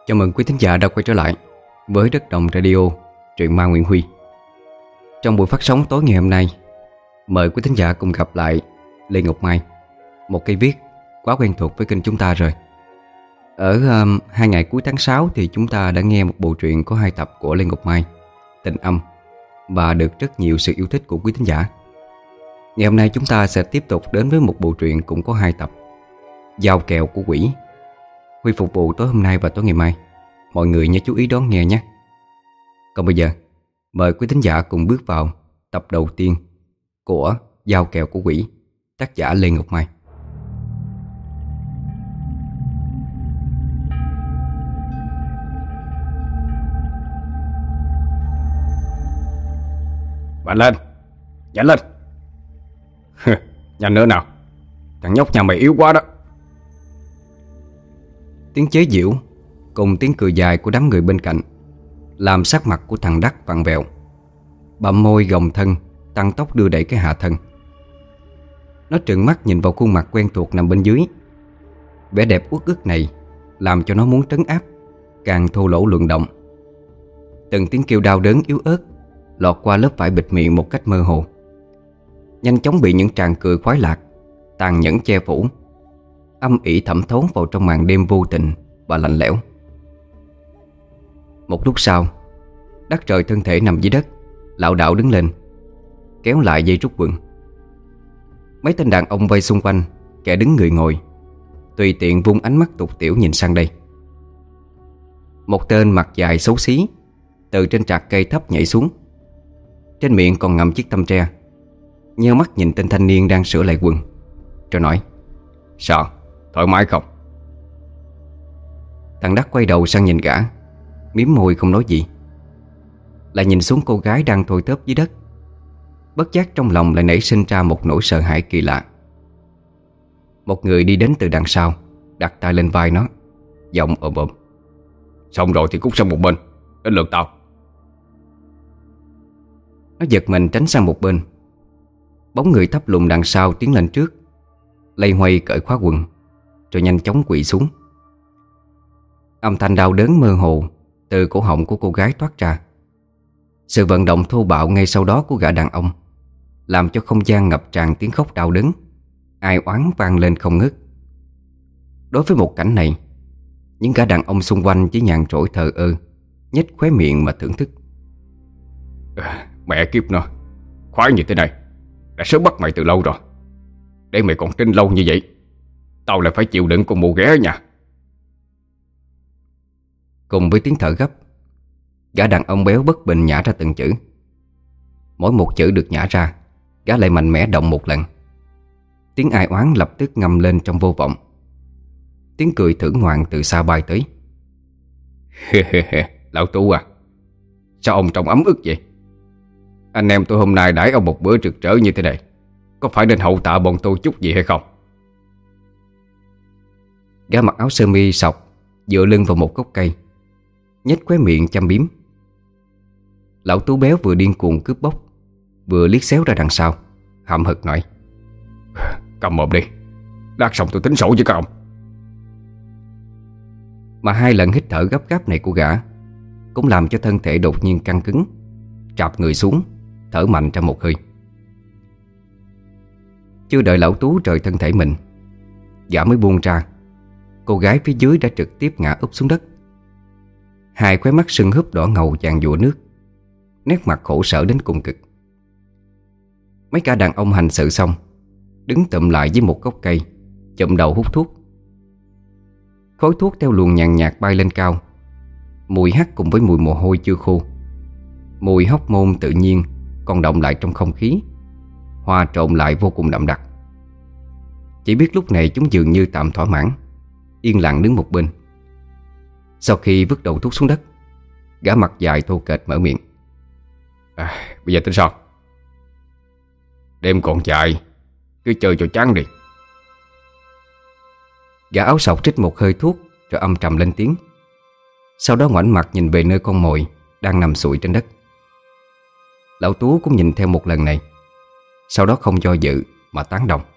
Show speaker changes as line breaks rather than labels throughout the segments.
Chào mừng quý thính giả đã quay trở lại với Đất Đồng Radio, truyện ma Nguyễn Huy. Trong buổi phát sóng tối ngày hôm nay, mời quý thính giả cùng gặp lại Lê Ngọc Mai, một cây viết quá quen thuộc với kênh chúng ta rồi. Ở 2 ngày cuối tháng 6 thì chúng ta đã nghe một bộ truyện có 2 tập của Lê Ngọc Mai, Tình Âm, và được rất nhiều sự yêu thích của quý thính giả. Ngày hôm nay chúng ta sẽ tiếp tục đến với một bộ truyện cũng có 2 tập, Dao Kèo của Quỷ. Huy phục vụ tối hôm nay và tối ngày mai. Mọi người nhớ chú ý đón nghe nhé. Còn bây giờ, mời quý thính giả cùng bước vào tập đầu tiên của Dao Kèo của Quỷ, tác giả Lê Ngọc Mai.
Mạnh lên, nhanh lên. Nhanh nữa nào, thằng nhóc nhà mày yếu quá đó.
Tiếng chế giễu cùng tiếng cười dài của đám người bên cạnh làm sắc mặt của thằng Đắc vặn vẹo, bặm môi gồng thân, tăng tốc đưa đẩy cái hạ thân. Nó trợn mắt nhìn vào khuôn mặt quen thuộc nằm bên dưới. Vẻ đẹp uất ức này làm cho nó muốn trấn áp, càng thô lỗ luận động. Từng tiếng kêu đau đớn yếu ớt lọt qua lớp vải bịt miệng một cách mơ hồ, nhanh chóng bị những tràng cười khoái lạc tàn nhẫn che phủ, âm ỉ thẩm thấu vào trong màn đêm vô tình và lạnh lẽo. Một lúc sau, Đắc rời thân thể nằm dưới đất, lảo đảo đứng lên, kéo lại dây rút quần. Mấy tên đàn ông vây xung quanh, kẻ đứng người ngồi, tùy tiện vung ánh mắt tục tiểu nhìn sang đây. Một tên mặt dài xấu xí từ trên trạc cây thấp nhảy xuống, trên miệng còn ngậm chiếc tăm tre, nheo mắt nhìn tên thanh niên đang sửa lại quần, rồi nói:
Sao, thoải mái không?
Thằng Đắc quay đầu sang nhìn gã, mím môi không nói gì, lại nhìn xuống cô gái đang thôi thóp dưới đất. Bất giác trong lòng lại nảy sinh ra một nỗi sợ hãi kỳ lạ. Một người đi đến từ đằng sau, đặt tay lên vai nó, giọng ồm ồm:
Xong rồi thì cút sang một bên, đến lượt tao.
Nó giật mình tránh sang một bên. Bóng người thấp lùn đằng sau tiến lên trước, lay hoay cởi khóa quần, rồi nhanh chóng quỵ xuống. Âm thanh đau đớn mơ hồ từ cổ họng của cô gái toát ra. Sự vận động thô bạo ngay sau đó của gã đàn ông làm cho không gian ngập tràn tiếng khóc đau đớn, ai oán vang lên không ngớt. Đối với một cảnh này, những gã đàn ông xung quanh chỉ nhàn rỗi thờ ơ, nhếch khóe miệng mà thưởng thức.
Mẹ kiếp nó, khoái như thế này đã sớm bắt mày từ lâu rồi. Để mày còn tin lâu như vậy, tao lại phải chịu đựng con mụ ghé nha.
Cùng với tiếng thở gấp, gã đàn ông béo bất bình nhả ra từng chữ. Mỗi một chữ được nhả ra, gã lại mạnh mẽ động một lần. Tiếng ai oán lập tức ngâm lên trong vô vọng. Tiếng cười thưởng ngoạn từ xa bay tới.
Lão Tú à, sao ông trông ấm ức vậy? Anh em tôi hôm nay đãi ông một bữa trực trở như thế này, có phải nên hậu tạ bọn tôi chút gì hay không?
Gã mặc áo sơ mi sọc, dựa lưng vào một gốc cây, nhếch khóe miệng châm biếm. Lão Tú béo vừa điên cuồng cướp bóc, vừa liếc xéo ra đằng sau, hậm hực nói:
Cầm mồm đi, lát xong tôi tính sổ với các ông.
Mà 2 lần hít thở gấp gáp này của gã cũng làm cho thân thể đột nhiên căng cứng, trạp người xuống, thở mạnh ra một hơi. Chưa đợi lão Tú rời thân thể mình, gã mới buông ra. Cô gái phía dưới đã trực tiếp ngã úp xuống đất. 2 khóe mắt sưng húp đỏ ngầu vàng dụa nước, nét mặt khổ sở đến cùng cực. Mấy cả đàn ông hành sự xong, đứng tụm lại với một gốc cây, chụm đầu hút thuốc. Khói thuốc theo luồng nhàn nhạt bay lên cao, mùi hắc cùng với mùi mồ hôi chưa khô, mùi hóc môn tự nhiên còn đọng lại trong không khí, hòa trộn lại vô cùng đậm đặc. Chỉ biết lúc này chúng dường như tạm thỏa mãn, yên lặng đứng một bên. Sau khi vứt đầu thuốc xuống đất, gã mặt dài thô kệch mở miệng:
Bây giờ tính sao? Đêm còn dài, cứ chơi cho chán đi.
Gã áo sọc trích một hơi thuốc rồi âm trầm lên tiếng. Sau đó ngoảnh mặt nhìn về nơi con mồi đang nằm sụi trên đất. Lão Tú cũng nhìn theo một lần này, sau đó không do dự mà tán đồng: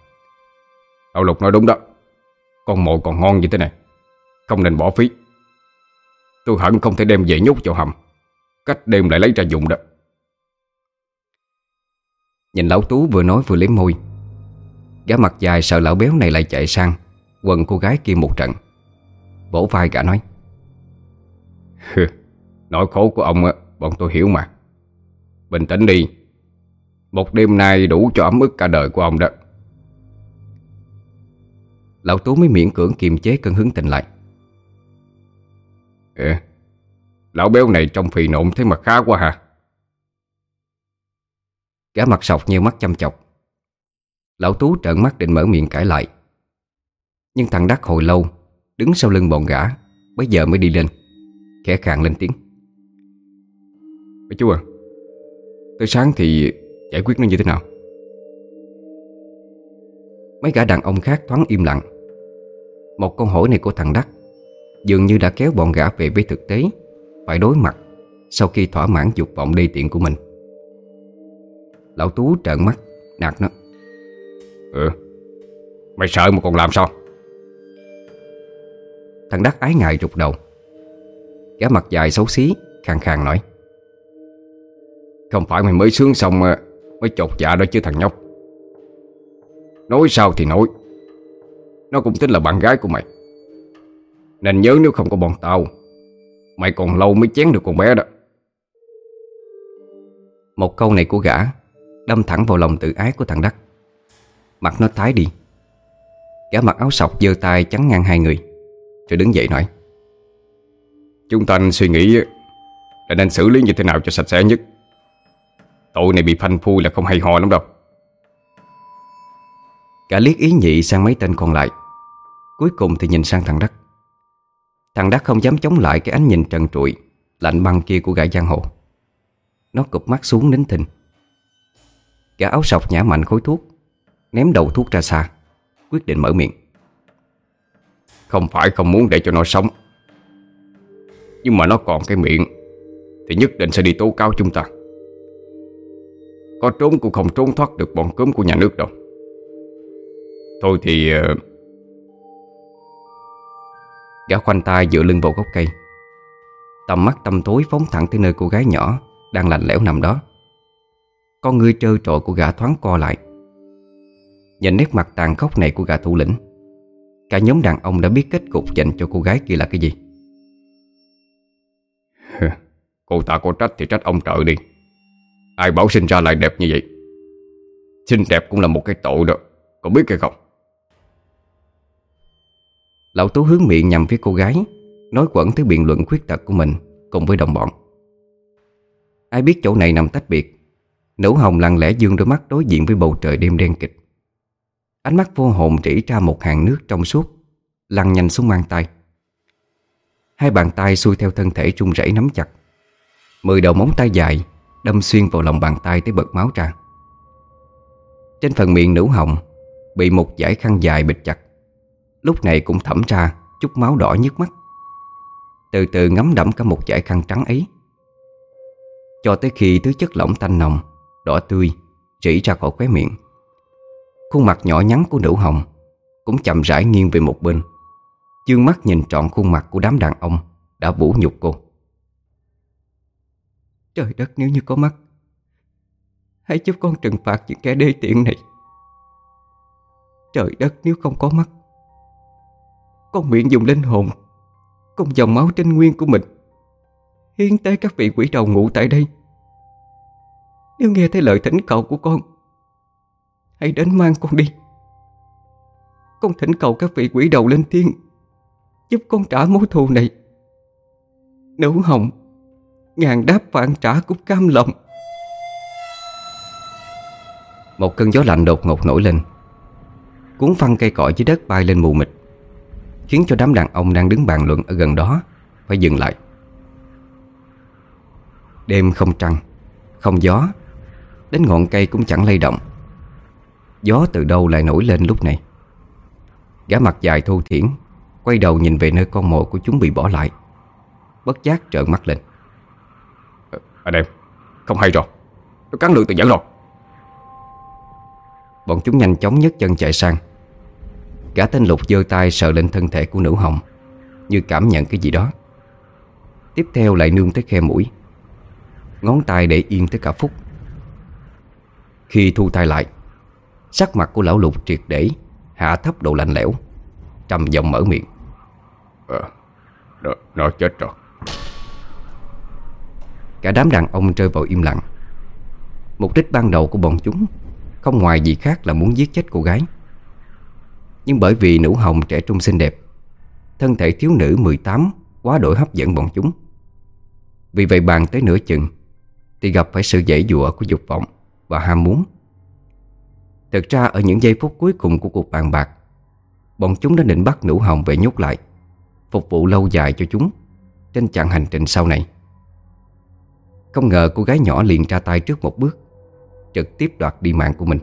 Lão Lục nói đúng đó, con mồi còn ngon như thế này, không nên bỏ phí. Tôi hận không thể đem về nhốt vào hầm, cách đêm lại lấy ra dùng đó.
Nhìn lão Tú vừa nói vừa liếm môi, gã mặt dài sợ lão béo này lại chạy sang quần cô gái kia một trận. Vỗ vai gã nói:
Nỗi khổ của ông bọn tôi hiểu mà. Bình tĩnh đi, một đêm nay đủ cho ấm ức cả đời của ông đó.
Lão Tú mới miễn cưỡng kiềm chế cơn hứng tình lại.
Lão béo này trông phì nộn thế mà khá quá hả?
Gã mặt sọc nheo mắt chăm chọc. Lão Tú trợn mắt định mở miệng cãi lại, nhưng thằng Đắc hồi lâu đứng sau lưng bọn gã, bây giờ mới đi lên, khẽ khàng lên tiếng:
Chú à, tới sáng thì giải quyết nó như thế nào?
Mấy gã đàn ông khác thoáng im lặng. Một câu hỏi này của thằng Đắc dường như đã kéo bọn gã về với thực tế phải đối mặt sau khi thỏa mãn dục vọng đê tiện của mình. Lão Tú trợn mắt nạt nó:
Mày sợ mà còn làm sao?
Thằng Đắc ái ngại rụt đầu. Gã mặt dài xấu xí khàn khàn nói:
Không phải mày mới sướng xong mới chột dạ đó chứ thằng nhóc. Nói sao thì nói, nó cũng tính là bạn gái của mày, nên nhớ nếu không có bọn tao, mày còn lâu mới chén được con bé đó.
Một câu này của gã đâm thẳng vào lòng tự ái của thằng Đắc. Mặt nó tái đi. Gã mặc áo sọc giơ tay chắn ngang hai người, rồi đứng dậy nói:
Chúng ta suy nghĩ là nên xử lý như thế nào cho sạch sẽ nhất. Tội này bị phanh phui là không hay ho lắm đâu.
Gã liếc ý nhị sang mấy tên còn lại, cuối cùng thì nhìn sang thằng Đắc. Thằng Đắc không dám chống lại cái ánh nhìn trần trụi lạnh băng kia của gã giang hồ. Nó cụp mắt xuống nín thinh. Gã áo sọc nhả mạnh khối thuốc, ném đầu thuốc ra xa, quyết định mở miệng:
Không phải không muốn để cho nó sống, nhưng mà nó còn cái miệng thì nhất định sẽ đi tố cáo chúng ta. Có trốn cũng không trốn thoát được bọn cướm của nhà nước đâu. Thôi thì
Gã khoanh tay dựa lưng vào gốc cây, tầm mắt tăm tối phóng thẳng tới nơi cô gái nhỏ đang lạnh lẽo nằm đó. Con ngươi trơ trọi của gã thoáng co lại. Nhìn nét mặt tàn khốc này của gã thủ lĩnh, cả nhóm đàn ông đã biết kết cục dành cho cô gái kia là cái gì.
Cô ta có trách thì trách ông trời đi. Ai bảo sinh ra lại đẹp như vậy. Xinh đẹp cũng là một cái tội đó, có biết hay không?
Lão Tú hướng miệng nhằm phía cô gái, nói quẩn tới biện luận khuyết tật của mình cùng với đồng bọn. Ai biết chỗ này nằm tách biệt, Nữ Hồng lặng lẽ dương đôi mắt đối diện với bầu trời đêm đen kịch. Ánh mắt vô hồn rỉ ra một hàng nước trong suốt, lăn nhanh xuống mang tay. Hai bàn tay xuôi theo thân thể run rẩy nắm chặt. 10 đầu móng tay dài đâm xuyên vào lòng bàn tay tới bật máu ra. Trên phần miệng Nữ Hồng bị một dải khăn dài bịt chặt, lúc này cũng thẩm ra chút máu đỏ nhức mắt. Từ từ ngấm đẫm cả một dải khăn trắng ấy, cho tới khi thứ chất lỏng tanh nồng đỏ tươi rỉ ra khỏi khóe miệng. Khuôn mặt nhỏ nhắn của Nữ Hồng cũng chậm rãi nghiêng về một bên, dương mắt nhìn trọn khuôn mặt của đám đàn ông đã vũ nhục cô. Trời đất, nếu như có mắt, hãy giúp con trừng phạt những kẻ đê tiện này. Trời đất, nếu không có mắt, con nguyện dùng linh hồn cùng dòng máu trinh nguyên của mình hiến tế các vị quỷ đầu ngụ tại đây. Nếu nghe thấy lời thỉnh cầu của con, hãy đến mang con đi. Con thỉnh cầu các vị quỷ đầu lên thiên giúp con trả mối thù này. Nữ Hồng ngàn đáp vạn trả cũng cam lòng. Một cơn gió lạnh đột ngột nổi lên, cuốn phăng cây cỏ dưới đất bay lên mù mịt, khiến cho đám đàn ông đang đứng bàn luận ở gần đó phải dừng lại. Đêm không trăng, không gió, đến ngọn cây cũng chẳng lay động. Gió từ đâu lại nổi lên lúc này? Gã mặt dài thô thiển quay đầu nhìn về nơi con mồi của chúng bị bỏ lại, bất giác trợn mắt lên.
Anh em, không hay rồi, nó cắn lưỡi tự dẫn rồi.
Bọn chúng nhanh chóng nhấc chân chạy sang. Gã tên Lục giơ tay sờ lên thân thể của Nữ Hồng, như cảm nhận cái gì đó. Tiếp theo lại nương tới khe mũi, ngón tay để yên tới cả phút. Khi thu tay lại, sắc mặt của lão Lục triệt để hạ thấp độ lạnh lẽo, trầm giọng mở miệng:
Nó chết rồi.
Cả đám đàn ông rơi vào im lặng. Mục đích ban đầu của bọn chúng không ngoài gì khác là muốn giết chết cô gái. Nhưng bởi vì Nữ Hồng trẻ trung xinh đẹp, thân thể thiếu nữ 18 quá đổi hấp dẫn bọn chúng. Vì vậy bàn tới nửa chừng thì gặp phải sự giãy giụa của dục vọng và ham muốn. Thực ra ở những giây phút cuối cùng của cuộc bàn bạc, bọn chúng đã định bắt Nữ Hồng về nhốt lại, phục vụ lâu dài cho chúng trên chặng hành trình sau này. Không ngờ cô gái nhỏ liền ra tay trước một bước, trực tiếp đoạt đi mạng của mình.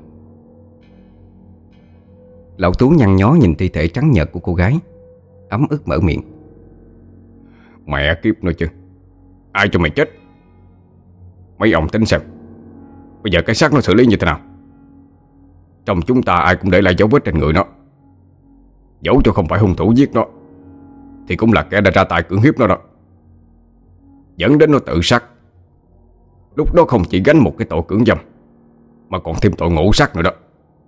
Lão Tú nhăn nhó nhìn thi thể trắng nhợt của cô gái, ấm ức mở miệng:
Mẹ kiếp nói chứ, ai cho mày chết? Mấy ông tính xem, bây giờ cái xác nó xử lý như thế nào? Trong chúng ta ai cũng để lại dấu vết trên người nó. Dẫu cho không phải hung thủ giết nó thì cũng là kẻ đã ra tay cưỡng hiếp nó đó, dẫn đến nó tự sát. Lúc đó không chỉ gánh một cái tội cưỡng dâm, mà còn thêm tội ngộ sát nữa đó.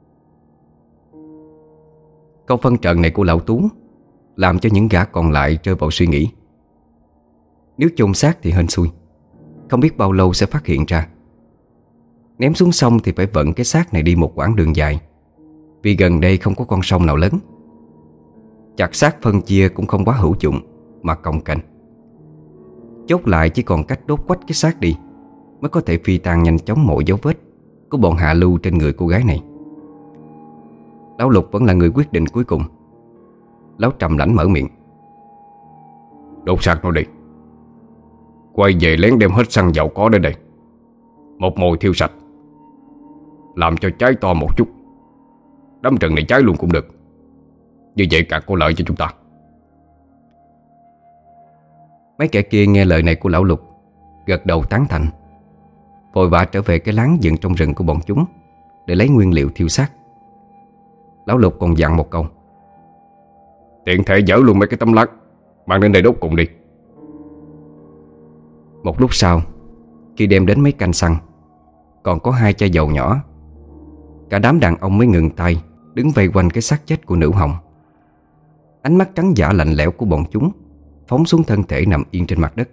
Câu phân trần này của lão Tú làm cho những gã còn lại rơi vào suy nghĩ. Nếu chôn xác thì hên xui, không biết bao lâu sẽ phát hiện ra. Ném xuống sông thì phải vận cái xác này đi một quãng đường dài, vì gần đây không có con sông nào lớn. Chặt xác phân chia cũng không quá hữu dụng mà cồng kềnh. Chốt lại chỉ còn cách đốt quách cái xác đi mới có thể phi tang nhanh chóng mọi dấu vết của bọn hạ lưu trên người cô gái này. Lão Lục vẫn là người quyết định cuối cùng. Lão trầm lãnh mở miệng:
Đốt xác nó đi, quay về lén đem hết xăng dầu có đến đây, một mồi thiêu sạch, làm cho cháy to một chút. Đám rừng này cháy luôn cũng được, như vậy càng có lợi cho chúng ta.
Mấy kẻ kia nghe lời này của lão Lục, gật đầu tán thành, vội vã trở về cái láng dựng trong rừng của bọn chúng để lấy nguyên liệu thiêu xác. Lão Lục còn dặn một câu:
Tiện thể dỡ luôn mấy cái tấm lát mang đến đây đốt cùng đi.
Một lúc sau, khi đem đến mấy canh xăng, còn có 2 chai dầu nhỏ, cả đám đàn ông mới ngừng tay, đứng vây quanh cái xác chết của Nữ Hồng. Ánh mắt trắng dã lạnh lẽo của bọn chúng phóng xuống thân thể nằm yên trên mặt đất.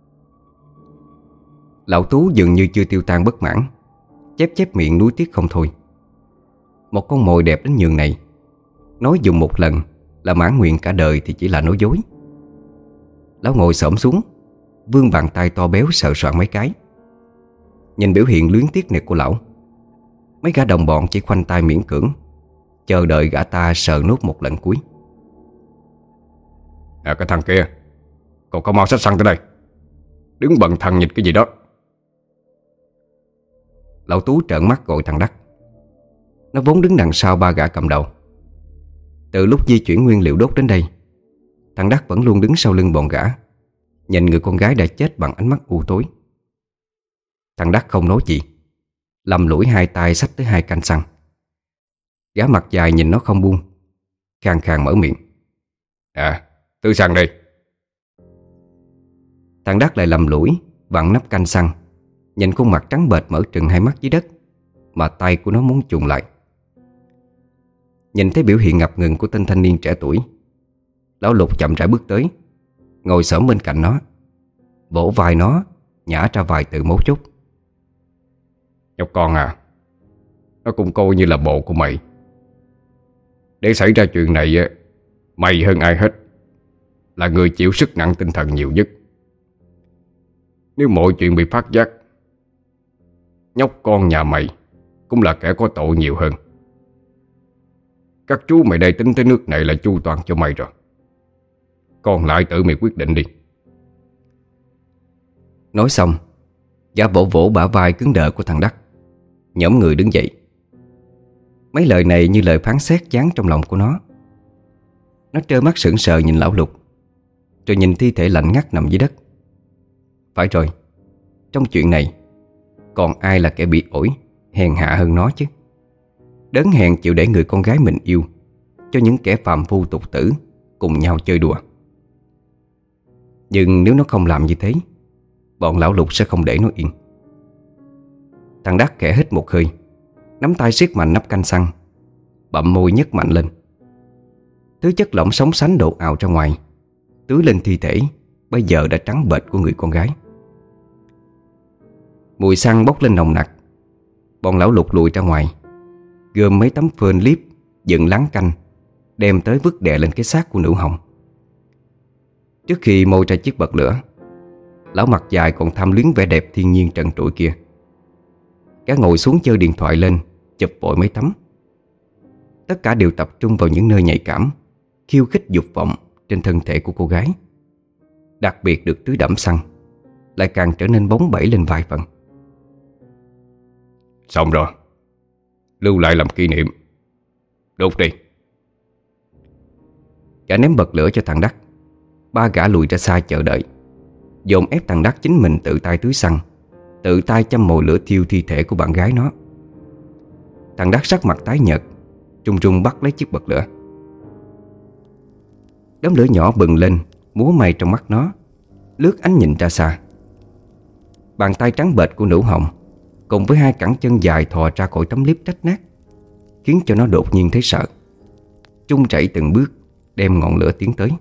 Lão Tú dường như chưa tiêu tan bất mãn, chép miệng nuối tiếc không thôi. Một con mồi đẹp đến nhường này, nói dùng một lần là mãn nguyện cả đời thì chỉ là nói dối. Lão ngồi xổm xuống, vươn bàn tay to béo sờ soạng mấy cái. Nhìn biểu hiện luyến tiếc này của lão, mấy gã đồng bọn chỉ khoanh tay miễn cưỡng, chờ đợi gã ta sờ nốt một lần cuối.
Cái thằng kia, cậu có mau xách xăng tới đây, đứng bận thằng nhịch cái gì đó.
Lão Tú trợn mắt gọi thằng Đắc. Nó vốn đứng đằng sau 3 gã cầm đầu. Từ lúc di chuyển nguyên liệu đốt đến đây, thằng Đắc vẫn luôn đứng sau lưng bọn gã, nhìn người con gái đã chết bằng ánh mắt u tối. Thằng Đắc không nói gì, lầm lũi 2 tay xách tới 2 canh xăng. Gã mặt dài nhìn nó không buông, khàn khàn mở miệng:
Tư xăng đi.
Thằng Đắc lại lầm lũi vặn nắp canh xăng, nhìn khuôn mặt trắng bệch mở trừng 2 mắt dưới đất, mà tay của nó muốn chùn lại. Nhìn thấy biểu hiện ngập ngừng của tên thanh niên trẻ tuổi, lão Lục chậm rãi bước tới, ngồi xổm bên cạnh nó, vỗ vai nó, nhả ra vài từ mấu chốt:
Nhóc con à, nó cũng coi như là bộ của mày. Để xảy ra chuyện này, mày hơn ai hết là người chịu sức nặng tinh thần nhiều nhất. Nếu mọi chuyện bị phát giác, nhóc con nhà mày cũng là kẻ có tội nhiều hơn. Các chú mày đây tính tới nước này là chu toàn cho mày rồi, còn lại tự mày quyết định đi.
Nói xong, gã vỗ vỗ bả vai cứng đờ của thằng Đắc, nhổm người đứng dậy. Mấy lời này như lời phán xét giáng trong lòng của nó. Nó trơ mắt sững sờ nhìn lão Lục, rồi nhìn thi thể lạnh ngắt nằm dưới đất. Phải rồi, trong chuyện này còn ai là kẻ bị ổi, hèn hạ hơn nó chứ? Đớn hèn chịu để người con gái mình yêu cho những kẻ phàm phu tục tử cùng nhau chơi đùa. Nhưng nếu nó không làm như thế, bọn lão Lục sẽ không để nó yên. Thằng Đắc khẽ hít một hơi, nắm tay siết mạnh nắp canh xăng, bậm môi nhấc mạnh lên. Thứ chất lỏng sóng sánh đổ ào ra ngoài, tưới lên thi thể bây giờ đã trắng bệch của người con gái. Mùi xăng bốc lên nồng nặc. Bọn lão Lục lùi ra ngoài, gom mấy tấm phên liếp dựng láng canh, đem tới vứt đè lên cái xác của nữ hồng. Trước khi môi ra chiếc bật lửa, lão mặt dài còn tham luyến vẻ đẹp thiên nhiên trần trụi kia. Gã ngồi xuống chơi điện thoại lên, chụp vội mấy tấm. Tất cả đều tập trung vào những nơi nhạy cảm, khiêu khích dục vọng trên thân thể của cô gái. Đặc biệt được tưới đẫm xăng, lại càng trở nên bóng bẩy lên vài phần.
Xong rồi, lưu lại làm kỷ niệm. Đốt đi.
Gã ném bật lửa cho thằng Đắc. Ba gã lùi ra xa chờ đợi, dồn ép thằng Đắc chính mình tự tay tưới xăng, tự tay châm mồi lửa thiêu thi thể của bạn gái nó. Thằng Đắc sắc mặt tái nhợt, trung trung bắt lấy chiếc bật lửa. Đốm lửa nhỏ bừng lên, múa may trong mắt nó, lướt ánh nhìn ra xa. Bàn tay trắng bệch của nữ hồng cùng với hai cẳng chân dài thò ra khỏi tấm liếp rách nát, khiến cho nó đột nhiên thấy sợ, trung chảy từng bước đem ngọn lửa tiến tới.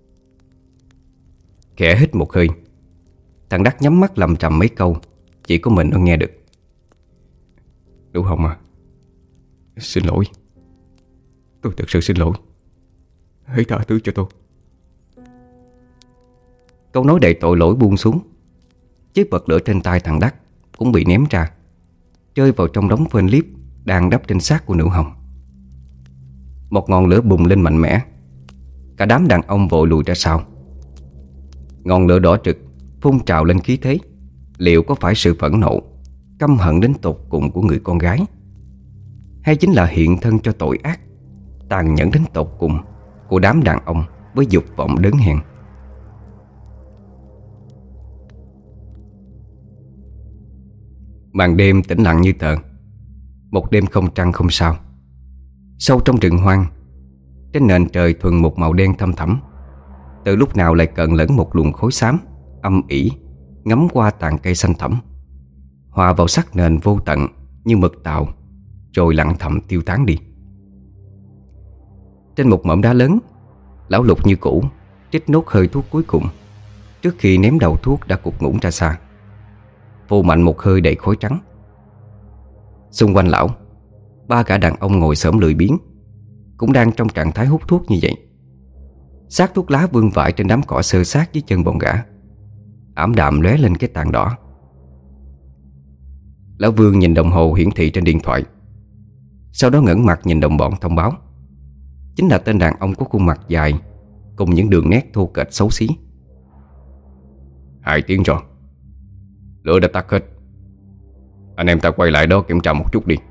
Khẽ hít một hơi, thằng Đắc nhắm mắt lầm trầm mấy câu chỉ có mình nó nghe được.
Nữ Hồng à, xin lỗi. Tôi thật sự xin lỗi. Hãy tha thứ cho tôi.
Câu nói đầy tội lỗi buông xuống. Chiếc bật lửa trên tay thằng Đắc cũng bị ném ra, rơi vào trong đống phên liếp đang đắp trên xác của nữ hồng. Một ngọn lửa bùng lên mạnh mẽ. Cả đám đàn ông vội lùi ra sau. Ngọn lửa đỏ trực phun trào lên khí thế. Liệu có phải sự phẫn nộ, căm hận đến tột cùng của người con gái, hay chính là hiện thân cho tội ác, tàn nhẫn đến tột cùng của đám đàn ông với dục vọng đớn hèn? Màn đêm tĩnh lặng như tờ. Một đêm không trăng không sao. Sâu trong rừng hoang, trên nền trời thuần một màu đen thâm thẳm, từ lúc nào lại cận lẫn một luồng khối xám âm ỉ ngắm qua tàn cây xanh thẳm, hòa vào sắc nền vô tận như mực tàu, rồi lặng thầm tiêu tán đi. Trên một mỏm đá lớn, lão Lục như cũ trích nốt hơi thuốc cuối cùng trước khi ném đầu thuốc đã cục ngủn ra xa, phù mạnh một hơi đầy khói trắng. Xung quanh lão, ba gã đàn ông ngồi xổm lười biếng, cũng đang trong trạng thái hút thuốc như vậy. Xác thuốc lá vương vãi trên đám cỏ xơ xác dưới chân bọn gã, ảm đạm lóe lên cái tàn đỏ. Lão Vương nhìn đồng hồ hiển thị trên điện thoại, sau đó ngẩng mặt nhìn đồng bọn thông báo. Chính là tên đàn ông có khuôn mặt dài cùng những đường nét thô kệch xấu xí.
2 tiếng rồi, lửa đã tắt hết. Anh em ta quay lại đó kiểm tra một chút đi.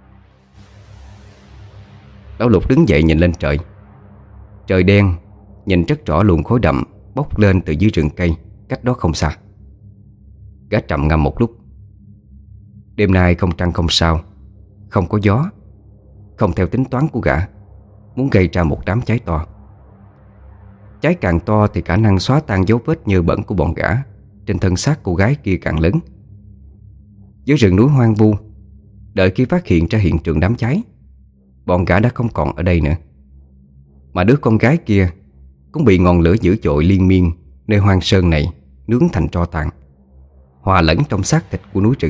Lão Lục đứng dậy nhìn lên trời. Trời đen, nhìn rất rõ luồng khói đậm bốc lên từ dưới rừng cây cách đó không xa. Gã trầm ngâm một lúc. Đêm nay không trăng không sao, không có gió, không theo tính toán của gã muốn gây ra một đám cháy to. Cháy càng to thì khả năng xóa tan dấu vết nhơ bẩn của bọn gã trên thân xác cô gái kia càng lớn. Dưới rừng núi hoang vu, đợi khi phát hiện ra hiện trường đám cháy, bọn gã đã không còn ở đây nữa. Mà đứa con gái kia cũng bị ngọn lửa dữ dội liên miên nơi hoang sơn này nướng thành tro tàn, hòa lẫn trong xác thịt của núi rừng.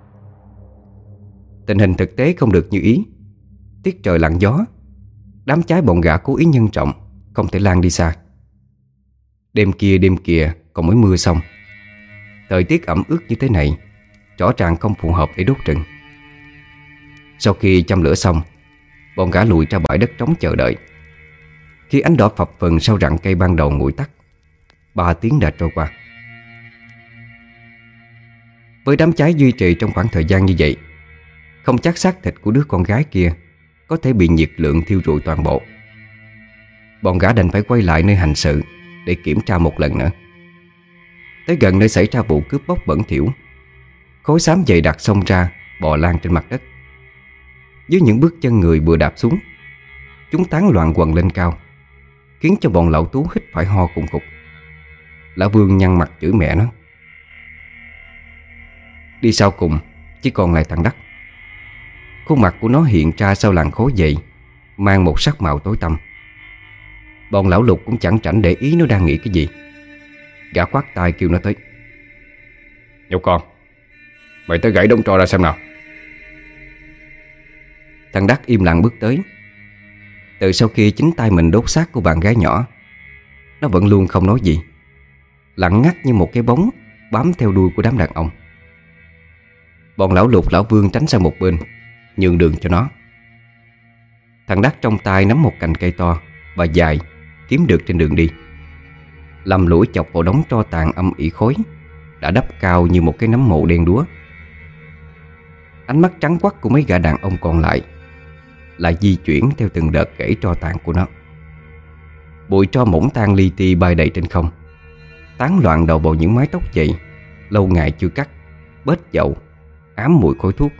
Tình hình thực tế không được như ý. Tiết trời lặng gió, đám cháy bọn gã cố ý nhân trọng, không thể lan đi xa. Đêm kìa còn mới mưa xong. Thời tiết ẩm ướt như thế này rõ ràng không phù hợp để đốt rừng. Sau khi châm lửa xong, bọn gã lùi ra bãi đất trống chờ đợi. Khi ánh đỏ phập phừng sau rặng cây ban đầu nguội tắt, 3 tiếng đã trôi qua. Với đám cháy duy trì trong khoảng thời gian như vậy, không chắc xác thịt của đứa con gái kia có thể bị nhiệt lượng thiêu rụi toàn bộ. Bọn gã đành phải quay lại nơi hành sự để kiểm tra một lần nữa. Tới gần nơi xảy ra vụ cướp bóc bẩn thỉu, khói xám dày đặc xông ra bò lan trên mặt đất. Dưới những bước chân người vừa đạp xuống, chúng tán loạn quần lên cao, khiến cho bọn lão Tú hít phải ho khủng khục. Lão Vương nhăn mặt chửi mẹ nó. Đi sau cùng chỉ còn lại thằng Đắc. Khuôn mặt của nó hiện ra sau làn khói dậy, mang một sắc màu tối tăm. Bọn lão Lục cũng chẳng rảnh để ý nó đang nghĩ cái gì. Gã khoát tay kêu nó tới.
Nhóc con, mày tới gãy đống tro ra xem nào.
Thằng Đắc im lặng bước tới. Từ sau khi chính tay mình đốt xác của bạn gái nhỏ, nó vẫn luôn không nói gì, lặng ngắt như một cái bóng bám theo đuôi của đám đàn ông. Bọn lão Lục lão Vương tránh sang một bên, nhường đường cho nó. Thằng Đắc trong tay nắm một cành cây to và dài kiếm được trên đường đi, lầm lũi chọc vào đống tro tàn âm ỉ khói đã đắp cao như một cái nấm mộ đen đúa. Ánh mắt trắng quắc của mấy gã đàn ông còn lại di chuyển theo từng đợt gãy tro tàn của nó. Bụi tro mỏng tan li ti bay đầy trên không, tán loạn đầu vào những mái tóc dày lâu ngày chưa cắt, bết dầu, ám mùi khói thuốc.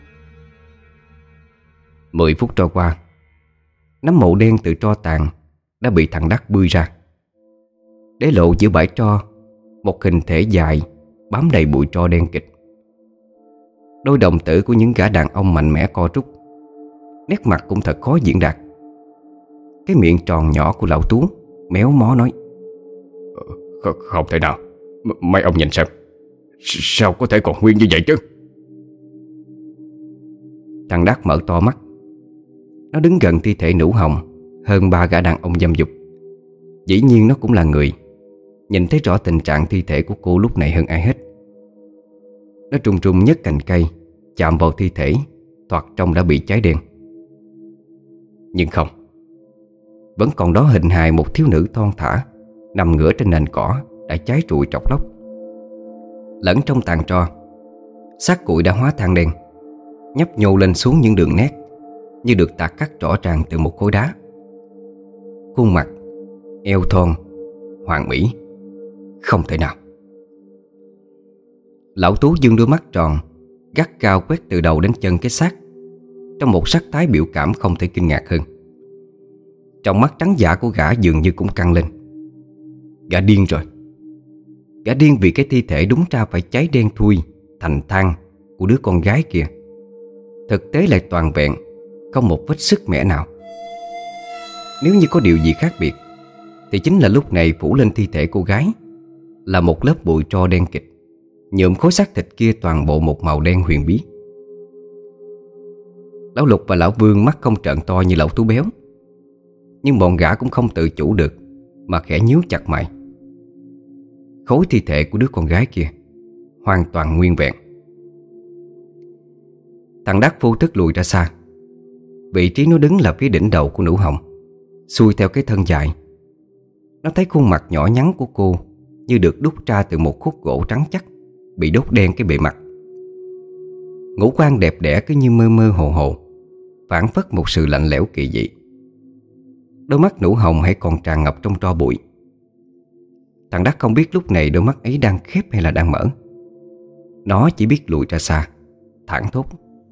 10 phút trôi qua, nấm mộ đen từ tro tàn đã bị thằng Đắc bươi ra, để lộ giữa bãi tro một hình thể dài bám đầy bụi tro đen kịt. Đôi đồng tử của những gã đàn ông mạnh mẽ co rút, nét mặt cũng thật khó diễn đạt. Cái miệng tròn nhỏ của lão Tú méo mó nói:
Không thể nào. Mấy ông nhìn xem, sao có thể còn nguyên như vậy chứ?
Thằng Đắc mở to mắt. Nó đứng gần thi thể Nũ Hồng hơn 3 gã đàn ông dâm dục. Dĩ nhiên nó cũng là người, nhìn thấy rõ tình trạng thi thể của cô lúc này hơn ai hết. Nó trùng trùng nhấc cành cây, chạm vào thi thể, thoạt trông đã bị cháy đen. Nhưng không, vẫn còn đó hình hài một thiếu nữ thon thả nằm ngửa trên nền cỏ đã cháy rụi trọc lóc. Lẫn trong tàn tro, xác củi đã hóa than đen, nhấp nhô lên xuống những đường nét như được tạc cắt rõ ràng từ một khối đá. Khuôn mặt, eo thon, hoàn mỹ, không thể nào. Lão Tú dương đôi mắt tròn, gắt cao quét từ đầu đến chân cái xác, trong một sắc thái biểu cảm không thể kinh ngạc hơn. Trong mắt trắng dã của gã dường như cũng căng lên. Gã điên rồi. Gã điên vì cái thi thể đúng ra phải cháy đen thui thành than của đứa con gái kia thực tế lại toàn vẹn, không một vết sức mẻ nào. Nếu như có điều gì khác biệt thì chính là lúc này phủ lên thi thể cô gái là một lớp bụi tro đen kịt, nhuộm khối xác thịt kia toàn bộ một màu đen huyền bí. Lão Lục và lão Vương mắt không trợn to như lão Tú béo, nhưng bọn gã cũng không tự chủ được mà khẽ nhíu chặt mày. Khối thi thể của đứa con gái kia hoàn toàn nguyên vẹn. Thằng Đắc vô thức lùi ra xa. Vị trí nó đứng là phía đỉnh đầu của Nũ Hồng, xuôi theo cái thân dài. Nó thấy khuôn mặt nhỏ nhắn của cô như được đúc ra từ một khúc gỗ trắng chắc, bị đốt đen cái bề mặt. Ngũ quan đẹp đẽ cứ như mơ mơ hồ hồ, phảng phất một sự lạnh lẽo kỳ dị. Đôi mắt Nũ Hồng hãy còn tràn ngập trong tro bụi. Thằng Đắc không biết lúc này đôi mắt ấy đang khép hay là đang mở. Nó chỉ biết lùi ra xa, thảng thốt.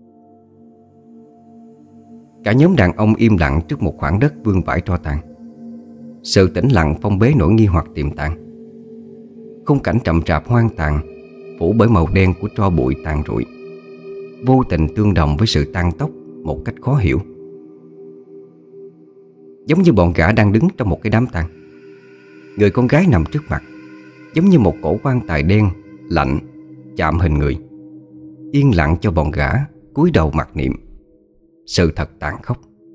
Cả nhóm đàn ông im lặng trước một khoảng đất vương vãi tro tàn. Sự tĩnh lặng phong bế nỗi nghi hoặc tiềm tàng. Khung cảnh chậm rạp hoang tàn, phủ bởi màu đen của tro bụi tàn rụi, vô tình tương đồng với sự tan tóc một cách khó hiểu. Giống như bọn gã đang đứng trong một cái đám tang. Người con gái nằm trước mặt giống như một cổ quan tài đen, lạnh, chạm hình người, yên lặng cho bọn gã cúi đầu mặc niệm. Sự thật tàn khốc.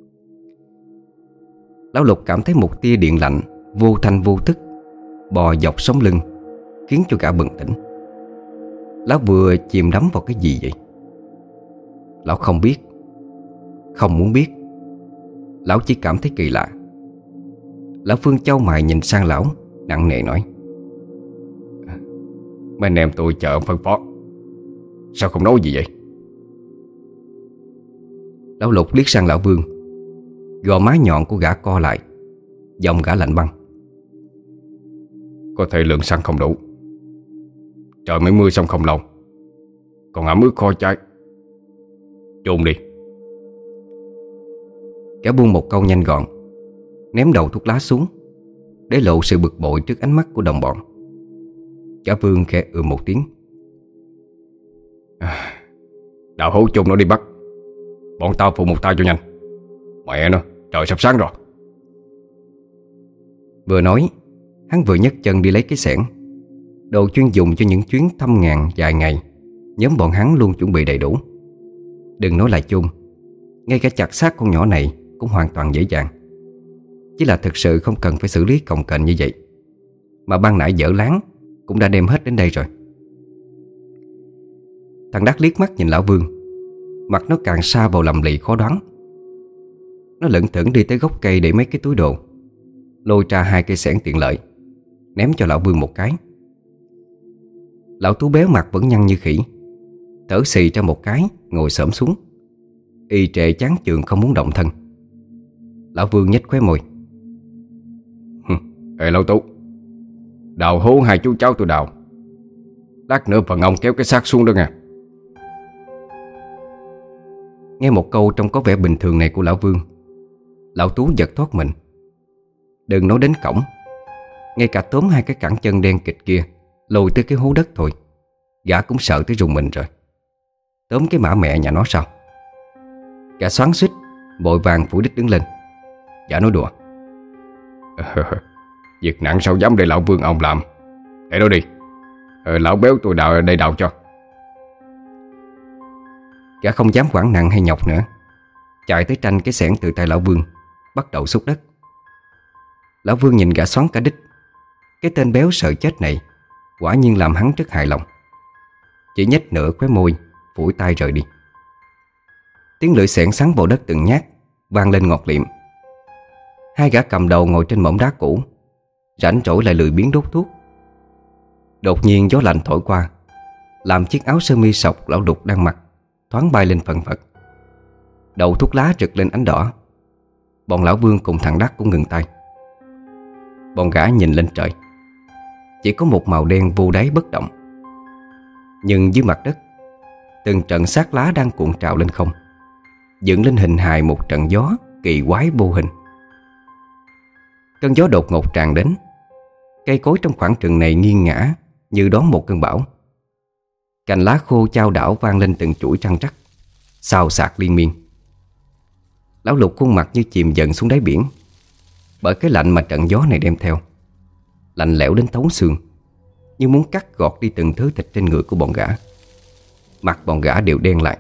Lão Lục cảm thấy một tia điện lạnh vô thanh vô thức bò dọc sống lưng, khiến cho gã bừng tỉnh. Lão vừa chìm đắm vào cái gì vậy? Lão không biết, không muốn biết. Lão chỉ cảm thấy kỳ lạ. Lão Phương chau mày nhìn sang lão, nặng nề nói:
Mấy anh em tôi chờ ông phân phó, sao không nói gì vậy?
Lão Lục liếc sang lão Vương. Gò má nhọn của gã co lại, giọng gã lạnh băng:
Có thể lượng xăng không đủ, trời mới mưa xong không lâu, còn ẩm ướt kho cháy. Chôn đi.
Gã buông một câu nhanh gọn, ném đầu thuốc lá xuống, để lộ sự bực bội trước ánh mắt của đồng bọn. Gã Vương khẽ một tiếng.
Đào hố chôn nó đi bắt. Bọn tao phụ một tay cho nhanh. Mẹ nó, trời sắp sáng rồi.
Vừa nói, hắn vừa nhấc chân đi lấy cái xẻng, đồ chuyên dùng cho những chuyến thăm ngàn dài ngày. Nhóm bọn hắn luôn chuẩn bị đầy đủ. Đừng nói là chôn, ngay cả chặt xác con nhỏ này cũng hoàn toàn dễ dàng. Chỉ là thực sự không cần phải xử lý cồng kềnh như vậy, mà ban nãy dở láng cũng đã đem hết đến đây rồi. Thằng Đắc liếc mắt nhìn lão Vương, mặt nó càng sa vào lầm lì khó đoán. Nó lững thững đi tới gốc cây để mấy cái túi đồ, lôi ra 2 cây xẻng tiện lợi, ném cho lão Vương một cái. Lão Tú béo mặt vẫn nhăn như khỉ, thở xì ra một cái, ngồi xổm xuống, y trệ chán chường không muốn động thân. Lão Vương nhếch khóe môi.
Ê Lão Tú, đào hố 2 chú cháu tôi đào, lát nữa phần ông kéo cái xác xuống đó nha.
Nghe một câu trông có vẻ bình thường này của lão Vương, lão Tú giật thoát mình. Đừng nói đến cổng, ngay cả tóm 2 cái cẳng chân đen kịt kia lôi tới cái hố đất thôi, gã cũng sợ tới rùng mình rồi. Tóm cái mã mẹ nhà nó sao? Gã xoắn xuýt vội vàng phủi đít đứng lên. Gã nói đùa.
Việc nặng sao dám để lão Vương ông làm. Để đó đi, lão béo tôi đào đây đào cho.
Gã không dám quản nặng hay nhọc nữa, chạy tới tranh cái xẻng từ tay lão Vương, bắt đầu xúc đất. Lão Vương nhìn gã xoắn cả đít. Cái tên béo sợ chết này quả nhiên làm hắn rất hài lòng. Chỉ nhếch nửa khóe môi, phủi tay rời đi. Tiếng lưỡi xẻng sắn vào đất từng nhát vang lên ngọt liệm. 2 gã cầm đầu ngồi trên mỏm đá cũ, rảnh rỗi lại lười biếng đốt thuốc. Đột nhiên gió lạnh thổi qua, làm chiếc áo sơ mi sọc lão Đục đang mặc thoáng bay lên phần phật. Đầu thuốc lá rực lên ánh đỏ. Bọn lão Vương cùng thằng Đắc cũng ngừng tay. Bọn gã nhìn lên trời, chỉ có một màu đen vô đáy bất động. Nhưng dưới mặt đất, từng trận xác lá đang cuộn trào lên không, dựng lên hình hài một trận gió kỳ quái vô hình. Cơn gió đột ngột tràn đến, cây cối trong khoảng rừng này nghiêng ngã như đón một cơn bão. Cành lá khô chao đảo vang lên từng chuỗi trăng trắc, xào xạc liên miên. Lão Lục khuôn mặt như chìm dần xuống đáy biển, bởi cái lạnh mà trận gió này đem theo. Lạnh lẽo đến thấu xương, như muốn cắt gọt đi từng thứ thịt trên người của bọn gã. Mặt bọn gã đều đen lại.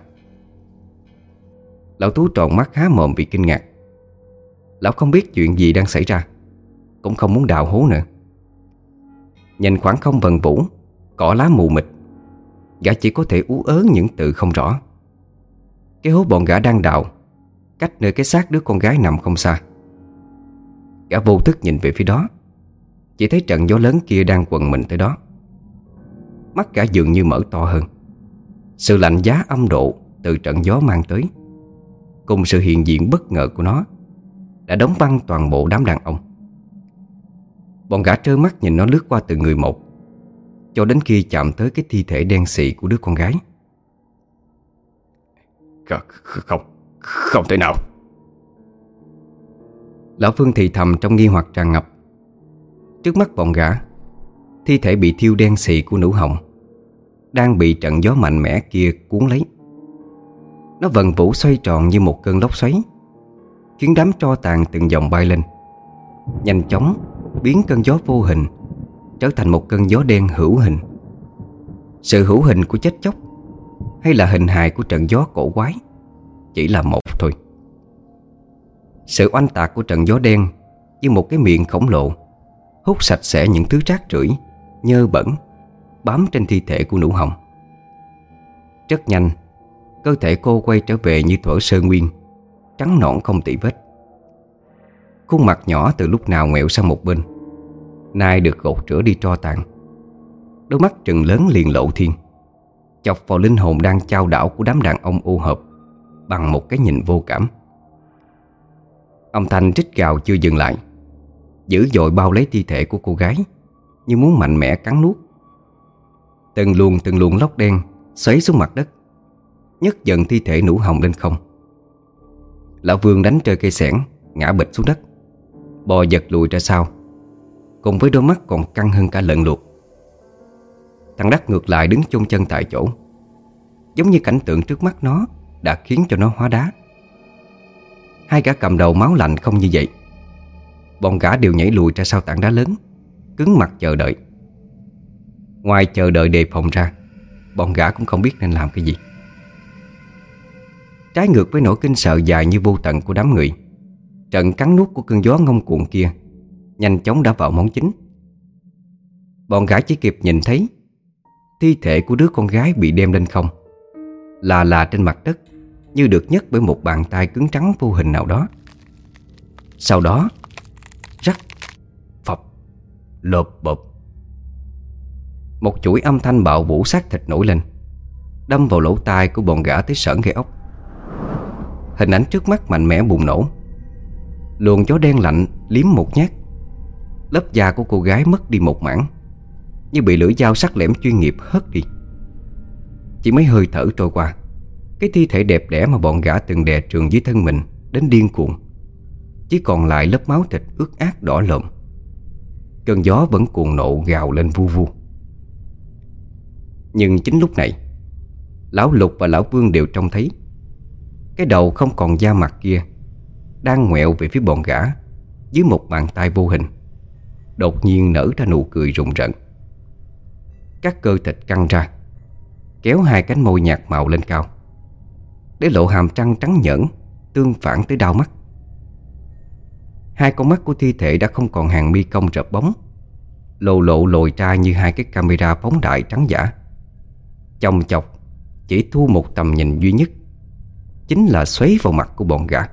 Lão Tú tròn mắt há mồm vì kinh ngạc. Lão không biết chuyện gì đang xảy ra, cũng không muốn đào hố nữa. Nhìn khoảng không vần vũ, cỏ lá mù mịt, gã chỉ có thể ú ớ những từ không rõ. Cái hố bọn gã đang đào cách nơi cái xác đứa con gái nằm không xa. Gã vô thức nhìn về phía đó, chỉ thấy trận gió lớn kia đang quần mình tới đó. Mắt gã dường như mở to hơn. Sự lạnh giá âm độ từ trận gió mang tới, cùng sự hiện diện bất ngờ của nó, đã đóng băng toàn bộ đám đàn ông. Bọn gã trơ mắt nhìn nó lướt qua từng người một, cho đến khi chạm tới cái thi thể đen xị của đứa con gái.
Không thể nào.
Lão Phương thì thầm trong nghi hoặc tràn ngập. Trước mắt bọn gã, thi thể bị thiêu đen xị của nữ hồng đang bị trận gió mạnh mẽ kia cuốn lấy. Nó vần vũ xoay tròn như một cơn lốc xoáy, khiến đám tro tàn từng dòng bay lên, nhanh chóng biến cơn gió vô hình trở thành một cơn gió đen hữu hình. Sự hữu hình của chết chóc hay là hình hài của trận gió cổ quái chỉ là một thôi. Sự oanh tạc của trận gió đen như một cái miệng khổng lồ hút sạch sẽ những thứ rác rưởi, nhơ bẩn bám trên thi thể của nữ hồng. Rất nhanh, cơ thể cô quay trở về như thuở sơ nguyên, trắng nõn không tì vết. Khuôn mặt nhỏ từ lúc nào ngoẹo sang một bên, nay được gột rửa đi tro tàn. Đôi mắt trừng lớn liền lộ thiên, chọc vào linh hồn đang chao đảo của đám đàn ông ô hợp bằng một cái nhìn vô cảm. Âm thanh rít gào chưa dừng lại, dữ dội bao lấy thi thể của cô gái, như muốn mạnh mẽ cắn nuốt. Từng luồng lốc đen xoáy xuống mặt đất, nhấc dần thi thể nữ hồng lên không. Lão Vương đánh rơi cây xẻng, ngã bịch xuống đất, bò giật lùi ra sau, cùng với đôi mắt còn căng hơn cả lợn luộc. Thằng Đắc ngược lại đứng chôn chân tại chỗ, giống như cảnh tượng trước mắt nó đã khiến cho nó hóa đá. Hai gã cầm đầu máu lạnh không như vậy. Bọn gã đều nhảy lùi ra sau tảng đá lớn, cứng mặt chờ đợi. Ngoài chờ đợi đề phòng ra, bọn gã cũng không biết nên làm cái gì. Trái ngược với nỗi kinh sợ dài như vô tận của đám người, trận cắn nuốt của cơn gió ngông cuộn kia nhanh chóng đã vào món chính. Bọn gã chỉ kịp nhìn thấy thi thể của đứa con gái bị đem lên không, là trên mặt đất, như được nhấc bởi một bàn tay cứng trắng vô hình nào đó. Sau đó rắc, phập, lộp bộp, một chuỗi âm thanh bạo vũ xác thịt nổi lên, đâm vào lỗ tai của bọn gã tới sởn gai ốc. Hình ảnh trước mắt mạnh mẽ bùng nổ. Luồng gió đen lạnh liếm một nhát, lớp da của cô gái mất đi một mảng, như bị lưỡi dao sắc lẻm chuyên nghiệp hất đi. Chỉ mấy hơi thở trôi qua, cái thi thể đẹp đẽ mà bọn gã từng đè trườn dưới thân mình đến điên cuồng chỉ còn lại lớp máu thịt ướt át đỏ lòm. Cơn gió vẫn cuồng nộ gào lên vu vu. Nhưng chính lúc này, lão Lục và lão Vương đều trông thấy cái đầu không còn da mặt kia đang ngoẹo về phía bọn gã dưới một bàn tay vô hình, đột nhiên nở ra nụ cười rùng rợn. Các cơ thịt căng ra, kéo hai cánh môi nhạt màu lên cao, để lộ hàm răng trắng nhởn tương phản tới đau mắt. Hai con mắt của thi thể đã không còn hàng mi cong rợp bóng, lộ lồi ra như hai cái camera phóng đại trắng giả, chòng chọc chỉ thu một tầm nhìn duy nhất, chính là xoáy vào mặt của bọn gã.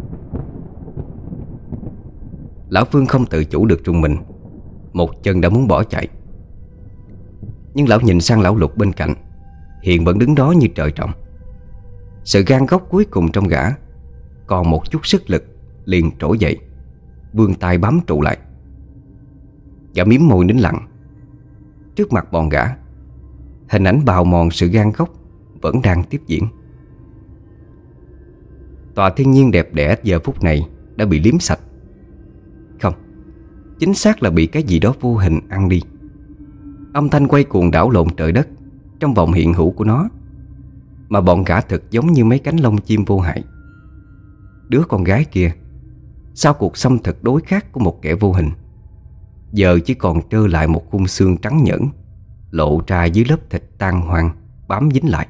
Lão Vương không tự chủ được rùng mình, một chân đã muốn bỏ chạy. Nhưng lão nhìn sang lão Lục bên cạnh, hiện vẫn đứng đó như trời trồng. Sự gan góc cuối cùng trong gã còn một chút sức lực, liền trỗi dậy, vươn tay bám trụ lại. Gã miếm môi nín lặng. Trước mặt bọn gã, hình ảnh bào mòn sự gan góc vẫn đang tiếp diễn. Tòa thiên nhiên đẹp đẽ giờ phút này đã bị liếm sạch. Không, chính xác là bị cái gì đó vô hình ăn đi. Âm thanh quay cuồng đảo lộn trời đất trong vòng hiện hữu của nó, mà bọn gã thực giống như mấy cánh lông chim vô hại. Đứa con gái kia, sau cuộc xâm thực đối khát của một kẻ vô hình, giờ chỉ còn trơ lại một khung xương trắng nhẫn lộ ra dưới lớp thịt tan hoang bám dính lại.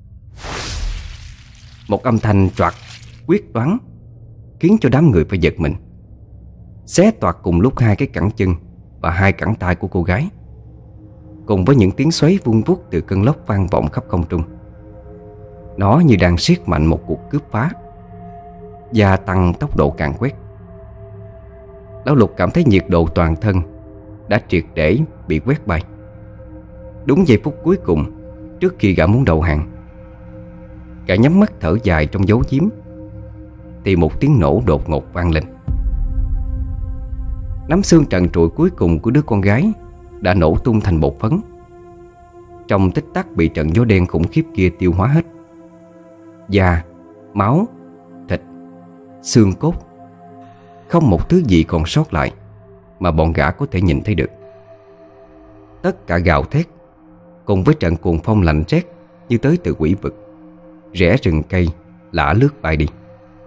Một âm thanh choạc quyết đoán khiến cho đám người phải giật mình. Xé toạc cùng lúc hai cái cẳng chân và hai cẳng tay của cô gái, cùng với những tiếng xoáy vun vút từ cơn lốc vang vọng khắp không trung. Nó như đang siết mạnh một cuộc cướp phá, gia tăng tốc độ càn quét. Lão Lục cảm thấy nhiệt độ toàn thân đã triệt để bị quét bay. Đúng giây phút cuối cùng trước khi gã muốn đầu hàng, gã nhắm mắt thở dài trong dấu giếm, thì một tiếng nổ đột ngột vang lên. Nắm xương trần trụi cuối cùng của đứa con gái đã nổ tung thành bột phấn, trong tích tắc bị trận gió đen khủng khiếp kia tiêu hóa hết. Da, máu, thịt, xương cốt, không một thứ gì còn sót lại mà bọn gã có thể nhìn thấy được. Tất cả gào thét cùng với trận cuồng phong lạnh rét như tới từ quỷ vực, rẽ rừng cây lả lướt bay đi.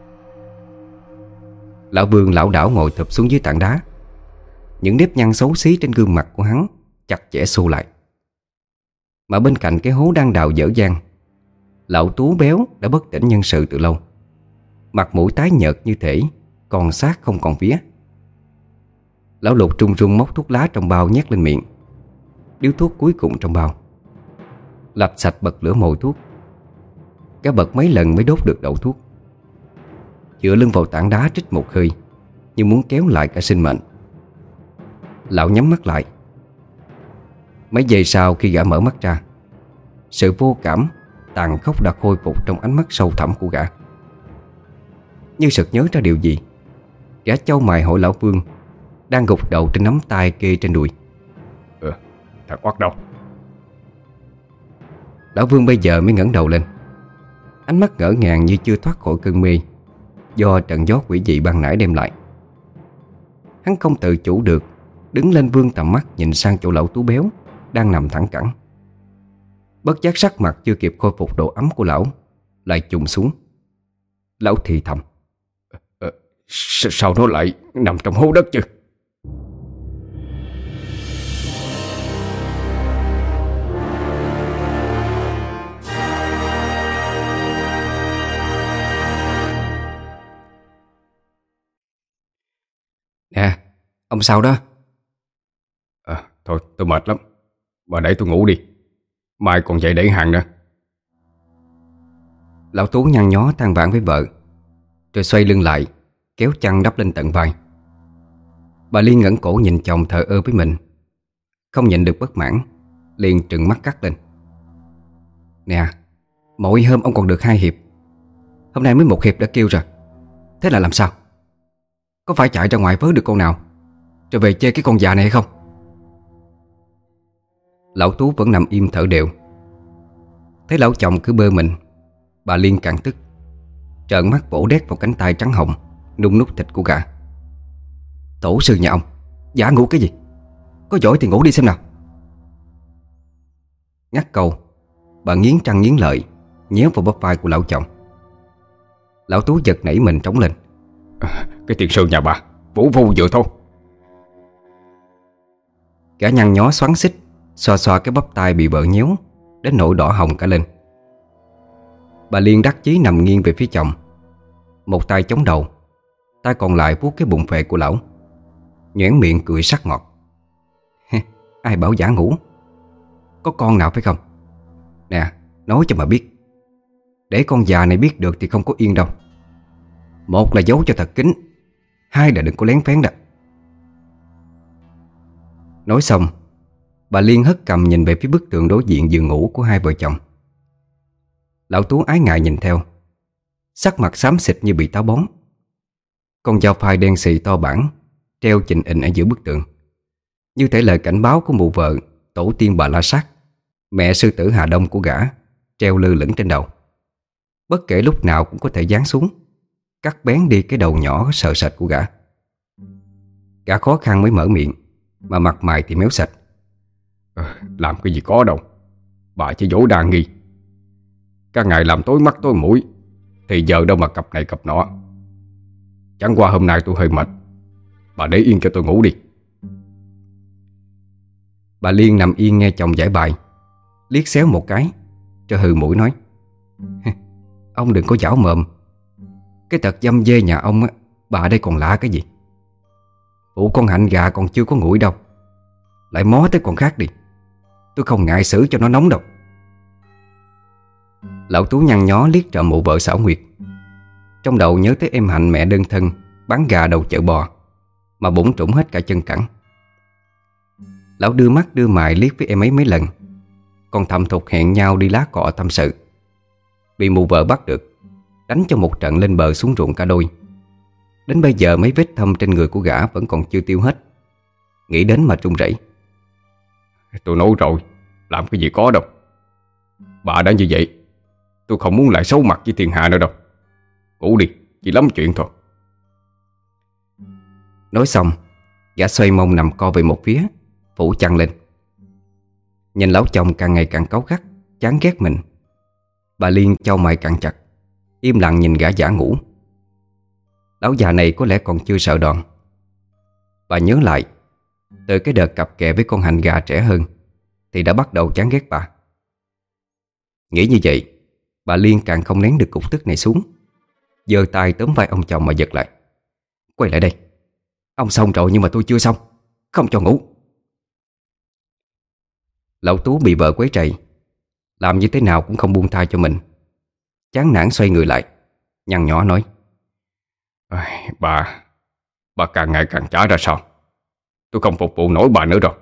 Lão Vương lảo đảo ngồi thụp xuống dưới tảng đá. Những nếp nhăn xấu xí trên gương mặt của hắn chặt chẽ xô lại. Mà bên cạnh cái hố đang đào dở dang, lão Tú béo đã bất tỉnh nhân sự từ lâu, mặt mũi tái nhợt như thể còn xác không còn vía. Lão Lục trung trung móc thuốc lá trong bao nhét lên miệng, điếu thuốc cuối cùng trong bao, lạch sạch bật lửa mồi thuốc. Gã bật mấy lần mới đốt được đầu thuốc, dựa lưng vào tảng đá trích một hơi như muốn kéo lại cả sinh mệnh. Lão nhắm mắt lại. Mấy giây sau khi gã mở mắt ra, sự vô cảm, tàn khốc đã khôi phục trong ánh mắt sâu thẳm của gã. Như sực nhớ ra điều gì, gã chau mày hỏi lão Vương đang gục đầu trên nắm tay kê trên đùi:
Thằng Quắc đâu?
Lão Vương bây giờ mới ngẩng đầu lên, ánh mắt ngỡ ngàng như chưa thoát khỏi cơn mê do trận gió quỷ dị ban nãy đem lại. Hắn không tự chủ được đứng lên, vươn tầm mắt nhìn sang chỗ lão Tú béo đang nằm thẳng cẳng, Bất giác sắc mặt chưa kịp khôi phục độ ấm của lão lại chùng xuống. Lão thì thầm:
Sao nó lại nằm trong hố đất chứ?
Nè, ông sao đó?
Thôi tôi mệt lắm, bà để tôi ngủ đi, mai còn dậy đẩy hàng nữa.
Lão Tú nhăn nhó than vãn với vợ, rồi xoay lưng lại, kéo chăn đắp lên tận vai. Bà Liên ngẩng cổ nhìn chồng thờ ơ với mình, không nhịn được bất mãn, liền trừng mắt cắt lên: Nè, mỗi hôm ông còn được 2 hiệp, hôm nay mới 1 hiệp đã kêu rồi. Thế là làm sao? Có phải chạy ra ngoài vớ được con nào rồi về chê cái con già này hay không? Lão Tú vẫn nằm im thở đều. Thấy lão chồng cứ bơ mình, bà Liên càng tức, trợn mắt vỗ đét vào cánh tay trắng hồng nung nút thịt của gã. Tổ sư nhà ông, giả ngủ cái gì? Có giỏi thì ngủ đi xem nào. Ngắt câu, bà nghiến răng nghiến lợi nhéo vào bắp vai của lão chồng. Lão Tú giật nảy mình trống lên:
Cái tiền sư nhà bà vũ phu vừa thôi.
Gã nhăn nhó xoắn xít, xoa xoa cái bắp tay bị bợ nhéo đến nỗi đỏ hồng cả lên. Bà Liên đắc chí nằm nghiêng về phía chồng, một tay chống đầu, tay còn lại vuốt cái bụng phệ của lão, nhoẻn miệng cười sắc ngọt: Ai bảo giả ngủ? Có con nào phải không? Nè, nói cho mà biết, để con già này biết được thì không có yên đâu. Một là giấu cho thật kín, 2 là đừng có lén phén đó. Nói xong, bà Liên hất cằm nhìn về phía bức tường đối diện giường ngủ của hai vợ chồng. Lão Tú ái ngại nhìn theo, sắc mặt xám xịt như bị táo bón. Con dao phai đen xì to bản treo chình ình ở giữa bức tường, như thể lời cảnh báo của mụ vợ tổ tiên Bà La Sát, mẹ sư tử Hà Đông của gã, treo lơ lửng trên đầu. Bất kể lúc nào cũng có thể giáng xuống, cắt bén đi cái đầu nhỏ sợ sệt của gã. Gã khó khăn mới mở miệng, mà mặt mày thì méo sạch:
Làm cái gì có đâu, bà chỉ dỗ đa nghi. Các ngày làm tối mắt tối mũi thì giờ đâu mà cặp này cặp nọ. Chẳng qua hôm nay tôi hơi mệt, bà để yên cho tôi ngủ đi.
Bà Liên nằm yên nghe chồng giải bài, liếc xéo một cái cho hừ mũi nói: Ông đừng có giảo mồm. Cái tật dâm dê nhà ông á, bà đây còn lạ cái gì? Phụ con Hạnh gà còn chưa có nguội đâu, lại mó tới con khác đi. Tôi không ngại xử cho nó nóng đâu. Lão Tú nhăn nhó liếc trộm mụ vợ xảo nguyệt, trong đầu nhớ tới em Hạnh mẹ đơn thân bán gà đầu chợ bò mà bủn trũng hết cả chân cẳng. Lão đưa mắt đưa mày liếc với em ấy mấy lần, còn thầm thục hẹn nhau đi lá cọ tâm sự. Bị mụ vợ bắt được, đánh cho một trận lên bờ xuống ruộng cả đôi. Đến bây giờ mấy vết thâm trên người của gã vẫn còn chưa tiêu hết. Nghĩ đến mà run rẩy.
Tôi nói rồi, làm cái gì có đâu. Bà đã như vậy, tôi không muốn lại xấu mặt với thiên hạ nữa đâu. Ngủ đi, chỉ lắm chuyện thôi.
Nói xong, gã xoay mông nằm co về một phía, phủ chăn lên. Nhìn lão chồng càng ngày càng cáu gắt, chán ghét mình, bà Liên chau mày càng chặt, im lặng nhìn gã giả ngủ. Lão già này có lẽ còn chưa sợ đòn. Bà nhớ lại, từ cái đợt cặp kè với con hành gà trẻ hơn thì đã bắt đầu chán ghét bà. Nghĩ như vậy, bà Liên càng không nén được cục tức này xuống, giơ tay tóm vai ông chồng mà giật lại: Quay lại đây, ông xong rồi nhưng mà tôi chưa xong, không cho ngủ. Lão Tú bị vợ quấy rầy, làm như thế nào cũng không buông tha cho mình. Chán nản xoay người lại, nhăn nhó nói:
Bà càng ngày càng chả ra sao. Tôi không phục vụ nổi bà nữa rồi.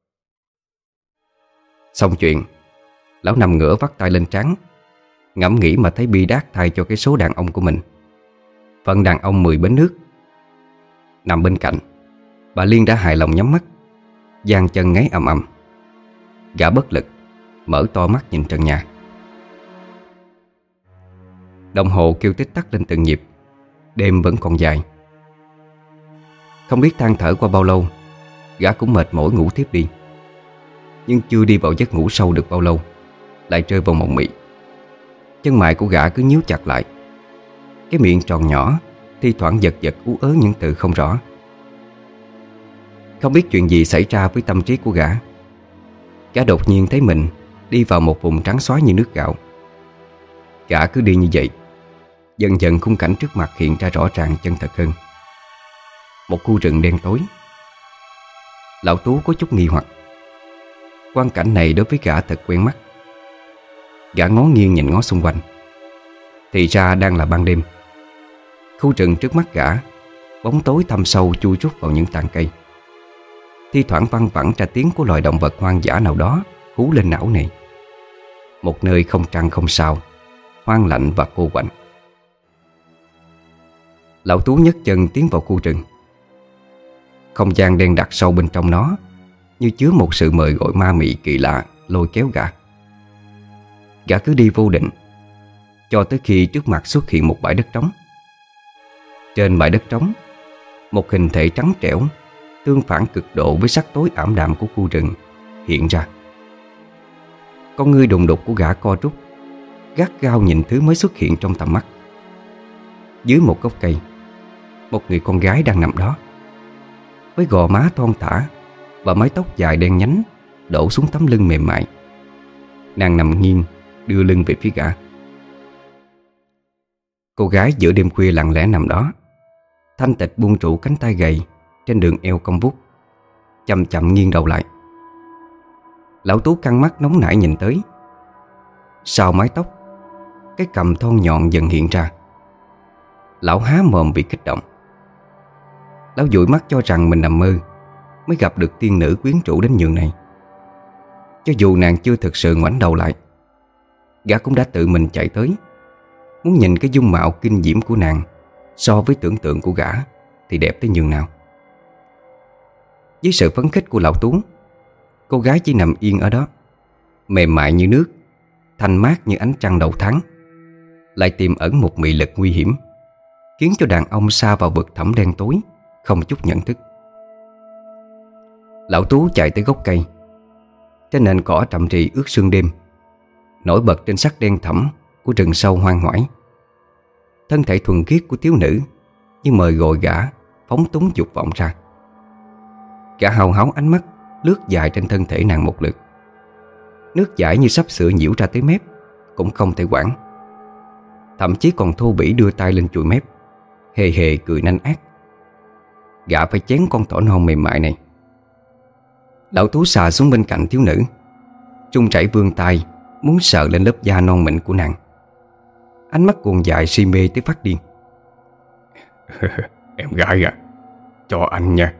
Xong chuyện, lão nằm ngửa vắt tay lên trán, ngẫm nghĩ mà thấy bi đát thay cho cái số đàn ông của mình. Phận đàn ông 10 bến nước. Nằm bên cạnh, bà Liên đã hài lòng nhắm mắt, giang chân ngáy ầm ầm. Gã bất lực mở to mắt nhìn trần nhà. Đồng hồ kêu tích tắc lên từng nhịp. Đêm vẫn còn dài. Không biết than thở qua bao lâu, gã cũng mệt mỏi ngủ tiếp đi. Nhưng chưa đi vào giấc ngủ sâu được bao lâu, lại rơi vào mộng mị. Chân mày của gã cứ nhíu chặt lại. Cái miệng tròn nhỏ thi thoảng giật giật ú ớ những từ không rõ. Không biết chuyện gì xảy ra với tâm trí của gã. Gã đột nhiên thấy mình đi vào một vùng trắng xóa như nước gạo. Gã cứ đi như vậy, dần dần khung cảnh trước mặt hiện ra rõ ràng chân thật hơn. Một khu rừng đen tối. Lão Tú có chút nghi hoặc. Quang cảnh này đối với gã thật quen mắt. Gã ngó nghiêng nhìn ngó xung quanh. Thì ra đang là ban đêm. Khu rừng trước mắt gã, bóng tối thâm sâu chui rút vào những tàn cây. Thi thoảng văng vẳng ra tiếng của loài động vật hoang dã nào đó hú lên não nề. Một nơi không trăng không sao, hoang lạnh và cô quạnh. Lão Tú nhấc chân tiến vào khu rừng. Không gian đen đặc sâu bên trong nó như chứa một sự mời gọi ma mị kỳ lạ lôi kéo gã. Gã cứ đi vô định cho tới khi trước mặt xuất hiện một bãi đất trống. Trên bãi đất trống, một hình thể trắng trẻo tương phản cực độ với sắc tối ảm đạm của khu rừng hiện ra. Con ngươi đùng đục của gã co rút, gắt gao nhìn thứ mới xuất hiện trong tầm mắt. Dưới một gốc cây, một người con gái đang nằm đó, với gò má thon thả và mái tóc dài đen nhánh đổ xuống tấm lưng mềm mại. Nàng nằm nghiêng, đưa lưng về phía gã. Cô gái giữa đêm khuya lặng lẽ nằm đó, thanh tịch buông trụ cánh tay gầy trên đường eo cong vút, chậm chậm nghiêng đầu lại. Lão Tú căng mắt nóng nảy nhìn tới. Sau mái tóc, cái cằm thon nhọn dần hiện ra. Lão há mồm vì kích động. Lão dụi mắt cho rằng mình nằm mơ mới gặp được tiên nữ quyến rũ đến nhường này. Cho dù nàng chưa thực sự ngoảnh đầu lại, gã cũng đã tự mình chạy tới, muốn nhìn cái dung mạo kinh diễm của nàng so với tưởng tượng của gã thì đẹp tới nhường nào. Với sự phấn khích của lão Tú, cô gái chỉ nằm yên ở đó, mềm mại như nước, thanh mát như ánh trăng đầu tháng, lại tiềm ẩn một mị lực nguy hiểm, khiến cho đàn ông sa vào vực thẳm đen tối không chút nhận thức. Lão Tú chạy tới gốc cây. Trên nền cỏ trầm trì ướt sương đêm, nổi bật trên sắc đen thẫm của rừng sâu hoang hoải, thân thể thuần khiết của thiếu nữ như mời gọi gã phóng túng dục vọng ra. Gã hào háo ánh mắt lướt dài trên thân thể nàng một lượt. Nước chảy như sắp sửa nhiễu ra tới mép cũng không thể quản. Thậm chí còn thô bỉ đưa tay lên chùi mép, hề hề cười nanh ác. Gã phải chén con thỏ non mềm mại này. Lão Tú xà xuống bên cạnh thiếu nữ, trung chảy vươn tay muốn sờ lên lớp da non mịn của nàng. Ánh mắt cuồng dại si mê tới phát điên.
Em gái à, cho anh nha.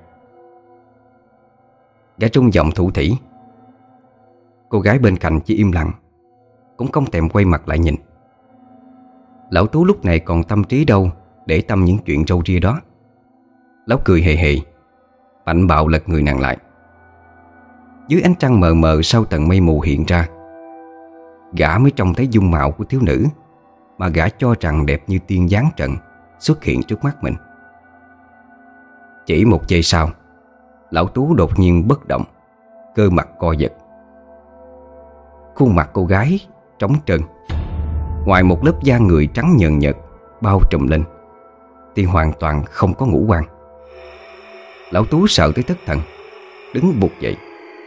Gã trung giọng thủ thỉ. Cô gái bên cạnh chỉ im lặng, cũng không thèm quay mặt lại nhìn. Lão Tú lúc này còn tâm trí đâu để tâm những chuyện râu ria đó. Lão cười hề hề, mạnh bạo lật người nàng lại. Dưới ánh trăng mờ mờ sau tầng mây mù hiện ra, gã mới trông thấy dung mạo của thiếu nữ mà gã cho rằng đẹp như tiên giáng trận xuất hiện trước mắt mình. Chỉ một giây sau, lão Tú đột nhiên bất động, cơ mặt co giật. Khuôn mặt cô gái trống trơn, ngoài một lớp da người trắng nhợn nhợt bao trùm lên thì hoàn toàn không có ngũ quan. Lão Tú sợ tới thất thần, đứng bụt dậy.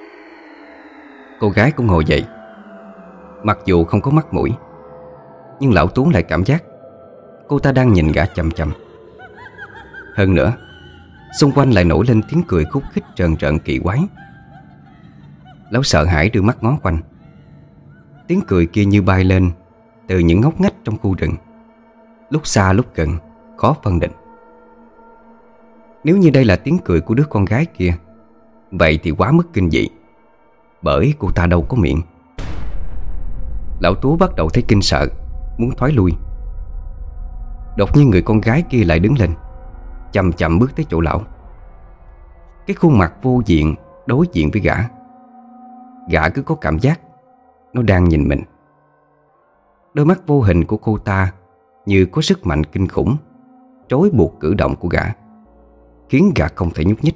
Cô gái cũng ngồi dậy. Mặc dù không có mắt mũi, nhưng lão Tú lại cảm giác cô ta đang nhìn gã chằm chằm. Hơn nữa, xung quanh lại nổi lên tiếng cười khúc khích trờn trợn kỳ quái. Lão sợ hãi đưa mắt ngó quanh. Tiếng cười kia như bay lên từ những ngóc ngách trong khu rừng, lúc xa lúc gần, khó phân định. Nếu như đây là tiếng cười của đứa con gái kia, vậy thì quá mức kinh dị, bởi cô ta đâu có miệng. Lão Tú bắt đầu thấy kinh sợ, muốn thoái lui. Đột nhiên người con gái kia lại đứng lên, chậm chậm bước tới chỗ lão. Cái khuôn mặt vô diện đối diện với gã. Gã cứ có cảm giác nó đang nhìn mình. Đôi mắt vô hình của cô ta như có sức mạnh kinh khủng trói buộc cử động của gã, khiến gã không thể nhúc nhích.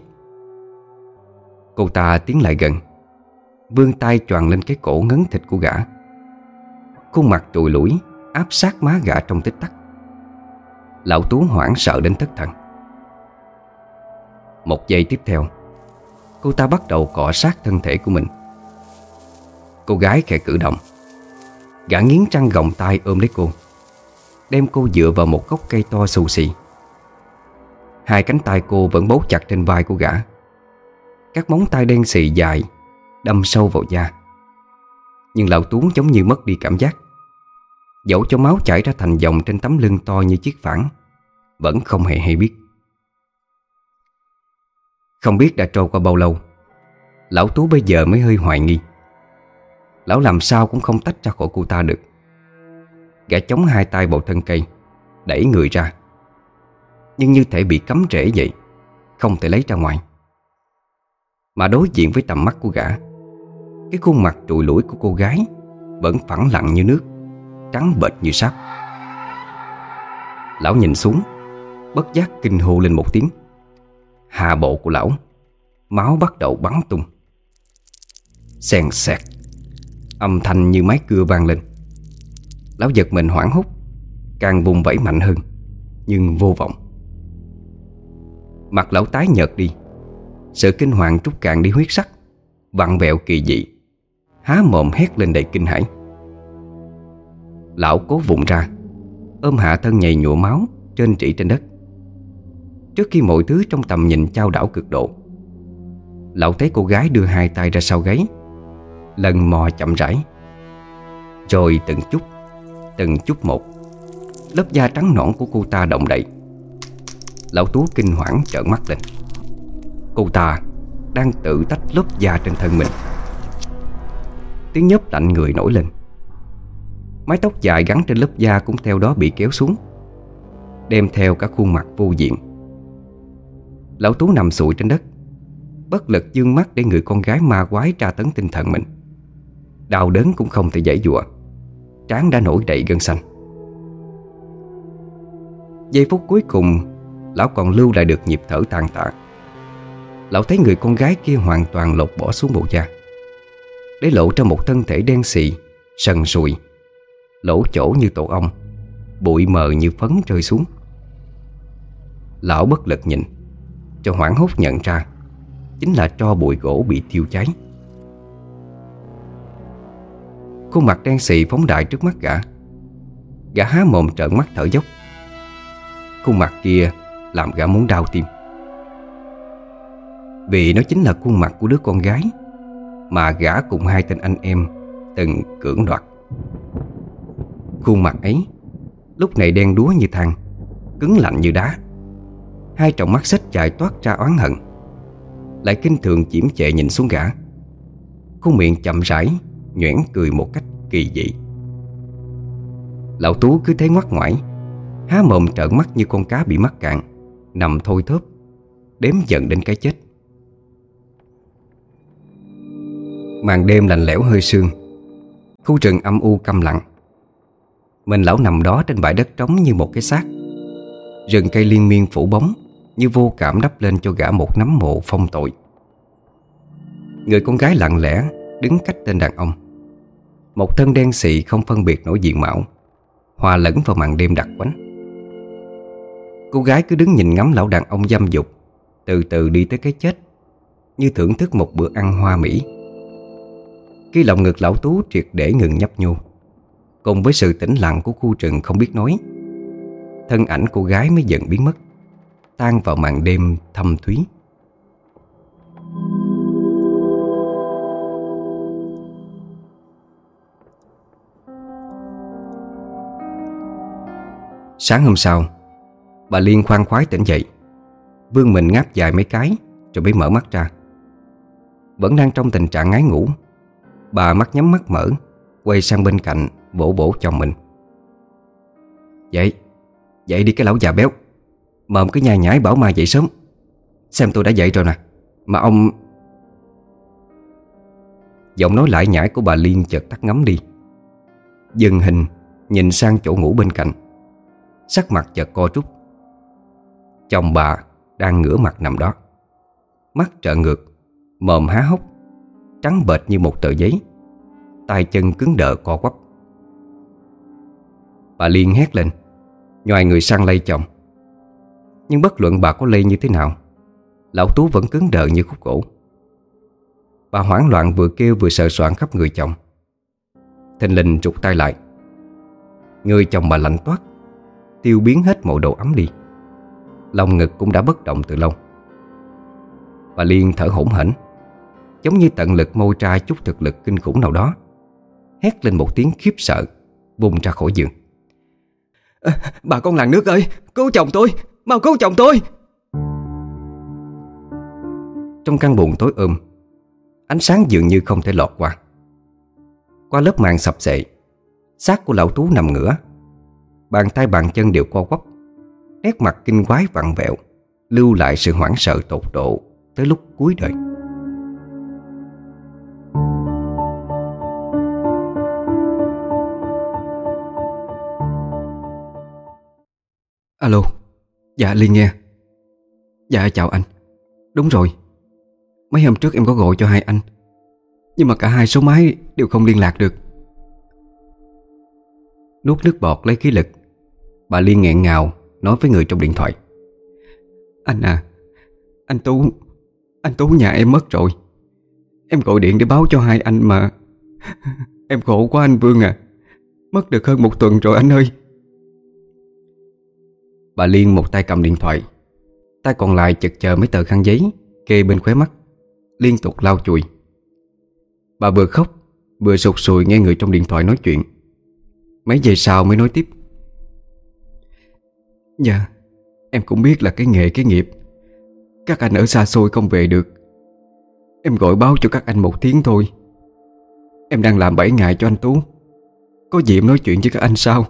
Cô ta tiến lại gần, vươn tay choàng lên cái cổ ngấn thịt của gã, Khuôn mặt trụi lủi áp sát má gã trong tích tắc. Lão Tú hoảng sợ đến thất thần. Một giây tiếp theo, cô ta bắt đầu cọ sát thân thể của mình. Cô gái khẽ cử động. Gã nghiến răng gọng tay ôm lấy cô, đem cô dựa vào một gốc cây to xù xì. Hai cánh tay cô vẫn bấu chặt trên vai của gã. Các móng tay đen xì dài đâm sâu vào da. Nhưng lão Tú giống như mất đi cảm giác. Dẫu cho máu chảy ra thành dòng trên tấm lưng to như chiếc phản, vẫn không hề hay biết. Không biết đã trôi qua bao lâu, lão Tú bây giờ mới hơi hoài nghi. Lão làm sao cũng không tách ra khỏi cô ta được. Gã chống hai tay vào thân cây, đẩy người ra, nhưng như thể bị cấm rễ vậy, không thể lấy ra ngoài. Mà đối diện với tầm mắt của gã, cái khuôn mặt trụi lủi của cô gái vẫn phẳng lặng như nước, trắng bệch như sáp. Lão nhìn xuống, bất giác kinh hô lên một tiếng. Hạ bộ của lão, máu bắt đầu bắn tung. Xèn xẹt, âm thanh như máy cưa vang lên. Lão giật mình hoảng hốt, càng vùng vẫy mạnh hơn, nhưng vô vọng. Mặt lão tái nhợt đi, sự kinh hoàng trút cạn đi huyết sắc, vặn vẹo kỳ dị, há mồm hét lên đầy kinh hãi. Lão cố vùng ra, ôm hạ thân nhầy nhụa máu trên trĩ trên đất. Trước khi mọi thứ trong tầm nhìn chao đảo cực độ, lão thấy cô gái đưa hai tay ra sau gáy, lần mò chậm rãi. Rồi từng chút một, lớp da trắng nõn của cô ta động đậy. Lão Tú kinh hoảng trợn mắt lên. Cô ta đang tự tách lớp da trên thân mình. Tiếng nhớp lạnh người nổi lên. Mái tóc dài gắn trên lớp da cũng theo đó bị kéo xuống, đem theo cả khuôn mặt vô diện. Lão Tú nằm sụi trên đất, bất lực dương mắt để người con gái ma quái tra tấn tinh thần mình. Đau đớn cũng không thể giãy giụa, trán đã nổi đầy gân xanh. Giây phút cuối cùng, lão còn lưu lại được nhịp thở tàn tạ. Lão thấy người con gái kia hoàn toàn lột bỏ xuống bộ da, để lộ ra một thân thể đen xì, sần sùi, lỗ chỗ như tổ ong, bụi mờ như phấn rơi xuống. Lão bất lực nhìn, cho hoảng hốt nhận ra chính là tro bụi gỗ bị thiêu cháy. Khuôn mặt đen xì phóng đại trước mắt gã. Gã há mồm trợn mắt thở dốc. Khuôn mặt kia làm gã muốn đau tim, vì nó chính là khuôn mặt của đứa con gái mà gã cùng hai tên anh em từng cưỡng đoạt. Khuôn mặt ấy lúc này đen đúa như than, cứng lạnh như đá. Hai tròng mắt xếch dài toát ra oán hận, lại kinh thường chiếm chệ nhìn xuống gã. Khuôn miệng chậm rãi nhoẻn cười một cách kỳ dị. Lão Tú cứ thế ngoắt ngoải, há mồm trợn mắt như con cá bị mắc cạn, nằm thôi thóp, đếm dần đến cái chết. Màn đêm lạnh lẽo hơi sương, khu rừng âm u câm lặng. Mình lão nằm đó trên bãi đất trống như một cái xác. Rừng cây liên miên phủ bóng, như vô cảm đắp lên cho gã một nắm mộ phong tội. Người con gái lặng lẽ đứng cách tên đàn ông, một thân đen xì không phân biệt nổi diện mạo, hòa lẫn vào màn đêm đặc quánh. Cô gái cứ đứng nhìn ngắm lão đàn ông dâm dục từ từ đi tới cái chết, như thưởng thức một bữa ăn hoa mỹ. Khi lòng ngực lão Tú triệt để ngừng nhấp nhô, cùng với sự tĩnh lặng của khu rừng không biết nói, thân ảnh cô gái mới dần biến mất, tan vào màn đêm thâm thúy. Sáng hôm sau, bà Liên khoan khoái tỉnh dậy, vươn mình ngáp dài mấy cái rồi mới mở mắt ra. Vẫn đang trong tình trạng ngái ngủ, bà mắt nhắm mắt mở, quay sang bên cạnh vỗ vỗ chồng mình. Dậy đi cái lão già béo, mồm cứ nhai nhái bảo ma dậy sớm. Xem tôi đã dậy rồi nè, mà ông... Giọng nói lải nhải của bà Liên chợt tắt ngấm đi. Dừng hình nhìn sang chỗ ngủ bên cạnh, sắc mặt chợt co rút. Chồng bà đang ngửa mặt nằm đó, mắt trợn ngược, mồm há hốc, trắng bệch như một tờ giấy, tay chân cứng đờ co quắp. Bà Liên hét lên, nhoài người sang lay chồng. Nhưng bất luận bà có lay như thế nào, lão Tú vẫn cứng đờ như khúc gỗ. Bà hoảng loạn vừa kêu vừa sờ soạng khắp người chồng. Thình lình trục tay lại. Người chồng bà lạnh toát, tiêu biến hết mọi độ ấm đi. Lòng ngực cũng đã bất động từ lâu. Bà Liên thở hổn hển, giống như tận lực môi ra chút thực lực kinh khủng nào đó, hét lên một tiếng khiếp sợ, bùng ra khỏi giường. Bà con làng nước ơi, cứu chồng tôi, mau cứu chồng tôi. Trong căn buồng tối ánh sáng dường như không thể lọt qua. Qua lớp màn sập xệ, xác của lão Tú nằm ngửa, bàn tay bàn chân đều co quắp, nét mặt kinh quái vặn vẹo, lưu lại sự hoảng sợ tột độ tới lúc cuối đời. Alo. Dạ Liên nghe. Dạ chào anh. Đúng rồi, mấy hôm trước em có gọi cho hai anh, nhưng mà cả hai số máy đều không liên lạc được. Nuốt nước bọt lấy khí lực, bà Liên nghẹn ngào nói với người trong điện thoại. Anh à, anh Tú nhà em mất rồi. Em gọi điện để báo cho hai anh mà em khổ quá anh Vương à. Mất được hơn 1 tuần rồi anh ơi. Bà Liên một tay cầm điện thoại, tay còn lại chực chờ mấy tờ khăn giấy kê bên khóe mắt, liên tục lau chùi. Bà vừa khóc vừa sụt sùi nghe người trong điện thoại nói chuyện. Mấy giây sau mới nói tiếp. Dạ, em cũng biết là cái nghề cái nghiệp, các anh ở xa xôi không về được. Em gọi báo cho các anh 1 tiếng thôi. Em đang làm 7 ngày cho anh Tú, có gì em nói chuyện với các anh sao?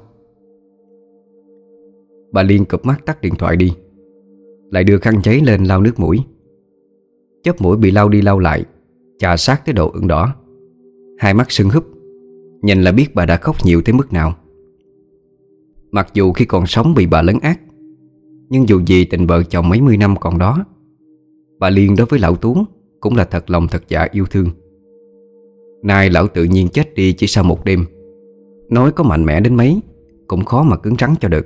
Bà Liên cụp mắt tắt điện thoại đi, lại đưa khăn giấy lên lau nước mũi. Chóp mũi bị lau đi lau lại, chà sát tới độ ửng đỏ. Hai mắt sưng húp, nhìn là biết bà đã khóc nhiều tới mức nào. Mặc dù khi còn sống bị bà lấn át, nhưng dù gì tình vợ chồng mấy mươi năm còn đó. Bà Liên đối với lão Tú cũng là thật lòng thật dạ yêu thương. Nay lão tự nhiên chết đi chỉ sau 1 đêm, nói có mạnh mẽ đến mấy cũng khó mà cứng rắn cho được.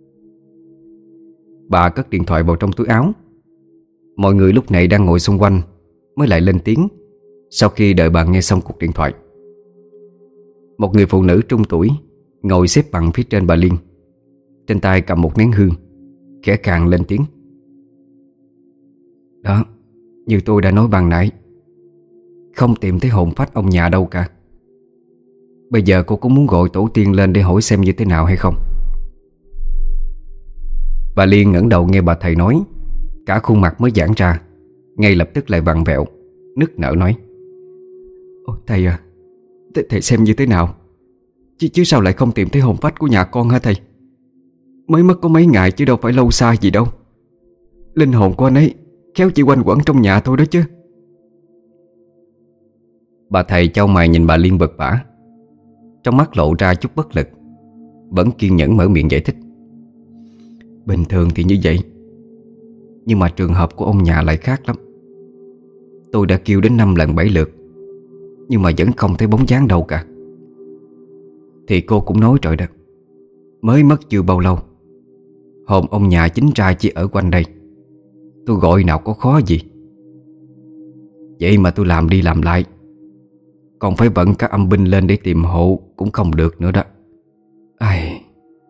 Bà cất điện thoại vào trong túi áo. Mọi người lúc này đang ngồi xung quanh mới lại lên tiếng, sau khi đợi bà nghe xong cuộc điện thoại. Một người phụ nữ trung tuổi ngồi xếp bằng phía trên bà Liên, trên tay cầm một nén hương, khẽ khàng lên tiếng. Đó, như tôi đã nói ban nãy, không tìm thấy hồn phách ông nhà đâu cả. Bây giờ cô có muốn gọi tổ tiên lên để hỏi xem như thế nào hay không? Bà Liên ngẩng đầu nghe bà thầy nói, cả khuôn mặt mới giãn ra, ngay lập tức lại vặn vẹo, nức nở nói. Ôi thầy à, thầy xem như thế nào? Chứ sao lại không tìm thấy hồn phách của nhà con hả thầy? Mới mất có mấy ngày chứ đâu phải lâu xa gì đâu. Linh hồn của anh ấy khéo chỉ quanh quẩn trong nhà thôi đó chứ. Bà thầy chau mày nhìn bà Liên vật vã, trong mắt lộ ra chút bất lực, vẫn kiên nhẫn mở miệng giải thích. Bình thường thì như vậy, nhưng mà trường hợp của ông nhà lại khác lắm. Tôi đã kêu đến 5 lần 7 lượt, nhưng mà vẫn không thấy bóng dáng đâu cả. Thì cô cũng nói rồi đó, mới mất chưa bao lâu, hồn ông nhà chính ra chỉ ở quanh đây. Tôi gọi nào có khó gì. Vậy mà tôi làm đi làm lại, còn phải vận cả âm binh lên để tìm hộ cũng không được nữa đó. Ai...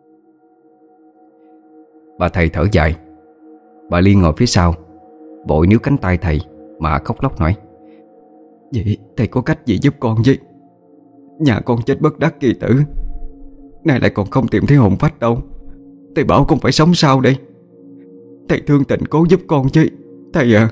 Bà thầy thở dài. Bà Liên ngồi phía sau, vội níu cánh tay thầy mà khóc lóc nói. Vậy thầy có cách gì giúp con chứ? Nhà con chết bất đắc kỳ tử, nay lại còn không tìm thấy hồn phách đâu. Thầy bảo con phải sống sao đây? Thầy thương tình cố giúp con chứ thầy à.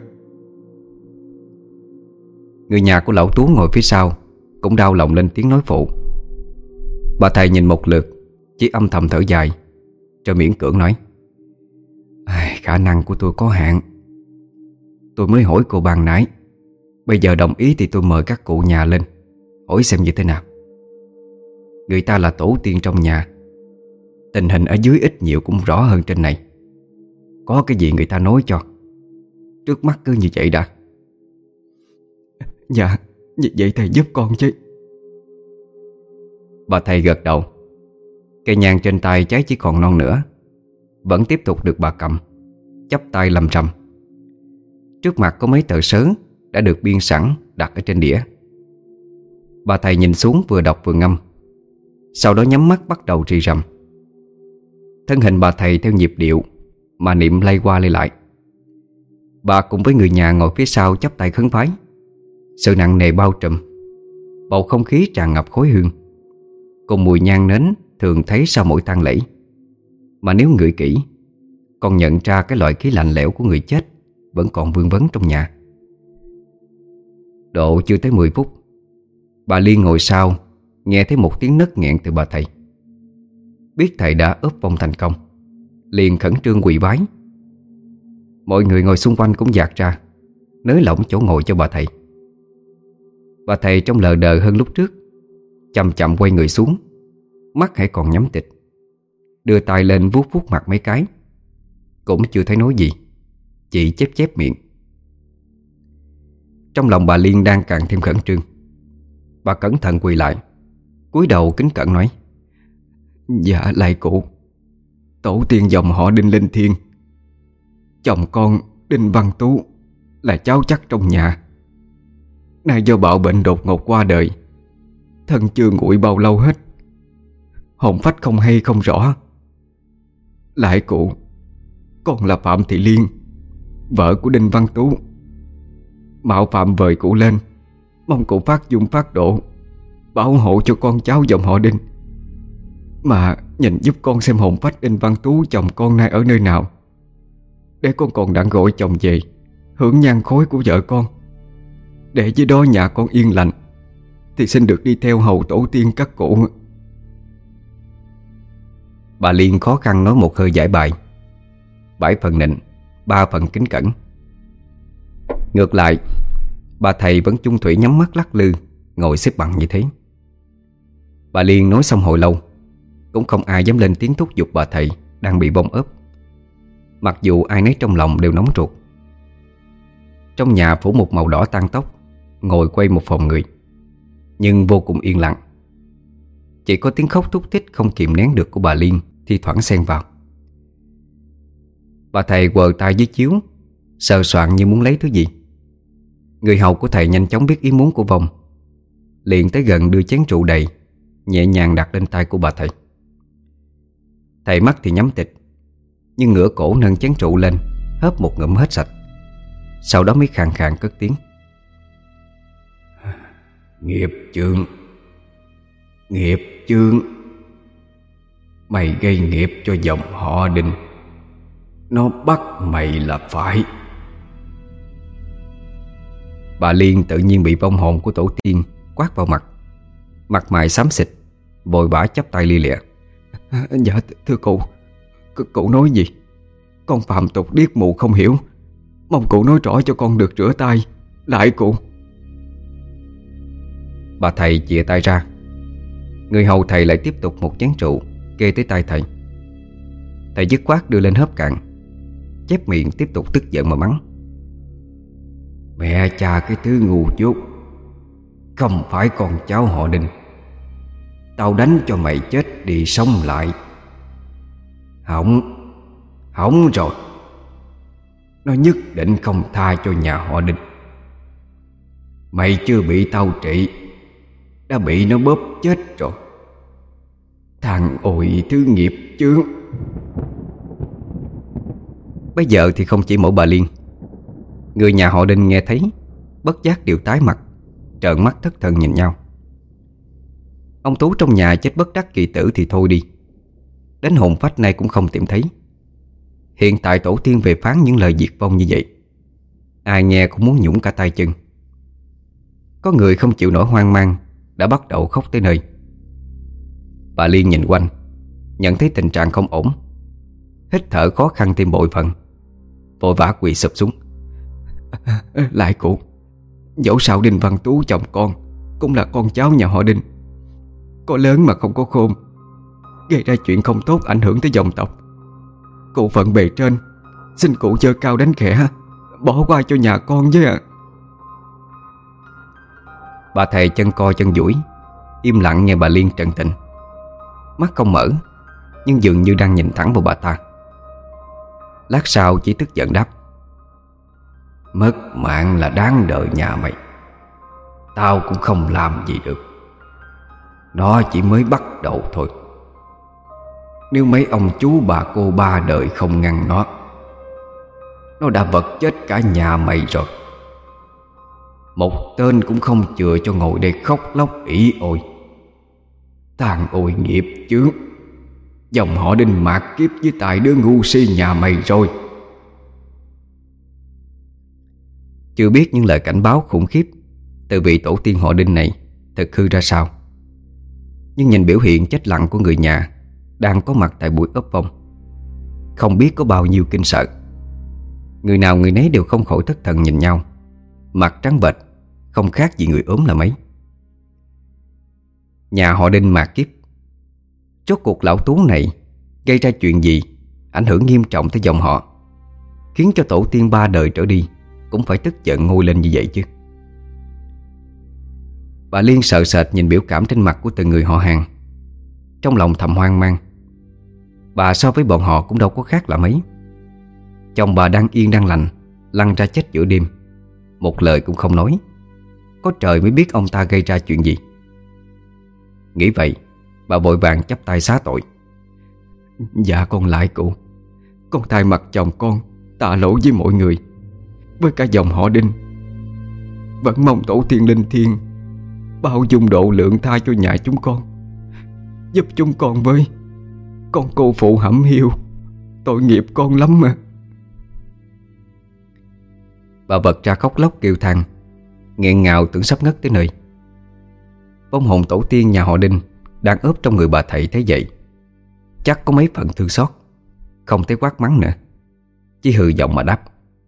Người nhà của lão Tú ngồi phía sau cũng đau lòng lên tiếng nói phụ. Bà thầy nhìn một lượt, chỉ âm thầm thở dài, rồi miễn cưỡng nói. Khả năng của tôi có hạn. Tôi mới hỏi cô ban nãy, bây giờ đồng ý thì tôi mời các cụ nhà lên hỏi xem như thế nào. Người ta là tổ tiên trong nhà, tình hình ở dưới ít nhiều cũng rõ hơn trên này. Có cái gì người ta nói cho. Trước mắt cứ như vậy đã. Dạ, vậy thầy giúp con chứ. Bà thầy gật đầu. Cây nhang trên tay cháy chỉ còn non nữa, vẫn tiếp tục được bà cầm, chắp tay lầm rầm. Trước mặt có mấy tờ sớ đã được biên sẵn đặt ở trên đĩa. Bà thầy nhìn xuống vừa đọc vừa ngâm, sau đó nhắm mắt bắt đầu rì rầm. Thân hình bà thầy theo nhịp điệu mà niệm lay qua lay lại. Bà cùng với người nhà ngồi phía sau chắp tay khấn vái. Sự nặng nề bao trùm, bầu không khí tràn ngập khói hương cùng mùi nhang nến thường thấy sau mỗi tang lễ. Mà nếu ngửi kỹ, còn nhận ra cái loại khí lạnh lẽo của người chết vẫn còn vương vấn trong nhà. Độ chưa tới 10 phút, bà Liên ngồi sau nghe thấy một tiếng nấc nghẹn từ bà thầy. Biết thầy đã ốp vong thành công, liền khẩn trương quỳ vái. Mọi người ngồi xung quanh cũng dạt ra, nới lỏng chỗ ngồi cho bà thầy. Bà thầy trông lờ đờ hơn lúc trước, chậm chậm quay người xuống, mắt hãy còn nhắm tịt, đưa tay lên vuốt vuốt mặt mấy cái. Cũng chưa thấy nói gì, chỉ chép chép miệng. Trong lòng bà Liên đang càng thêm khẩn trương. Bà cẩn thận quỳ lại, cúi đầu kính cẩn nói: Dạ lạy cụ, tổ tiên dòng họ Đinh linh thiêng. Chồng con Đinh Văn Tú là cháu chắc trong nhà, nay do bạo bệnh đột ngột qua đời, thân chưa nguội bao lâu hết, hồn phách không hay không rõ. Lạy cụ, con là Phạm Thị Liên, vợ của Đinh Văn Tú. Mạo phạm vời cụ lên, mong cụ phát dung phát độ, bảo hộ cho con cháu dòng họ Đinh, mà nhìn giúp con xem hồn phách Đinh Văn Tú chồng con nay ở nơi nào, để con còn đặng gọi chồng về hưởng nhang khói của vợ con. Để dưới đó nhà con yên lành, thì xin được đi theo hầu tổ tiên các cụ. Bà Liên khó khăn nói một hơi giải bài, 7 phần nịnh, 3 phần kính cẩn. Ngược lại, bà thầy vẫn chung thủy nhắm mắt lắc lư, ngồi xếp bằng như thế. Bà Liên nói xong hồi lâu, cũng không ai dám lên tiếng thúc giục bà thầy đang bị bong ốp, mặc dù ai nấy trong lòng đều nóng ruột. Trong nhà phủ một màu đỏ tang tóc, ngồi quay một phòng người, nhưng vô cùng yên lặng. Chỉ có tiếng khóc thút thít không kìm nén được của bà Liên thi thoảng xen vào. Bà thầy quờ tay dưới chiếu, sờ soạn như muốn lấy thứ gì. Người hầu của thầy nhanh chóng biết ý muốn của vong, liền tới gần đưa chén rượu đầy, nhẹ nhàng đặt lên tay của bà thầy. Thầy mắt thì nhắm tịt, nhưng ngửa cổ nâng chén rượu lên, hớp một ngụm hết sạch. Sau đó mới khàn khàn cất tiếng: Nghiệp chướng, nghiệp chướng, mày gây nghiệp cho dòng họ Đinh, nó bắt mày là phải. Bà Liên tự nhiên bị vong hồn của tổ tiên quát vào mặt, mặt mày xám xịt, vội vã chắp tay lia lịa: Dạ thưa cụ, cụ nói gì? Con phàm tục điếc mù không hiểu, mong cụ nói rõ cho con được rửa tay, lại cụ. Bà thầy chìa tay ra. Người hầu thầy lại tiếp tục một chén rượu kê tới tay thầy. Thầy dứt khoát đưa lên hớp cạn, chép miệng tiếp tục tức giận mà mắng: Mẹ cha cái thứ ngu dốt, không phải con cháu họ Đinh, tao đánh cho mày chết đi sống lại. Hỏng rồi. Nó nhất định không tha cho nhà họ Đinh. Mày chưa bị tao trị, đã bị nó bóp chết rồi. Thằng ôi thứ nghiệp chướng. Bây giờ thì không chỉ mỗi bà Liên, người nhà họ Đinh nghe thấy bất giác đều tái mặt, trợn mắt thất thần nhìn nhau. Ông Tú trong nhà chết bất đắc kỳ tử thì thôi đi, đến hồn phách này cũng không tìm thấy. Hiện tại tổ tiên về phán những lời diệt vong như vậy, ai nghe cũng muốn nhũng cả tay chân. Có người không chịu nổi hoang mang, đã bắt đầu khóc tới nơi. Bà Liên nhìn quanh, nhận thấy tình trạng không ổn, hít thở khó khăn thêm bội phần, vội vã quỳ sụp xuống: Lại cụ, dẫu sao Đinh Văn Tú chồng con cũng là con cháu nhà họ Đinh, có lớn mà không có khôn, gây ra chuyện không tốt ảnh hưởng tới dòng tộc. Cụ phận bề trên, xin cụ giơ cao đánh khẽ, bỏ qua cho nhà con với ạ. Bà thầy chân co chân duỗi, im lặng nghe bà Liên trần tình, mắt không mở, nhưng dường như đang nhìn thẳng vào bà ta. Lát sau chỉ tức giận đáp: mất mạng là đáng đợi nhà mày. Tao cũng không làm gì được. Nó chỉ mới bắt đầu thôi. Nếu mấy ông chú bà cô ba đời không ngăn nó đã vật chết cả nhà mày rồi. Một tên cũng không chừa cho ngồi đây khóc lóc ỉ ôi. Tàn ôi nghiệp chướng. Dòng họ Đinh mạt kiếp với tài đứa ngu si nhà mày rồi. Chưa biết những lời cảnh báo khủng khiếp từ vị tổ tiên họ Đinh này thực hư ra sao, nhưng nhìn biểu hiện chết lặng của người nhà đang có mặt tại buổi ấp vong, không biết có bao nhiêu kinh sợ. Người nào người nấy đều không khỏi thất thần nhìn nhau, mặt trắng bệch, không khác gì người ốm là mấy. Nhà họ Đinh mạt kiếp. Rốt cuộc lão Tú này gây ra chuyện gì ảnh hưởng nghiêm trọng tới dòng họ, khiến cho tổ tiên 3 đời trở đi cũng phải tức giận ngôi lên như vậy chứ? Bà Liên sợ sệt nhìn biểu cảm trên mặt của từng người họ hàng, trong lòng thầm hoang mang. Bà so với bọn họ cũng đâu có khác là mấy. Chồng bà đang yên đang lành lăn ra chết giữa đêm, một lời cũng không nói. Có trời mới biết ông ta gây ra chuyện gì. Nghĩ vậy, bà vội vàng chắp tay xá tội: dạ con lại cụ. Con thay mặt chồng con tạ lỗi với mọi người, với cả dòng họ Đinh. Vẫn mong tổ tiên linh thiêng bao dung độ lượng tha cho nhà chúng con, giúp chúng con với. Con cô phụ hẩm hiu, tội nghiệp con lắm mà. Bà vật ra khóc lóc kêu than, nghẹn ngào tưởng sắp ngất tới nơi. Vong hồn tổ tiên nhà họ Đinh đang ốp trong người bà thầy thấy vậy, chắc có mấy phần thương xót, không thấy quát mắng nữa, chỉ hừ giọng mà đáp: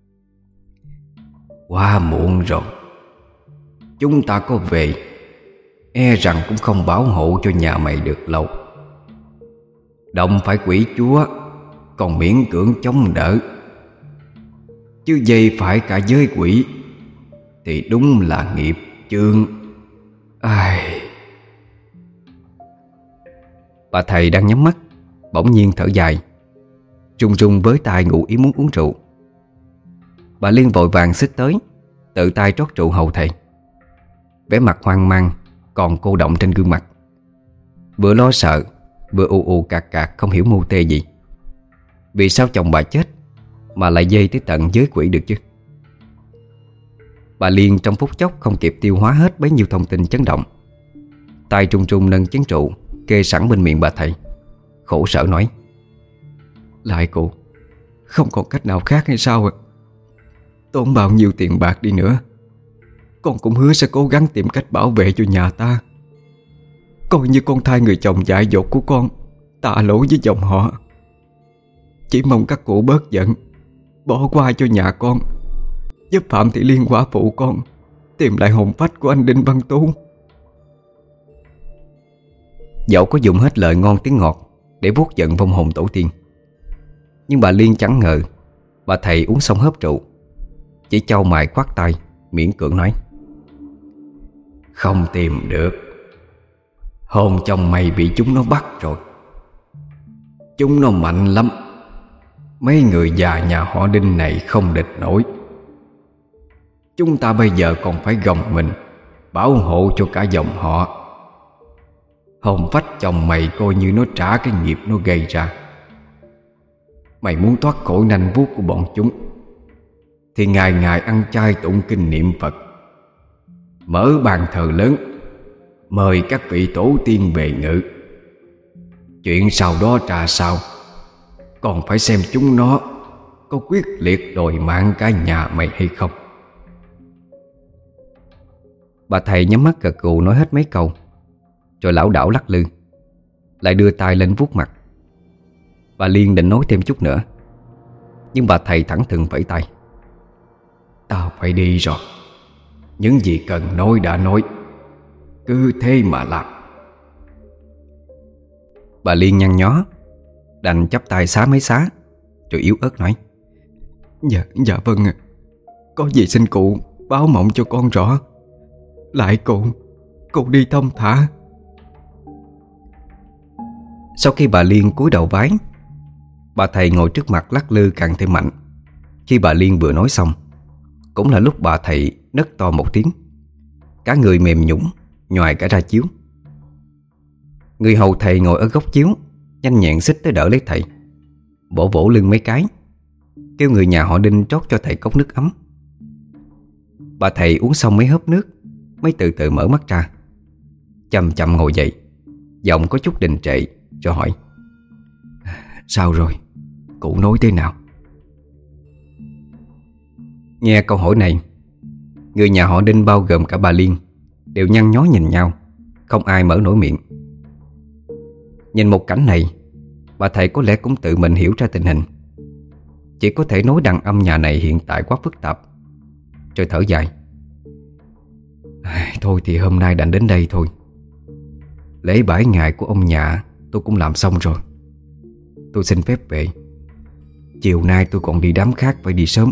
quá muộn rồi. Chúng ta có về, e rằng cũng không bảo hộ cho nhà mày được lâu. Động phải quỷ chúa, còn miễn cưỡng chống đỡ, chứ dây phải cả giới quỷ thì đúng là nghiệp chướng. Ai... Bà thầy đang nhắm mắt bỗng nhiên thở dài, run run với tay ngụ ý muốn uống rượu. Bà Liên vội vàng xích tới, tự tay rót rượu hầu thầy. Vẻ mặt hoang mang còn cô động trên gương mặt, vừa lo sợ vừa ù ù cạc cạc không hiểu mưu tê gì. Vì sao chồng bà chết mà lại dây tới tận giới quỷ được chứ? Bà Liên trong phút chốc không kịp tiêu hóa hết bấy nhiêu thông tin chấn động, tay trung trung nâng chén rượu kê sẵn bên miệng bà thầy, khổ sở nói: lại cụ, không còn cách nào khác hay sao ạ? Tốn bao nhiêu tiền bạc đi nữa, con cũng hứa sẽ cố gắng tìm cách bảo vệ cho nhà ta. Coi như con thay người chồng dại dột của con tạ lỗi với dòng họ. Chỉ mong các cụ bớt giận, bỏ qua cho nhà con, giúp Phạm Thị Liên quả phụ con tìm lại hồn phách của anh Đinh Văn Tú. Dẫu có dùng hết lời ngon tiếng ngọt để vuốt giận vong hồn tổ tiên, nhưng bà Liên chẳng ngờ bà thầy uống xong hớp rượu, chỉ chau mày khoát tay miễn cưỡng nói: không tìm được. Hồn chồng mày bị chúng nó bắt rồi. Chúng nó mạnh lắm. Mấy người già nhà họ Đinh này không địch nổi. Chúng ta bây giờ còn phải gồng mình bảo hộ cho cả dòng họ. Hồn phách chồng mày coi như nó trả cái nghiệp nó gây ra. Mày muốn thoát khỏi nanh vuốt của bọn chúng thì ngày ngày ăn chay tụng kinh niệm Phật, mở bàn thờ lớn, mời các vị tổ tiên về ngự. Chuyện sau đó ra sao còn phải xem chúng nó có quyết liệt đòi mạng cả nhà mày hay không. Bà thầy nhắm mắt gật gù nói hết mấy câu, rồi lảo đảo lắc lư, lại đưa tay lên vuốt mặt. Bà Liên định nói thêm chút nữa, nhưng bà thầy thẳng thừng vẫy tay: tao phải đi rồi. Những gì cần nói đã nói, cứ thế mà làm. Bà Liên nhăn nhó, đành chắp tay xá mấy xá, rồi yếu ớt nói: Dạ vâng ạ. Có gì xin cụ báo mộng cho con rõ. Lại cụ đi thông thả. Sau khi bà Liên cúi đầu vái, bà thầy ngồi trước mặt lắc lư càng thêm mạnh. Khi bà Liên vừa nói xong, cũng là lúc bà thầy nấc to một tiếng. Cả người mềm nhũn, nhoài cả ra chiếu. Người hầu thầy ngồi ở góc chiếu nhanh nhẹn xích tới đỡ lấy thầy, vỗ vỗ lưng mấy cái, kêu người nhà họ Đinh trót cho thầy cốc nước ấm. Bà thầy uống xong mấy hớp nước mới từ từ mở mắt ra, chậm chậm ngồi dậy, giọng có chút đình trệ, rồi hỏi: "Sao rồi? Cụ nói thế nào?" Nghe câu hỏi này, người nhà họ Đinh bao gồm cả bà Liên đều nhăn nhó nhìn nhau, không ai mở nổi miệng. Nhìn một cảnh này, bà thầy có lẽ cũng tự mình hiểu ra tình hình. Chỉ có thể nói đàn âm nhà này hiện tại quá phức tạp, rồi thở dài: "Thôi thì hôm nay đành đến đây thôi. Lễ bãi ngày của ông nhà tôi cũng làm xong rồi. Tôi xin phép về. Chiều nay tôi còn đi đám khác phải đi sớm."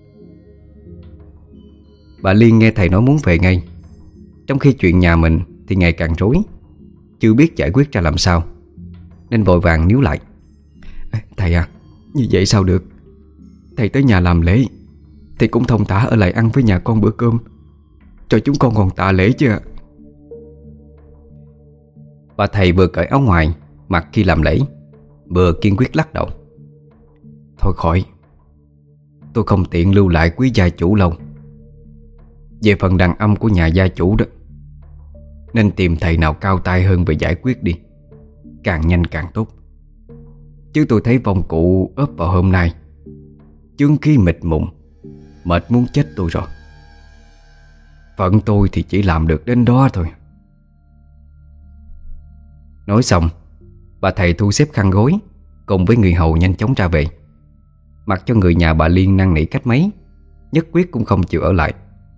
Bà Liên nghe thầy nói muốn về ngay, trong khi chuyện nhà mình thì ngày càng rối, chưa biết giải quyết ra làm sao, nên vội vàng níu lại: "Thầy à, như vậy sao được? Thầy tới nhà làm lễ thì cũng thông thả ở lại ăn với nhà con bữa cơm, cho chúng con còn tạ lễ chứ." Bà thầy vừa cởi áo ngoài mặc khi làm lễ, vừa kiên quyết lắc đầu: "Thôi khỏi, tôi không tiện lưu lại quý gia chủ lâu. Về phần đàn âm của nhà gia chủ đó, nên tìm thầy nào cao tay hơn về giải quyết đi, càng nhanh càng tốt. Chứ tôi thấy vong cụ ốp vào hôm nay, chướng khí mịt mùng, mệt muốn chết tôi rồi. Phận tôi thì chỉ làm được đến đó thôi." Nói xong, bà thầy thu xếp khăn gối cùng với người hầu nhanh chóng ra về, mặc cho người nhà bà Liên năn nỉ cách mấy, nhất quyết cũng không chịu ở lại.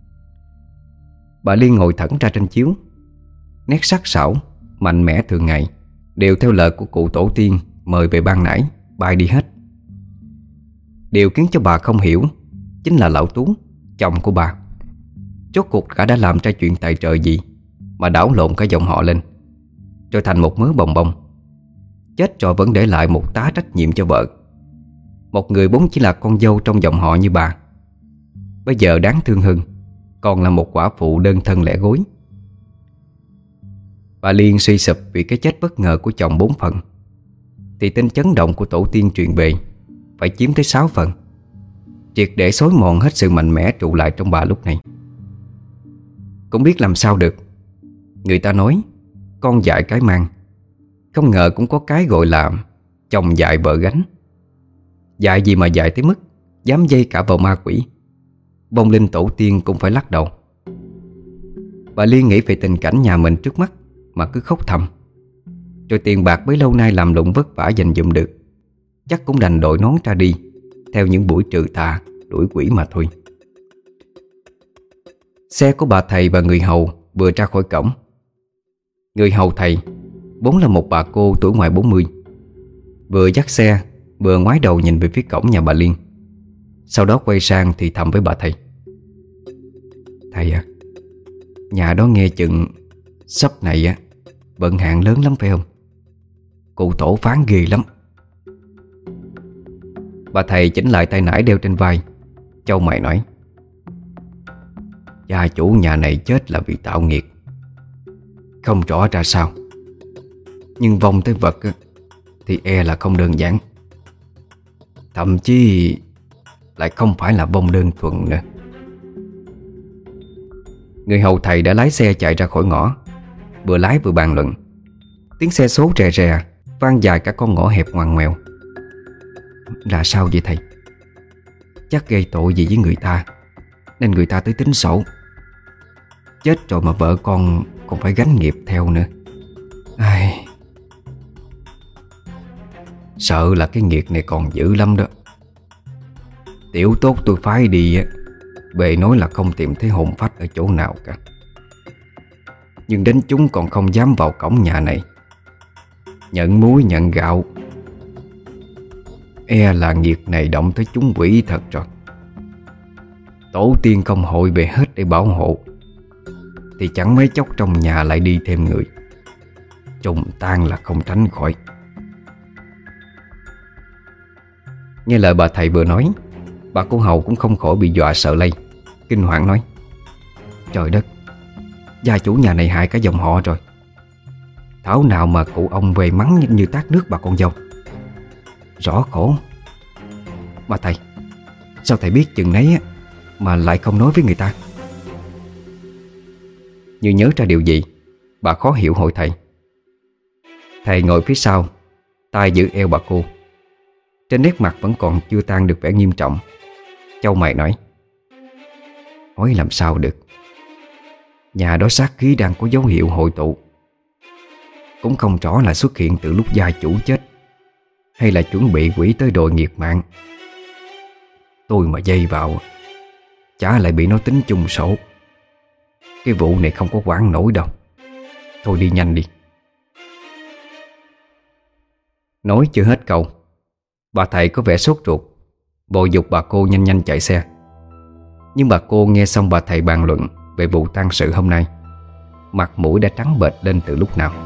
Bà Liên ngồi thẫn ra trên chiếu, nét sắc sảo, mạnh mẽ thường ngày đều theo lời của cụ tổ tiên mời về ban nãy bay đi hết. Điều khiến cho bà không hiểu chính là lão Tú, chồng của bà, rốt cuộc cả đã làm ra chuyện tài trời gì mà đảo lộn cả dòng họ lên, rồi thành một mớ bồng bông. Chết rồi vẫn để lại một tá trách nhiệm cho vợ, một người vốn chỉ là con dâu trong dòng họ như bà, bây giờ đáng thương hơn còn là một quả phụ đơn thân lẻ gối. Bà Liên suy sụp vì cái chết bất ngờ của chồng 4 phần, thì tin chấn động của tổ tiên truyền về phải chiếm tới 6 phần, triệt để xói mòn hết sự mạnh mẽ trụ lại trong bà lúc này. Cũng biết làm sao được. Người ta nói con dại cái mang, không ngờ cũng có cái gọi là chồng dại vợ gánh. Dại gì mà dại tới mức dám dây cả vào ma quỷ. Vong linh tổ tiên cũng phải lắc đầu. Bà Liên nghĩ về tình cảnh nhà mình trước mắt mà cứ khóc thầm. Rồi tiền bạc bấy lâu nay làm lụng vất vả dành dụm được, chắc cũng đành đội nón ra đi theo những buổi trừ tà đuổi quỷ mà thôi. Xe của bà thầy và người hầu vừa ra khỏi cổng. Người hầu thầy vốn là một bà cô tuổi ngoài 40, vừa dắt xe vừa ngoái đầu nhìn về phía cổng nhà bà Liên. Sau đó quay sang thì thầm với bà thầy: "Thầy à, nhà đó nghe chừng sắp này á vận hạn lớn lắm phải không? Cụ tổ phán ghê lắm." Bà thầy chỉnh lại tay nải đeo trên vai, chau mày nói: "Gia chủ nhà này chết là vì tạo nghiệt, không rõ ra sao, nhưng vong tới vật á, thì e là không đơn giản. Thậm chí lại không phải là vong đơn thuần nữa." Người hầu thầy đã lái xe chạy ra khỏi ngõ, vừa lái vừa bàn luận. Tiếng xe số rè rè vang dài cả con ngõ hẹp ngoằn ngoèo. "Là sao vậy thầy? Chắc gây tội gì với người ta nên người ta tới tính sổ. Chết rồi mà vợ con còn phải gánh nghiệp theo nữa. Ai... sợ là cái nghiệt này còn dữ lắm đó. Tiểu tốt tôi phái đi á, bề nói là không tìm thấy hồn phách ở chỗ nào cả, nhưng đến chúng còn không dám vào cổng nhà này nhận muối nhận gạo. E là nghiệt này động tới chúng quỷ thật rồi. Tổ tiên công hội về hết để bảo hộ, thì chẳng mấy chốc trong nhà lại đi thêm người, trùng tan là không tránh khỏi." Nghe lời bà thầy vừa nói, bà cô hầu cũng không khỏi bị dọa sợ lây, kinh hoàng nói: Trời đất, gia chủ nhà này hại cả dòng họ rồi. Thảo nào mà cụ ông về mắng như tát nước bà con dâu. Rõ khổ. Bà thầy, sao thầy biết chừng nấy mà lại không nói với người ta? Như nhớ ra điều gì, bà khó hiểu hỏi thầy. Thầy ngồi phía sau, tay giữ eo bà cô. Trên nét mặt vẫn còn chưa tan được vẻ nghiêm trọng. Chau mày nói: Hỏi làm sao được. Nhà đó sát khí đang có dấu hiệu hội tụ. Cũng không rõ là xuất hiện từ lúc gia chủ chết hay là chuẩn bị quỷ tới đồi nghiệt mạng. Tôi mà dây vào, chả lại bị nó tính chung sổ. Cái vụ này không có quản nổi đâu. Thôi đi nhanh đi. Nói chưa hết câu, bà thầy có vẻ sốt ruột, vội giục bà cô nhanh nhanh chạy xe. Nhưng bà cô nghe xong bà thầy bàn luận về vụ tang sự hôm nay, mặt mũi đã trắng bệch lên từ lúc nào.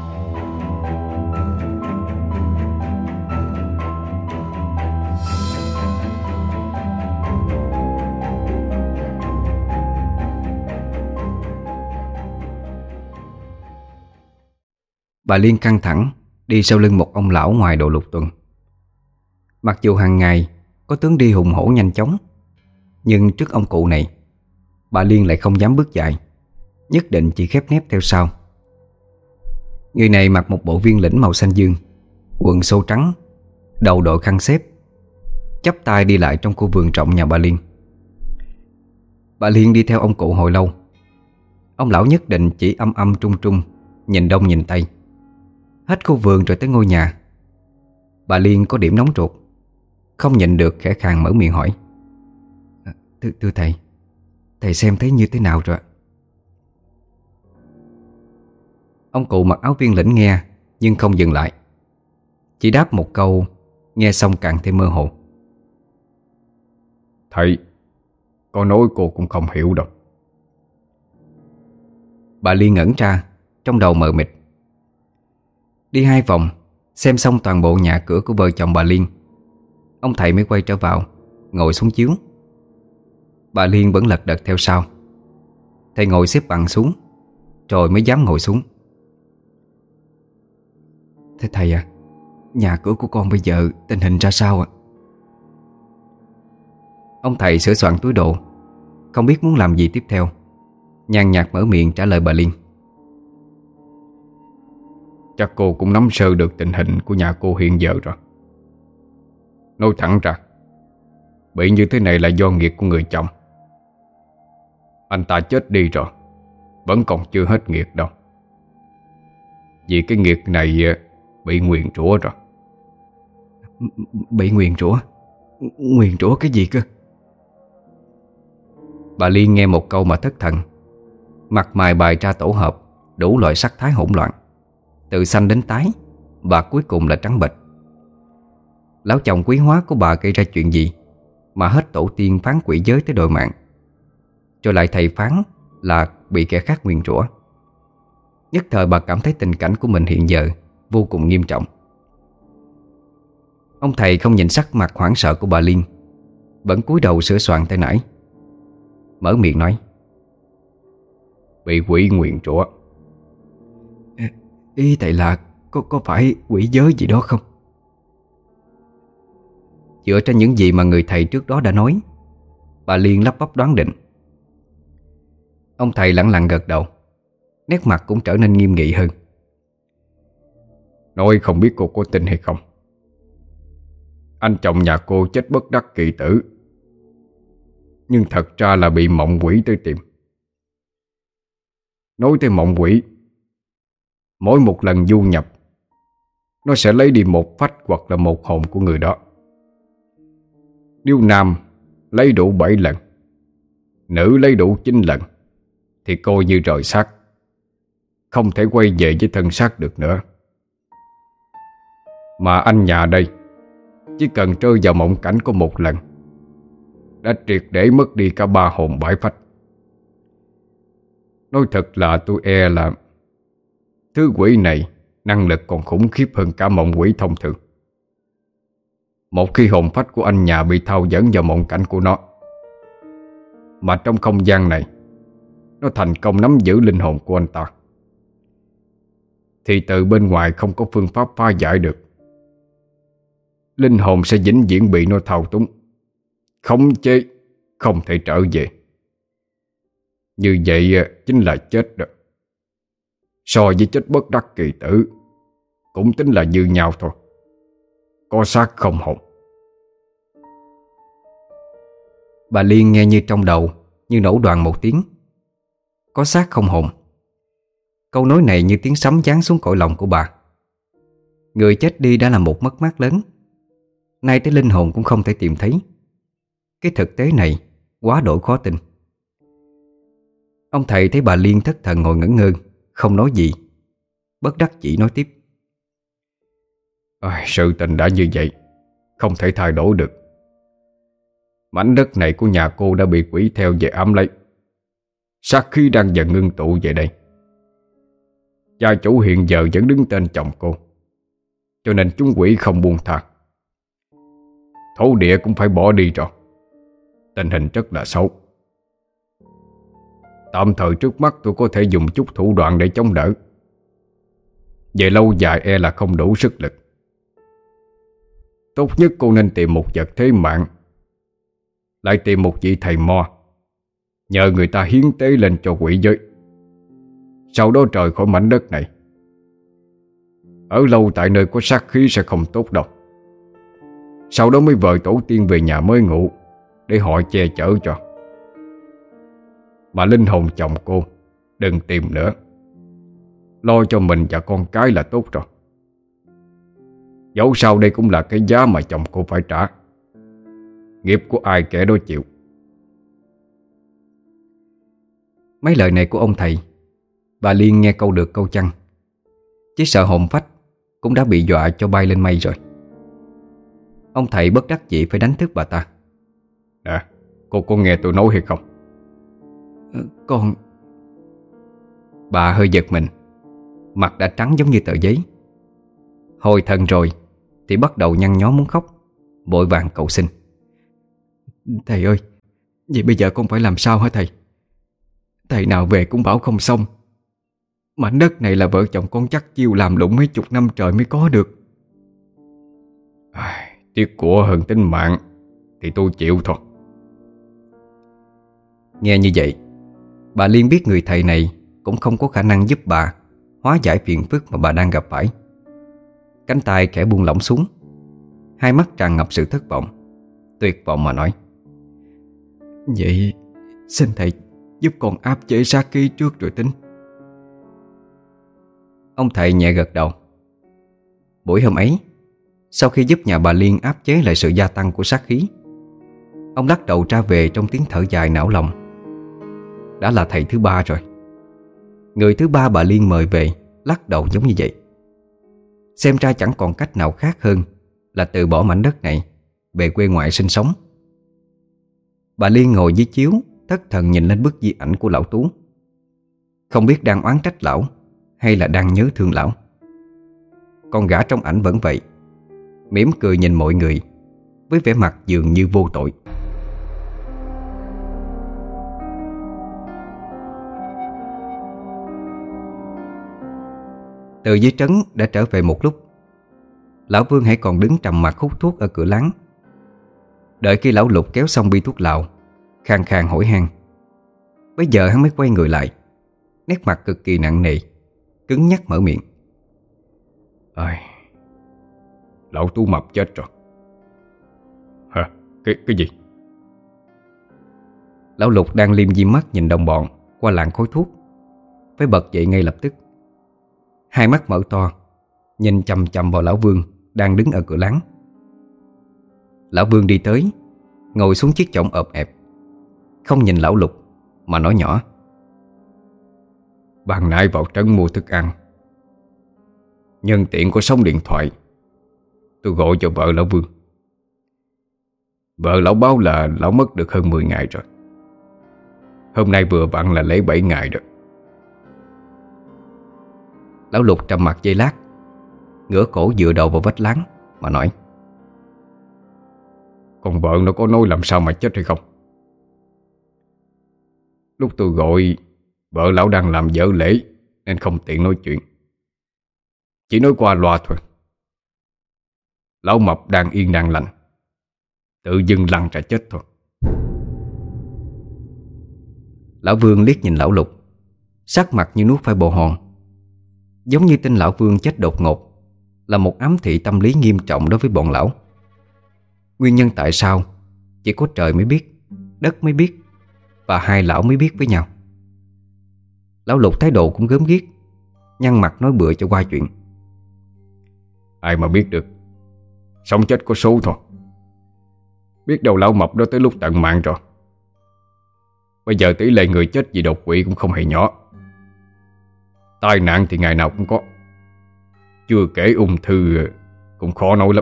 Bà Liên căng thẳng đi sau lưng một ông lão ngoài độ lục tuần. Mặc dù hàng ngày có tướng đi hùng hổ nhanh chóng, nhưng trước ông cụ này, bà Liên lại không dám bước dài, nhất định chỉ khép nép theo sau. Người này mặc một bộ viên lĩnh màu xanh dương, quần sâu trắng, đầu đội khăn xếp, chắp tay đi lại trong khu vườn rộng nhà bà Liên. Bà Liên đi theo ông cụ hồi lâu. Ông lão nhất định chỉ âm âm trung trung, nhìn đông nhìn tây. Hết khu vườn rồi tới ngôi nhà. Bà Liên có điểm nóng ruột, không nhịn được khẽ khàng mở miệng hỏi: Thưa thầy, thầy xem thấy như thế nào rồi? Ông cụ mặc áo viên lĩnh nghe, nhưng không dừng lại, chỉ đáp một câu, nghe xong càng thêm mơ hồ:
Thầy, con nói cô cũng không hiểu đâu.
Bà Liên ngẩn ra, trong đầu mờ mịt. Đi 2 vòng, xem xong toàn bộ nhà cửa của vợ chồng bà Liên, ông thầy mới quay trở vào, ngồi xuống chiếu. Bà Liên vẫn lật đật theo sau. Thầy ngồi xếp bằng xuống, rồi mới dám ngồi xuống. Thế thầy à, nhà cửa của con bây giờ tình hình ra sao ạ? Ông thầy sửa soạn túi đồ, không biết muốn làm gì tiếp theo, nhàn nhạt mở miệng trả lời bà Liên:
Chắc cô cũng nắm sơ được tình hình của nhà cô hiện giờ rồi. Nói thẳng ra, bị như thế này là do nghiệp của người chồng. Anh ta chết đi rồi, vẫn còn chưa hết nghiệp đâu. Vì cái nghiệp này bị nguyền rủa rồi.
Bị nguyền rủa? Nguyền rủa cái gì cơ? Bà Liên nghe một câu mà thất thần. Mặt mày bày ra tổ hợp đủ loại sắc thái hỗn loạn, từ xanh đến tái, và cuối cùng là trắng bệch. Lão chồng quý hóa của bà gây ra chuyện gì mà hết tổ tiên phán quỷ giới tới đòi mạng, rồi lại thầy phán là bị kẻ khác nguyền rủa. Nhất thời bà cảm thấy tình cảnh của mình hiện giờ vô cùng nghiêm trọng. Ông thầy không nhìn sắc mặt hoảng sợ của bà Liên, vẫn cúi đầu sửa soạn tay nải, mở miệng nói:
Bị quỷ nguyền rủa.
Ý thầy là có phải quỷ giới gì đó không? Dựa trên những gì mà người thầy trước đó đã nói, bà Liên lắp bắp đoán định. Ông thầy lẳng lặng gật đầu, nét mặt cũng trở nên nghiêm nghị hơn.
Nói không biết cô có tin hay không, anh chồng nhà cô chết bất đắc kỳ tử, nhưng thật ra là bị mộng quỷ tới tìm. Nói tới mộng quỷ, mỗi một lần du nhập, nó sẽ lấy đi một phách hoặc là một hồn của người đó. Nếu nam lấy đủ 7 lần, nữ lấy đủ 9 lần, thì coi như rời xác, không thể quay về với thân xác được nữa. Mà anh nhà đây chỉ cần rơi vào mộng cảnh có một lần đã triệt để mất đi cả 3 hồn 7 phách. Nói thật là tôi e là thứ quỷ này năng lực còn khủng khiếp hơn cả mộng quỷ thông thường. một khi hồn phách của anh nhà bị thao dẫn vào mộng cảnh của nó, mà trong không gian này nó thành công nắm giữ linh hồn của anh ta, thì từ bên ngoài không có phương pháp phá giải được. Linh hồn sẽ vĩnh viễn bị nó thao túng, khống chế, không thể trở về. Như vậy chính là chết rồi. So với chết bất đắc kỳ tử, cũng tính là như nhau thôi. Có xác không hồn.
Bà Liên nghe như trong đầu như nổ đoàng một tiếng. Có xác không hồn. Câu nói này như tiếng sấm giáng xuống cõi lòng của bà. Người chết đi đã là một mất mát lớn, nay tới linh hồn cũng không thể tìm thấy. Cái thực tế này quá đổi khó tin. Ông thầy thấy bà Liên thất thần ngồi ngẩn ngơ, không nói gì, bất đắc chỉ nói tiếp.
Sự tình đã như vậy, không thể thay đổi được. Mảnh đất này của nhà cô đã bị quỷ theo về ám lấy. Sát khí đang dần ngưng tụ về đây. Gia chủ hiện giờ vẫn đứng tên chồng cô, cho nên chúng quỷ không buông tha. Thổ địa cũng phải bỏ đi rồi. Tình hình rất là xấu. Tạm thời trước mắt tôi có thể dùng chút thủ đoạn để chống đỡ. Về lâu dài e là không đủ sức lực. Tốt nhất cô nên tìm một vật thế mạng, lại tìm một vị thầy mo, nhờ người ta hiến tế lên cho quỷ giới. Sau đó rời khỏi mảnh đất này. Ở lâu tại nơi có sát khí sẽ không tốt đâu. Sau đó mới vời tổ tiên về nhà mới ngủ, để họ che chở cho. Mà linh hồn chồng cô đừng tìm nữa. Lo cho mình và con cái là tốt rồi. Dẫu sao đây cũng là cái giá mà chồng cô phải trả. Nghiệp của ai kẻ đó chịu.
Mấy lời này của ông thầy, bà Liên nghe câu được câu chăng. Chỉ sợ hồn phách cũng đã bị dọa cho bay lên mây rồi. Ông thầy bất đắc dĩ phải đánh thức bà ta.
Nè, cô có nghe tôi nói hay không?
Con... Bà hơi giật mình, mặt đã trắng giống như tờ giấy. Hồi thần rồi thì bắt đầu nhăn nhó muốn khóc, vội vàng cầu xin. Thầy ơi, vậy bây giờ con phải làm sao hả thầy? Thầy nào về cũng bảo không xong. Mảnh đất này là vợ chồng con chắc chiêu làm lụng mấy chục năm trời mới có được.
Tiếc của hơn tính mạng thì tôi chịu thôi.
Nghe như vậy, bà Liên biết người thầy này cũng không có khả năng giúp bà hóa giải phiền phức mà bà đang gặp phải. Cánh tay khẽ buông lỏng xuống, hai mắt tràn ngập sự thất vọng, tuyệt vọng mà nói. Vậy xin thầy giúp con áp chế sát khí trước rồi tính. Ông thầy nhẹ gật đầu. Buổi hôm ấy, sau khi giúp nhà bà Liên áp chế lại sự gia tăng của sát khí, ông lắc đầu ra về trong tiếng thở dài não lòng. Đã là thầy thứ ba rồi. Người thứ ba bà Liên mời về lắc đầu giống như vậy. Xem ra chẳng còn cách nào khác hơn là từ bỏ mảnh đất này, về quê ngoại sinh sống. Bà Liên ngồi dưới chiếu, thất thần nhìn lên bức di ảnh của lão Tú. Không biết đang oán trách lão hay là đang nhớ thương lão. Con gã trong ảnh vẫn vậy, mỉm cười nhìn mọi người với vẻ mặt dường như vô tội. Từ dưới trấn đã trở về một lúc. Lão Vương hãy còn đứng trầm mặc hút thuốc ở cửa láng. Đợi khi lão Lục kéo xong bi thuốc lào, khàn khàn hỏi han. Bây giờ hắn mới quay người lại, nét mặt cực kỳ nặng nề, cứng nhắc mở miệng.
Lão Tú mập chết rồi. Hả? Cái gì?
Lão Lục đang liêm diêm mắt nhìn đồng bọn qua làn khói thuốc, phải bật dậy ngay lập tức. Hai mắt mở to, nhìn chằm chằm vào lão Vương đang đứng ở cửa láng. Lão Vương đi tới, ngồi xuống chiếc chõng ộp ẹp, không nhìn lão Lục mà nói nhỏ.
Ban nãy vào trấn mua thức ăn, nhân tiện có sóng điện thoại, tôi gọi cho vợ lão Vương. Vợ lão báo là lão mất được hơn 10 ngày rồi. Hôm nay vừa vặn là lễ 7 ngày rồi.
Lão Lục trầm mặc giây lát, ngửa cổ dựa đầu vào vách láng mà nói.
con vợ nó có nói làm sao mà chết hay không? Lúc tôi gọi, vợ lão đang làm dở lễ nên không tiện nói chuyện, chỉ nói qua loa thôi. Lão mập đang yên đang lành, tự dưng lăn ra chết thôi.
Lão Vương liếc nhìn lão Lục, sắc mặt như nuốt phải bồ hòn. Giống như tin lão Vương chết đột ngột là một ám thị tâm lý nghiêm trọng đối với bọn lão. Nguyên nhân tại sao chỉ có trời mới biết, đất mới biết, và hai lão mới biết với nhau. Lão Lục thái độ cũng gớm ghiếc, nhăn mặt nói bừa cho qua chuyện.
Ai mà biết được, sống chết có số thôi. Biết đâu lão mập đó tới lúc tận mạng rồi. Bây giờ tỷ lệ người chết vì đột quỵ cũng không hề nhỏ. Tai nạn thì ngày nào cũng có, chưa kể ung thư cũng khó nói lắm.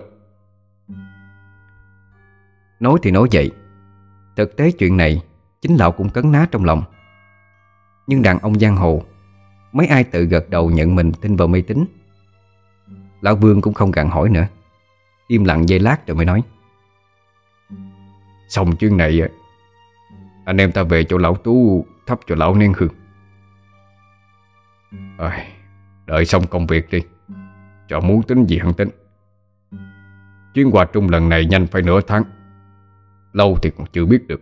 Nói thì nói vậy, thực tế chuyện này chính lão cũng cấn ná trong lòng. Nhưng đàn ông giang hồ, mấy ai tự gật đầu nhận mình tin vào mê tín. Lão Vương cũng không gặng hỏi nữa, im lặng giây lát rồi mới nói.
Xong chuyện này, anh em ta về chỗ lão Tú thắp cho lão nén hương. Đợi xong công việc đi, cho muốn tính gì hẳn tính. Chuyến qua Trung lần này nhanh phải nửa tháng, lâu thì còn chưa biết được.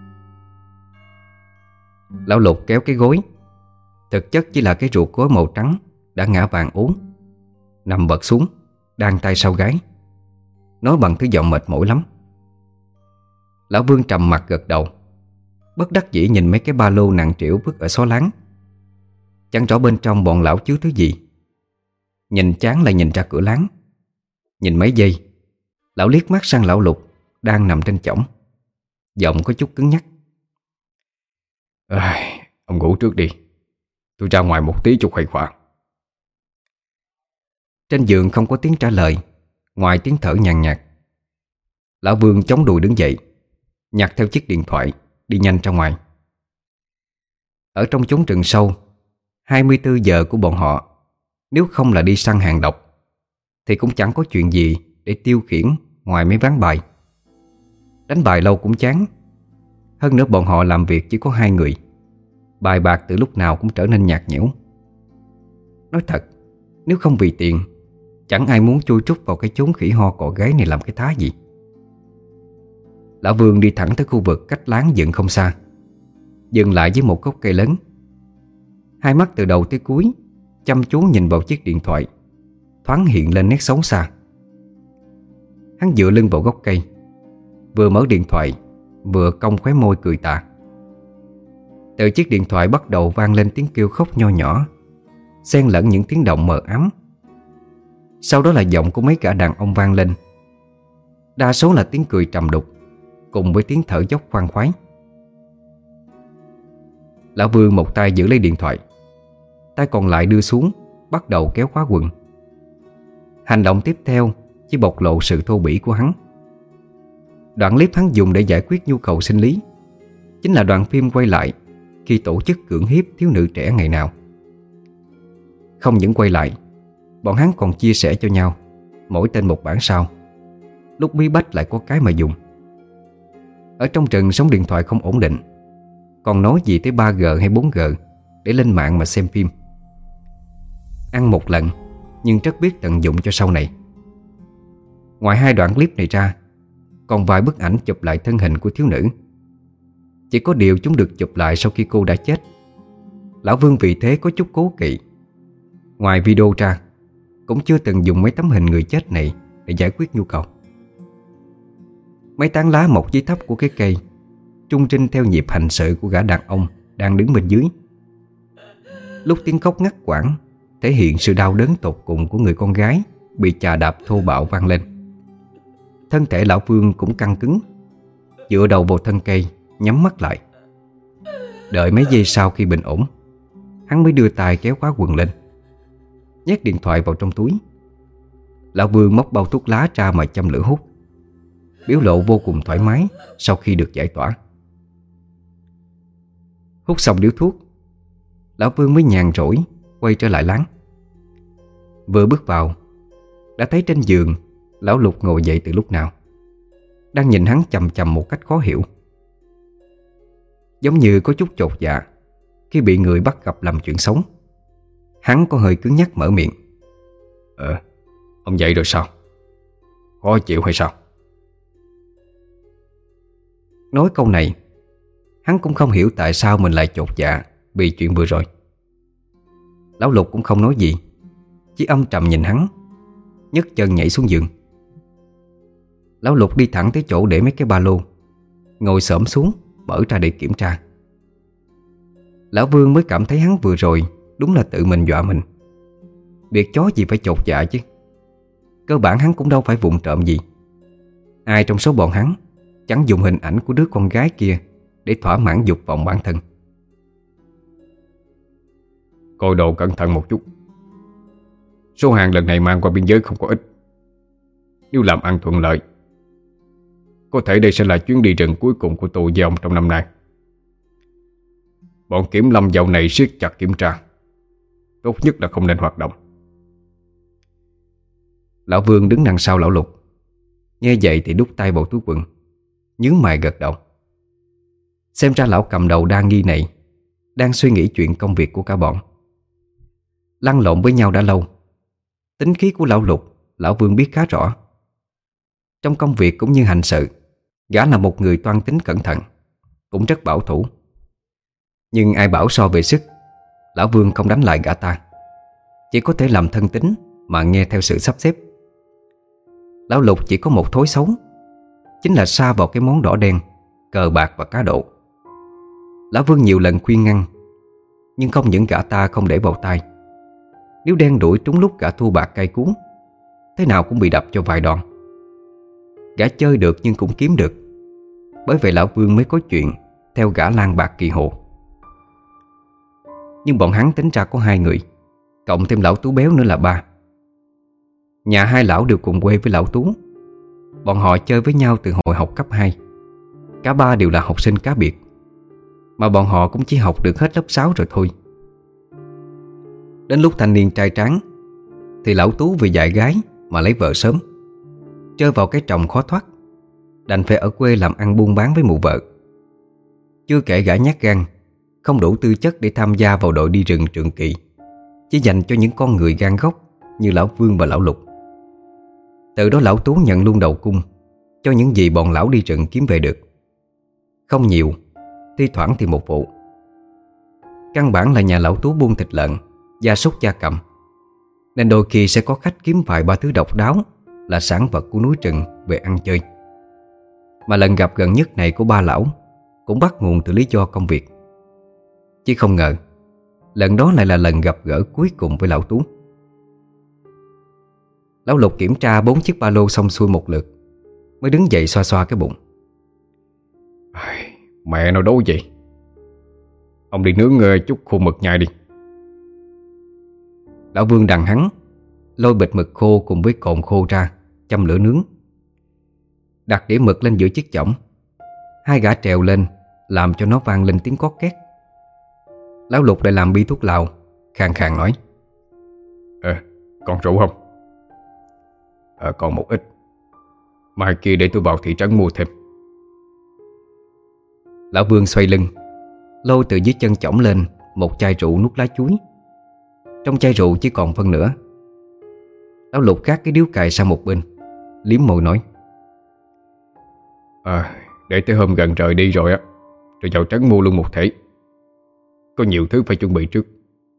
Lão Lục kéo cái gối, thực chất chỉ là cái ruột gối màu trắng đã ngã vàng ố, nằm bật xuống, đan tay sau gáy, nói bằng thứ giọng mệt mỏi lắm. Lão Vương trầm mặt gật đầu, bất đắc dĩ nhìn mấy cái ba lô nặng trĩu vứt ở xó láng. Chẳng rõ bên trong bọn lão chứa thứ gì. Nhìn chán lại nhìn ra cửa láng. Nhìn mấy giây, lão liếc mắt sang lão Lục đang nằm trên chõng, giọng có chút cứng nhắc.
Ông ngủ trước đi, tôi ra ngoài một tí cho khuây khỏa.
Trên giường không có tiếng trả lời, ngoài tiếng thở nhàn nhạt. Lão Vương chống đùi đứng dậy, nhặt theo chiếc điện thoại, đi nhanh ra ngoài. Ở trong chốn rừng sâu, 24 giờ của bọn họ, nếu không là đi săn hàng độc, thì cũng chẳng có chuyện gì để tiêu khiển ngoài mấy ván bài. Đánh bài lâu cũng chán. Hơn nữa bọn họ làm việc chỉ có 2 người, bài bạc từ lúc nào cũng trở nên nhạt nhẽo. Nói thật, nếu không vì tiền, chẳng ai muốn chui trúc vào cái chốn khỉ ho cọ gáy này làm cái thá gì. Lão Vương đi thẳng tới khu vực cách láng dựng không xa, dừng lại với một gốc cây lớn. Hai mắt từ đầu tới cuối chăm chú nhìn vào chiếc điện thoại, thoáng hiện lên nét xấu xa. Hắn dựa lưng vào gốc cây, vừa mở điện thoại vừa cong khóe môi cười tà. Từ chiếc điện thoại bắt đầu vang lên tiếng kêu khóc nho nhỏ, xen lẫn những tiếng động mờ ám. Sau đó là giọng của mấy gã đàn ông vang lên. Đa số là tiếng cười trầm đục, cùng với tiếng thở dốc khoan khoái. Lão Vương một tay giữ lấy điện thoại, tay còn lại đưa xuống, bắt đầu kéo khóa quần. Hành động tiếp theo chỉ bộc lộ sự thô bỉ của hắn. Đoạn clip hắn dùng để giải quyết nhu cầu sinh lý chính là đoạn phim quay lại khi tổ chức cưỡng hiếp thiếu nữ trẻ ngày nào. Không những quay lại, bọn hắn còn chia sẻ cho nhau, mỗi tên một bản sao. Lúc bí bách lại có cái mà dùng. Ở trong rừng sóng điện thoại không ổn định, còn nói gì tới 3G hay 4G để lên mạng mà xem phim. Ăn một lần, nhưng rất biết tận dụng cho sau này. Ngoài 2 đoạn clip này ra, còn vài bức ảnh chụp lại thân hình của thiếu nữ. Chỉ có điều chúng được chụp lại sau khi cô đã chết. Lão Vương vì thế có chút cố kỵ. Ngoài video ra, cũng chưa từng dùng mấy tấm hình người chết này để giải quyết nhu cầu. Mấy tán lá mọc dưới thấp của cái cây trung trinh theo nhịp hành sự của gã đàn ông đang đứng bên dưới. Lúc tiếng khóc ngắt quãng thể hiện sự đau đớn tột cùng của người con gái bị chà đạp thô bạo vang lên. Thân thể lão Vương cũng căng cứng, dựa đầu vào thân cây, nhắm mắt lại. Đợi mấy giây sau khi bình ổn, hắn mới đưa tay kéo khóa quần lên, nhét điện thoại vào trong túi. Lão Vương móc bao thuốc lá ra mà châm lửa hút, biểu lộ vô cùng thoải mái sau khi được giải tỏa. Hút xong điếu thuốc, lão Vương mới nhàn rỗi quay trở lại láng. Vừa bước vào, đã thấy trên giường lão Lục ngồi dậy từ lúc nào. đang nhìn hắn chằm chằm một cách khó hiểu, giống như có chút chột dạ khi bị người bắt gặp làm chuyện xấu. Hắn có hơi cứng nhắc mở miệng:
Ông dậy rồi sao? Khó chịu hay sao?
Nói câu này, hắn cũng không hiểu tại sao mình lại chột dạ vì chuyện vừa rồi. Lão Lục cũng không nói gì, chỉ âm trầm nhìn hắn, nhấc chân nhảy xuống giường. Lão Lục đi thẳng tới chỗ để mấy cái ba lô, ngồi xổm xuống mở ra để kiểm tra. Lão Vương mới cảm thấy hắn vừa rồi đúng là tự mình dọa mình. Việc chó gì phải chột dạ chứ. Cơ bản hắn cũng đâu phải vụng trộm gì. Ai trong số bọn hắn chẳng dùng hình ảnh của đứa con gái kia để thỏa mãn dục vọng bản thân.
Coi đồ cẩn thận một chút. Số hàng lần này mang qua biên giới không có ít. Nếu làm ăn thuận lợi, có thể đây sẽ là chuyến đi rừng cuối cùng của tôi với ông trong năm nay. Bọn kiểm lâm dạo này siết chặt kiểm tra, tốt nhất là không nên hoạt động.
Lão Vương đứng đằng sau lão Lục, nghe vậy thì đút tay vào túi quần, nhướng mày gật đầu. Xem ra lão cầm đầu đa nghi này đang suy nghĩ chuyện công việc của cả bọn. Lăn lộn với nhau đã lâu, tính khí của lão Lục lão Vương biết khá rõ. Trong công việc cũng như hành sự, gã là một người toan tính cẩn thận, cũng rất bảo thủ. Nhưng ai bảo so về sức, lão Vương không đánh lại gã ta, chỉ có thể làm thân tín mà nghe theo sự sắp xếp. Lão Lục chỉ có một thói xấu, chính là sa vào cái món đỏ đen, cờ bạc và cá độ. Lão Vương nhiều lần khuyên ngăn, nhưng không những gã ta không để vào tai. Nếu đen đuổi trúng lúc gã thua bạc cay cú, thế nào cũng bị đập cho vài đòn. Gã chơi được nhưng cũng kiếm được, bởi vậy lão Vương mới có chuyện theo gã lang bạc kỳ hồ. Nhưng bọn hắn tính ra có 2 người, cộng thêm lão Tú béo nữa là 3. Nhà hai lão đều cùng quê với lão Tú. Bọn họ chơi với nhau từ hồi học cấp 2. Cả 3 đều là học sinh cá biệt, mà bọn họ cũng chỉ học được hết lớp 6 rồi thôi. Đến lúc thanh niên trai tráng thì lão Tú vì dại gái mà lấy vợ sớm, rơi vào cái tròng khó thoát, đành phải ở quê làm ăn buôn bán với mụ vợ. Chưa kể gã nhát gan, không đủ tư chất để tham gia vào đội đi rừng trường kỳ, chỉ dành cho những con người gan góc như lão Vương và lão Lục. Từ đó lão Tú nhận luôn đầu cung cho những gì bọn lão đi rừng kiếm về được. Không nhiều, thi thoảng thì một vụ. Căn bản là nhà lão Tú buôn thịt lợn, gia súc gia cầm, nên đôi khi sẽ có khách kiếm vài ba thứ độc đáo là sản vật của núi rừng về ăn chơi. Mà lần gặp gần nhất này của ba lão cũng bắt nguồn từ lý do công việc. Chứ không ngờ lần đó lại là lần gặp gỡ cuối cùng với lão Tú. Lão Lục kiểm tra 4 chiếc ba lô xong xuôi một lượt, mới đứng dậy xoa xoa cái bụng.
Mẹ nó đố vậy. Ông đi nướng chút khô mực nhai đi.
Lão Vương đằng hắn lôi bịch mực khô cùng với cồn khô ra, châm lửa nướng. Đặt đĩa mực lên giữa chiếc chõng, hai gã trèo lên làm cho nó vang lên tiếng cót két. Lão Lục lại làm bi thuốc lào, khàn khàn nói:
Còn rượu không? Còn một ít. Mai kia để tôi vào thị trấn mua thêm.
Lão Vương xoay lưng, lôi từ dưới chân chõng lên một chai rượu nút lá chuối. Trong chai rượu chỉ còn phân nửa. Lão Lục gác cái điếu cày sang một bên, liếm môi nói:
Để tới hôm gần trời đi rồi á, rồi vào trấn mua luôn một thể. Có nhiều thứ phải chuẩn bị trước.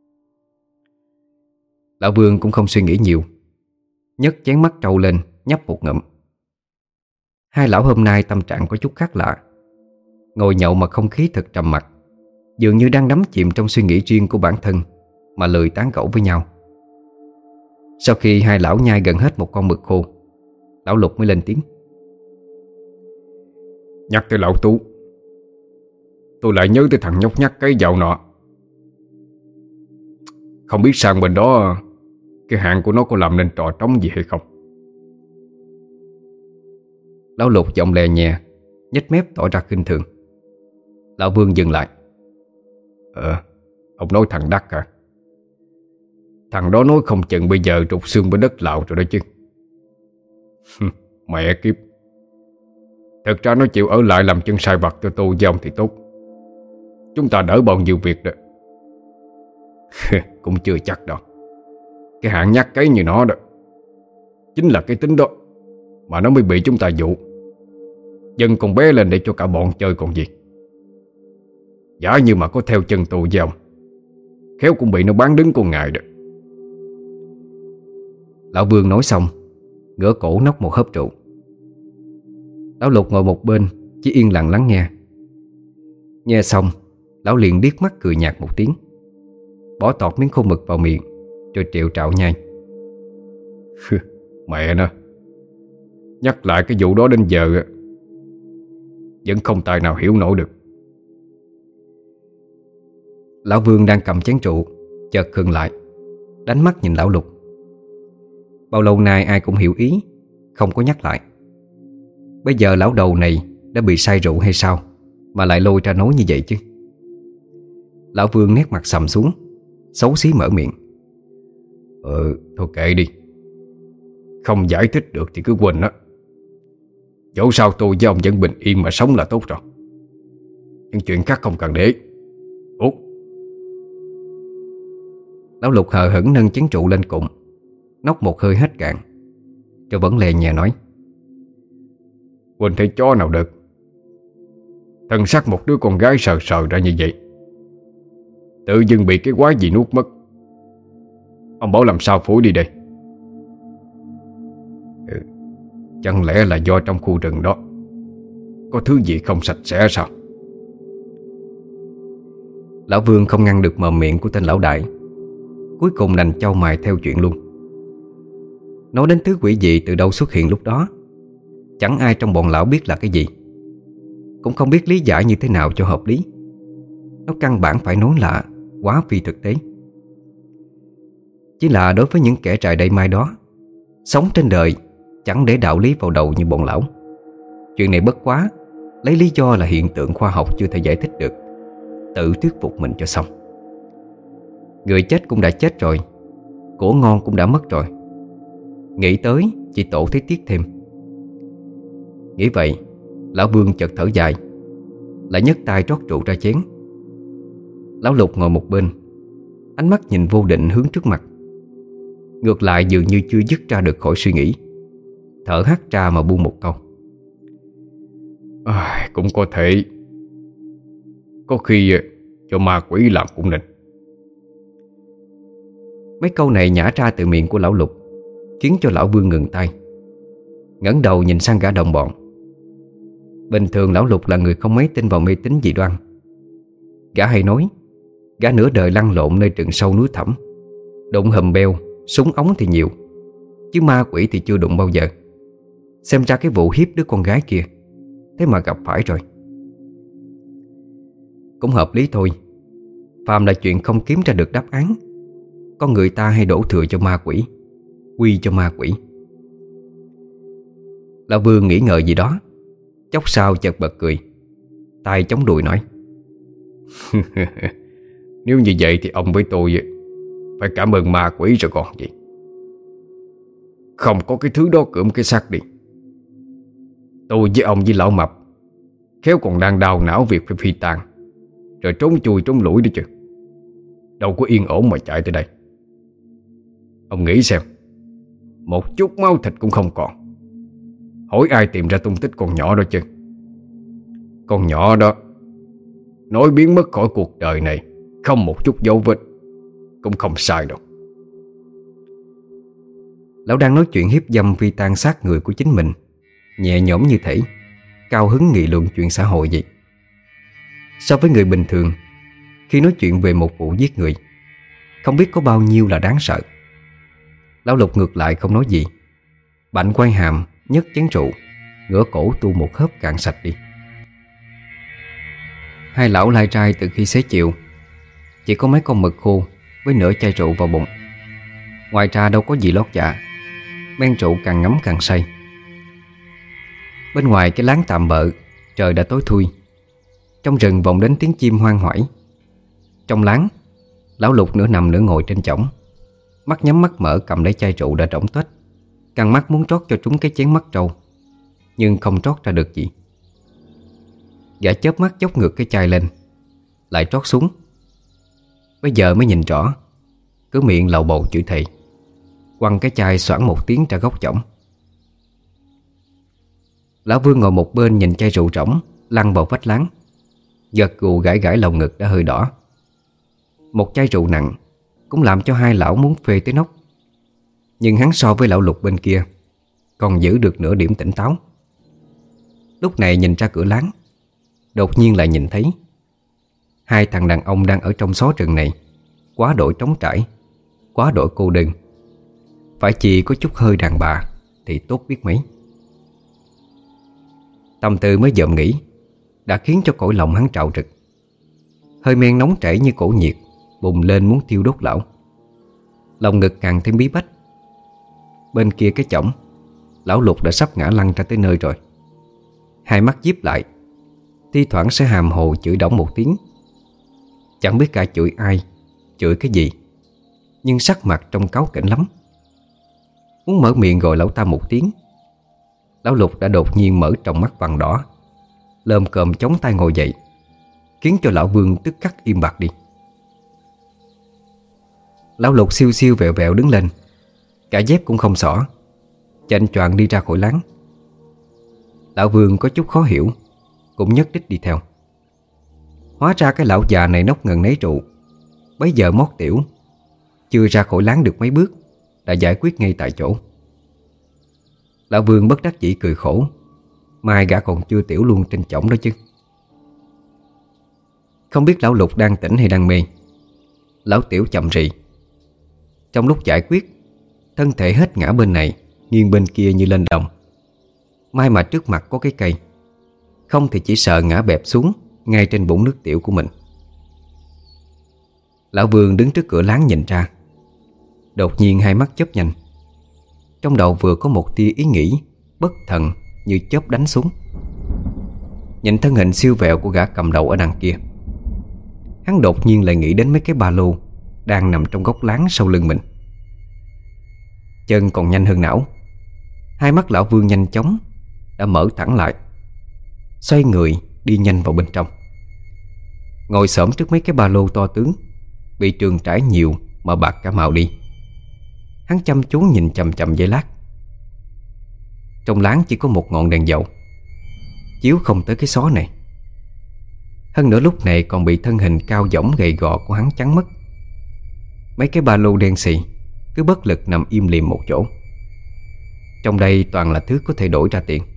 Lão Vương cũng không suy nghĩ nhiều, nhấc chén mắt trâu lên nhấp một ngụm. Hai lão hôm nay tâm trạng có chút khác lạ. Ngồi nhậu mà không khí thật trầm mặc, dường như đang đắm chìm trong suy nghĩ riêng của bản thân mà lười tán gẫu với nhau. Sau khi hai lão nhai gần hết một con mực khô, lão Lục mới lên tiếng:
Nhắc tới lão Tú, tôi lại nhớ tới thằng nhóc nhắc cái dạo nọ. Không biết sang bên đó cái hạng của nó có làm nên trò trống gì hay không?
Lão Lục giọng lè nhẹ, nhếch mép tỏ ra khinh thường. Lão Vương dừng lại:
Ông nói thằng Đắc à? Thằng đó nói không chừng bây giờ trục xương bên đất Lào rồi đó chứ. Mẹ kiếp. Thật ra nó chịu ở lại làm chân sai vặt cho tôi với ông thì tốt. Chúng ta đỡ bao nhiêu việc đó. Cũng chưa chắc đâu. Cái hạng nhát cái như nó đó, chính là cái tính đó mà nó mới bị chúng ta dụ. Dân con bé lên để cho cả bọn chơi còn gì. Giả như mà có theo chân tôi với ông, khéo cũng bị nó bán đứng con ngài đó.
Lão Vương nói xong, ngửa cổ nốc một hớp rượu. Lão Lục ngồi một bên, chỉ yên lặng lắng nghe. Nghe xong, lão liền điếc mắt cười nhạt một tiếng, bỏ tọt miếng khô mực vào miệng, rồi triệu trạo nhai.
Mẹ nó, nhắc lại cái vụ đó đến giờ vẫn không tài nào hiểu nổi được.
Lão Vương đang cầm chén rượu, chợt khựng lại, đánh mắt nhìn lão Lục. Bao lâu nay ai cũng hiểu ý, không có nhắc lại. Bây giờ lão đầu này đã bị say rượu hay sao mà lại lôi ra nói như vậy chứ? Lão Vương nét mặt sầm xuống, xấu xí mở miệng.
Thôi kệ đi. Không giải thích được thì cứ quên đó. Dẫu sao tôi với ông vẫn bình yên mà sống là tốt rồi. Nhưng chuyện khác không cần để. Út.
Lão Lục hờ hững nâng chén rượu lên cụng, nốc một hơi hết cạn, rồi vẫn lè nhẹ nói.
Quên thấy chó nào được. Thân xác một đứa con gái sờ sờ ra như vậy, tự dưng bị cái quái gì nuốt mất. Ông bảo làm sao phủi đi đây. Chẳng lẽ là do trong khu rừng đó có thứ gì không sạch sẽ sao?
Lão Vương không ngăn được mồm miệng của tên lão đại, cuối cùng đành chau mày theo chuyện luôn. Nói đến thứ quỷ dị từ đâu xuất hiện lúc đó, chẳng ai trong bọn lão biết là cái gì, cũng không biết lý giải như thế nào cho hợp lý. Nó căn bản phải nói là quá phi thực tế. Chỉ là đối với những kẻ trại đầy mai đó, sống trên đời chẳng để đạo lý vào đầu như bọn lão, chuyện này bất quá lấy lý do là hiện tượng khoa học chưa thể giải thích được, tự thuyết phục mình cho xong. Người chết cũng đã chết rồi, của ngon cũng đã mất rồi, nghĩ tới chỉ tổ thấy tiếc thêm. Nghĩ vậy, lão Vương chợt thở dài, lại nhấc tay rót rượu ra chén. Lão Lục ngồi một bên, ánh mắt nhìn vô định hướng trước mặt. Ngược lại dường như chưa dứt ra được khỏi suy nghĩ, thở hắt ra mà buông một câu.
Cũng có thể. Có khi cho ma quỷ làm cũng nên.
Mấy câu này nhả ra từ miệng của lão Lục khiến cho lão Vương ngừng tay, ngẩng đầu nhìn sang gã đồng bọn. Bình thường lão Lục là người không mấy tin vào mê tín dị đoan. Gã hay nói gã nửa đời lăn lộn nơi rừng sâu núi thẳm, đụng hùm beo, súng ống thì nhiều, chứ ma quỷ thì chưa đụng bao giờ. Xem ra cái vụ hiếp đứa con gái kia thế mà gặp phải rồi. Cũng hợp lý thôi. Phàm là chuyện không kiếm ra được đáp án, con người ta hay đổ thừa cho ma quỷ, quy cho ma quỷ. Lão Vương nghĩ ngợi gì đó, chốc sau chợt bật cười, tay chống đùi nói.
Nếu như vậy thì ông với tôi phải cảm ơn ma quỷ rồi còn gì. Không có cái thứ đó cưỡng cái xác đi, tôi với ông với lão mập khéo còn đang đau não việc phải phi tang, rồi trốn chui trốn lủi đi chứ. Đâu có yên ổn mà chạy tới đây. Ông nghĩ xem, một chút máu thịt cũng không còn, hỏi ai tìm ra tung tích con nhỏ đó chứ. Con nhỏ đó nói biến mất khỏi cuộc đời này không một chút dấu vết cũng không sai đâu.
Lão đang nói chuyện hiếp dâm phi tang xác người của chính mình, nhẹ nhõm như thể cao hứng nghị luận chuyện xã hội vậy. So với người bình thường, khi nói chuyện về một vụ giết người, không biết có bao nhiêu là đáng sợ. Lão Lục ngược lại không nói gì, bạnh quay hàm, nhấc chén rượu, ngửa cổ tu một hớp cạn sạch đi. Hai lão lai trai từ khi xế chiều chỉ có mấy con mực khô với nửa chai rượu vào bụng. Ngoài ra đâu có gì lót dạ, men rượu càng ngấm càng say. Bên ngoài cái láng tạm bợ, trời đã tối thui. Trong rừng vọng đến tiếng chim hoan hoải. Trong láng, lão Lục nửa nằm nửa ngồi trên chõng, mắt nhắm mắt mở cầm lấy chai rượu đã rỗng tuếch, căng mắt muốn trót cho trúng cái chén mắt trâu, nhưng không trót ra được gì. Gã chớp mắt dốc ngược cái chai lên, lại trót xuống. Bây giờ mới nhìn rõ, cứ miệng lầu bầu chửi thề, quăng cái chai xoảng một tiếng ra góc chổng. Lão Vương ngồi một bên nhìn chai rượu rỗng lăn vào vách láng, gật gù gãi gãi lồng ngực đã hơi đỏ. Một chai rượu nặng cũng làm cho hai lão muốn phê tới nóc. Nhưng hắn so với lão Lục bên kia còn giữ được nửa điểm tỉnh táo. Lúc này nhìn ra cửa láng, đột nhiên lại nhìn thấy hai thằng đàn ông đang ở trong xó rừng này quá đổi trống trải, quá đổi cô đơn. Phải chỉ có chút hơi đàn bà thì tốt biết mấy. Tâm tư mới dòm nghĩ đã khiến cho cõi lòng hắn trạo rực. Hơi men nóng chảy như cổ nhiệt bùng lên muốn thiêu đốt lão. Lòng ngực càng thêm bí bách. Bên kia cái chổng, lão Lục đã sắp ngã lăn ra tới nơi rồi. Hai mắt díp lại, thi thoảng sẽ hàm hồ chửi đổng một tiếng. Chẳng biết cả chửi ai, chửi cái gì, nhưng sắc mặt trông cáu kỉnh lắm. Muốn mở miệng gọi lão ta một tiếng, lão Lục đã đột nhiên mở tròng mắt vàng đỏ, lơm cơm chống tay ngồi dậy, khiến cho lão Vương tức khắc im bặt đi. Lão Lục siêu siêu vẹo vẹo đứng lên, cả dép cũng không xỏ, chạnh choạng đi ra khỏi láng. Lão Vương có chút khó hiểu, cũng nhất đích đi theo. Hóa ra cái lão già này nốc ngần nấy rượu, bấy giờ mót tiểu, chưa ra khỏi láng được mấy bước đã giải quyết ngay tại chỗ. Lão Vương bất đắc dĩ cười khổ, mai gã còn chưa tiểu luôn trên chổng đó chứ. Không biết lão Lục đang tỉnh hay đang mê, lão tiểu chậm rì. Trong lúc giải quyết, thân thể hết ngã bên này nghiêng bên kia như lên đồng. May mà trước mặt có cái cây, không thì chỉ sợ ngã bẹp xuống ngay trên bụng nước tiểu của mình. Lão Vương đứng trước cửa láng nhìn ra, đột nhiên hai mắt chớp nhanh. Trong đầu vừa có một tia ý nghĩ bất thần như chớp đánh xuống. Nhìn thân hình siêu vẹo của gã cầm đầu ở đằng kia, hắn đột nhiên lại nghĩ đến mấy cái ba lô đang nằm trong góc láng sau lưng mình. Chân còn nhanh hơn não, hai mắt lão Vương nhanh chóng đã mở thẳng lại, xoay người đi nhanh vào bên trong. Ngồi xổm trước mấy cái ba lô to tướng, bị trường trải nhiều mà bạc cả màu đi. Hắn chăm chú nhìn chằm chằm giây lát. Trong láng chỉ có một ngọn đèn dầu, chiếu không tới cái xó này. Hơn nữa lúc này còn bị thân hình cao dỏng gầy gò của hắn chắn mất. Mấy cái ba lô đen xì cứ bất lực nằm im lìm một chỗ. Trong đây toàn là thứ có thể đổi ra tiền.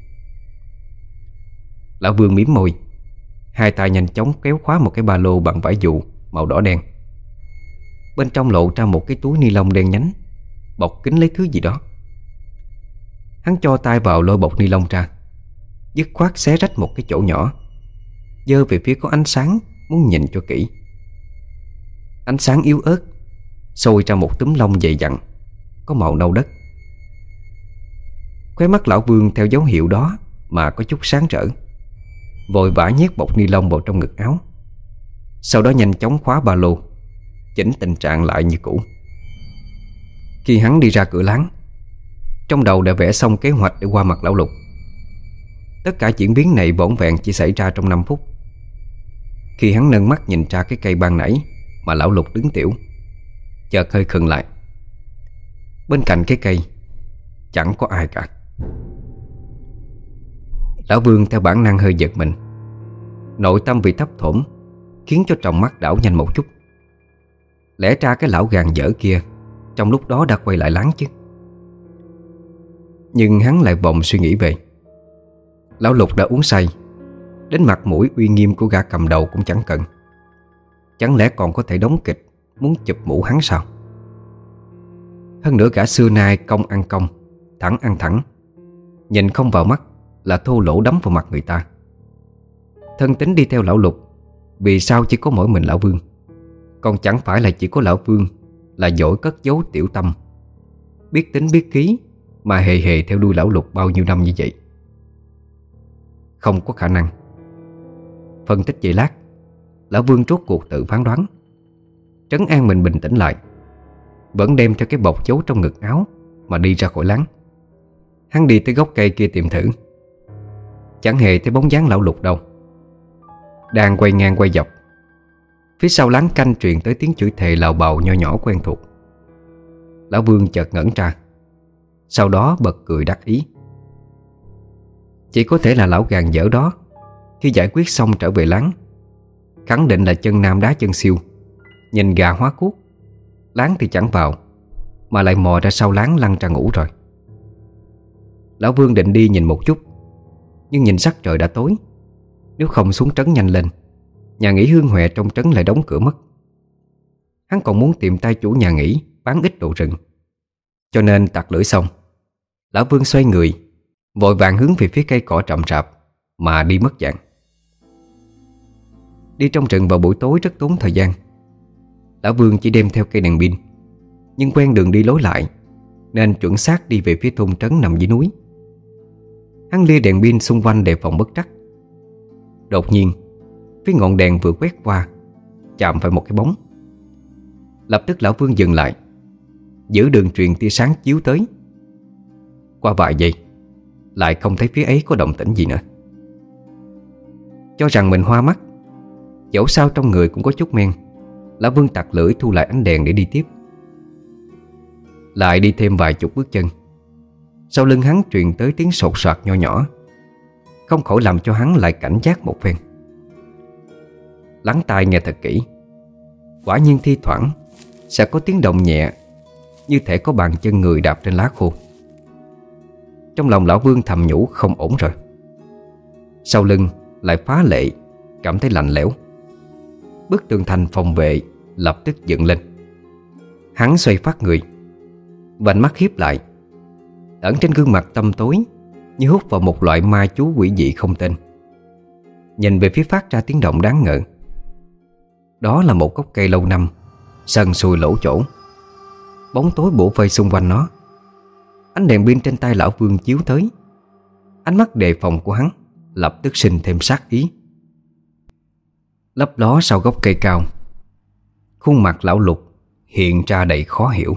Lão Vương mím môi, hai tay nhanh chóng kéo khóa một cái ba lô bằng vải dù màu đỏ đen. Bên trong lộ ra một cái túi ni lông đen nhánh, bọc kín lấy thứ gì đó. Hắn cho tay vào lôi bọc ni lông ra, dứt khoát xé rách một cái chỗ nhỏ, giơ về phía có ánh sáng muốn nhìn cho kỹ. Ánh sáng yếu ớt sôi ra một túm lông dày dặn, có màu nâu đất. Khóe mắt lão Vương theo dấu hiệu đó mà có chút sáng rỡ, vội vã nhét bọc ni lông vào trong ngực áo. Sau đó nhanh chóng khóa ba lô, chỉnh tình trạng lại như cũ. Khi hắn đi ra cửa láng, trong đầu đã vẽ xong kế hoạch để qua mặt lão Lục. Tất cả diễn biến này vỏn vẹn chỉ xảy ra trong 5 phút. Khi hắn nâng mắt nhìn ra cái cây ban nãy mà lão Lục đứng tiểu, chợt hơi khựng lại. Bên cạnh cái cây chẳng có ai cả. Lão Vương theo bản năng hơi giật mình. Nội tâm vì thấp thỏm khiến cho tròng mắt đảo nhanh một chút. Lẽ ra cái lão gàn dở kia trong lúc đó đã quay lại láng chứ. Nhưng hắn lại vòng suy nghĩ về. Lão Lục đã uống say, đến mặt mũi uy nghiêm của gã cầm đầu cũng chẳng cần. Chẳng lẽ còn có thể đóng kịch muốn chụp mũ hắn sao? Hơn nữa gã xưa nay công ăn công, thẳng ăn thẳng, nhìn không vào mắt là thô lỗ đấm vào mặt người ta. Thân tính đi theo lão Lục, vì sao chỉ có mỗi mình lão Vương? Còn chẳng phải là chỉ có lão Vương là giỏi cất giấu tiểu tâm, biết tính biết ký mà hề hề theo đuôi lão Lục bao nhiêu năm như vậy? Không có khả năng. Phân tích giây lát, lão Vương rốt cuộc tự phán đoán, trấn an mình bình tĩnh lại, vẫn đem theo cái bọc giấu trong ngực áo mà đi ra khỏi láng. Hắn đi tới gốc cây kia tìm thử, chẳng hề thấy bóng dáng lão Lục đâu. Đang quay ngang quay dọc, phía sau láng canh truyền tới tiếng chửi thề lào bào nho nhỏ quen thuộc. Lão Vương chợt ngẩn ra, sau đó bật cười đắc ý. Chỉ có thể là lão gàn dở đó, khi giải quyết xong trở về láng, khẳng định là chân nam đá chân siêu, nhìn gà hóa cuốc. Láng thì chẳng vào, mà lại mò ra sau láng lăn ra ngủ rồi. Lão Vương định đi nhìn một chút, nhưng nhìn sắc trời đã tối, nếu không xuống trấn nhanh lên, nhà nghỉ Hương Huệ trong trấn lại đóng cửa mất. Hắn còn muốn tìm tay chủ nhà nghỉ bán ít đồ rừng, cho nên tặc lưỡi xong, lão Vương xoay người, vội vàng hướng về phía cây cỏ rậm rạp mà đi mất dạng. Đi trong rừng vào buổi tối rất tốn thời gian. Lão Vương chỉ đem theo cây đèn pin, nhưng quen đường đi lối lại, nên chuẩn xác đi về phía thôn trấn nằm dưới núi. Hắn lia đèn pin xung quanh đề phòng bất trắc. Đột nhiên, phía ngọn đèn vừa quét qua, chạm phải một cái bóng. Lập tức lão Vương dừng lại, giữ đường truyền tia sáng chiếu tới. Qua vài giây, lại không thấy phía ấy có động tĩnh gì nữa. Cho rằng mình hoa mắt, dẫu sao trong người cũng có chút men, lão Vương tặc lưỡi thu lại ánh đèn để đi tiếp. Lại đi thêm vài chục bước chân, sau lưng hắn truyền tới tiếng sột soạt nho nhỏ, không khỏi làm cho hắn lại cảnh giác một phen. Lắng tai nghe thật kỹ, quả nhiên thi thoảng sẽ có tiếng động nhẹ, như thể có bàn chân người đạp trên lá khô. Trong lòng lão Vương thầm nhủ không ổn rồi. Sau lưng lại phá lệ cảm thấy lạnh lẽo. Bức tường thành phòng vệ lập tức dựng lên. Hắn xoay phát người, vành mắt hiếp lại. Ẩn trên gương mặt tăm tối, như hút vào một loại ma chú quỷ dị không tên. Nhìn về phía phát ra tiếng động đáng ngờ. Đó là một gốc cây lâu năm, sần sùi lỗ chỗ. Bóng tối bủa vây xung quanh nó. Ánh đèn pin trên tay lão Vương chiếu tới, ánh mắt đề phòng của hắn lập tức sinh thêm sát ý. Lấp ló sau gốc cây cao, khuôn mặt lão Lục hiện ra đầy khó hiểu.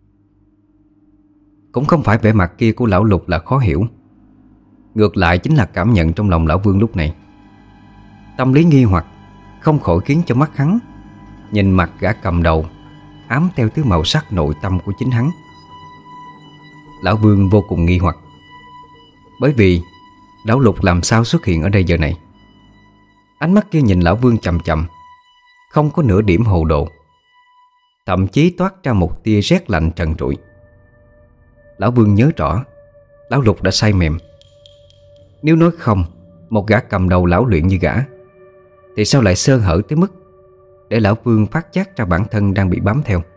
Cũng không phải vẻ mặt kia của lão Lục là khó hiểu, ngược lại chính là cảm nhận trong lòng lão Vương lúc này. Tâm lý nghi hoặc không khỏi khiến cho mắt hắn nhìn mặt gã cầm đầu ám theo thứ màu sắc nội tâm của chính hắn. Lão Vương vô cùng nghi hoặc, bởi vì lão Lục làm sao xuất hiện ở đây giờ này. Ánh mắt kia nhìn lão Vương chằm chằm, không có nửa điểm hồ đồ, thậm chí toát ra một tia rét lạnh trần trụi. Lão Vương nhớ rõ lão Lục đã say mềm. Nếu nói không, một gã cầm đầu lão luyện như gã, thì sao lại sơ hở tới mức để lão Vương phát giác ra bản thân đang bị bám theo.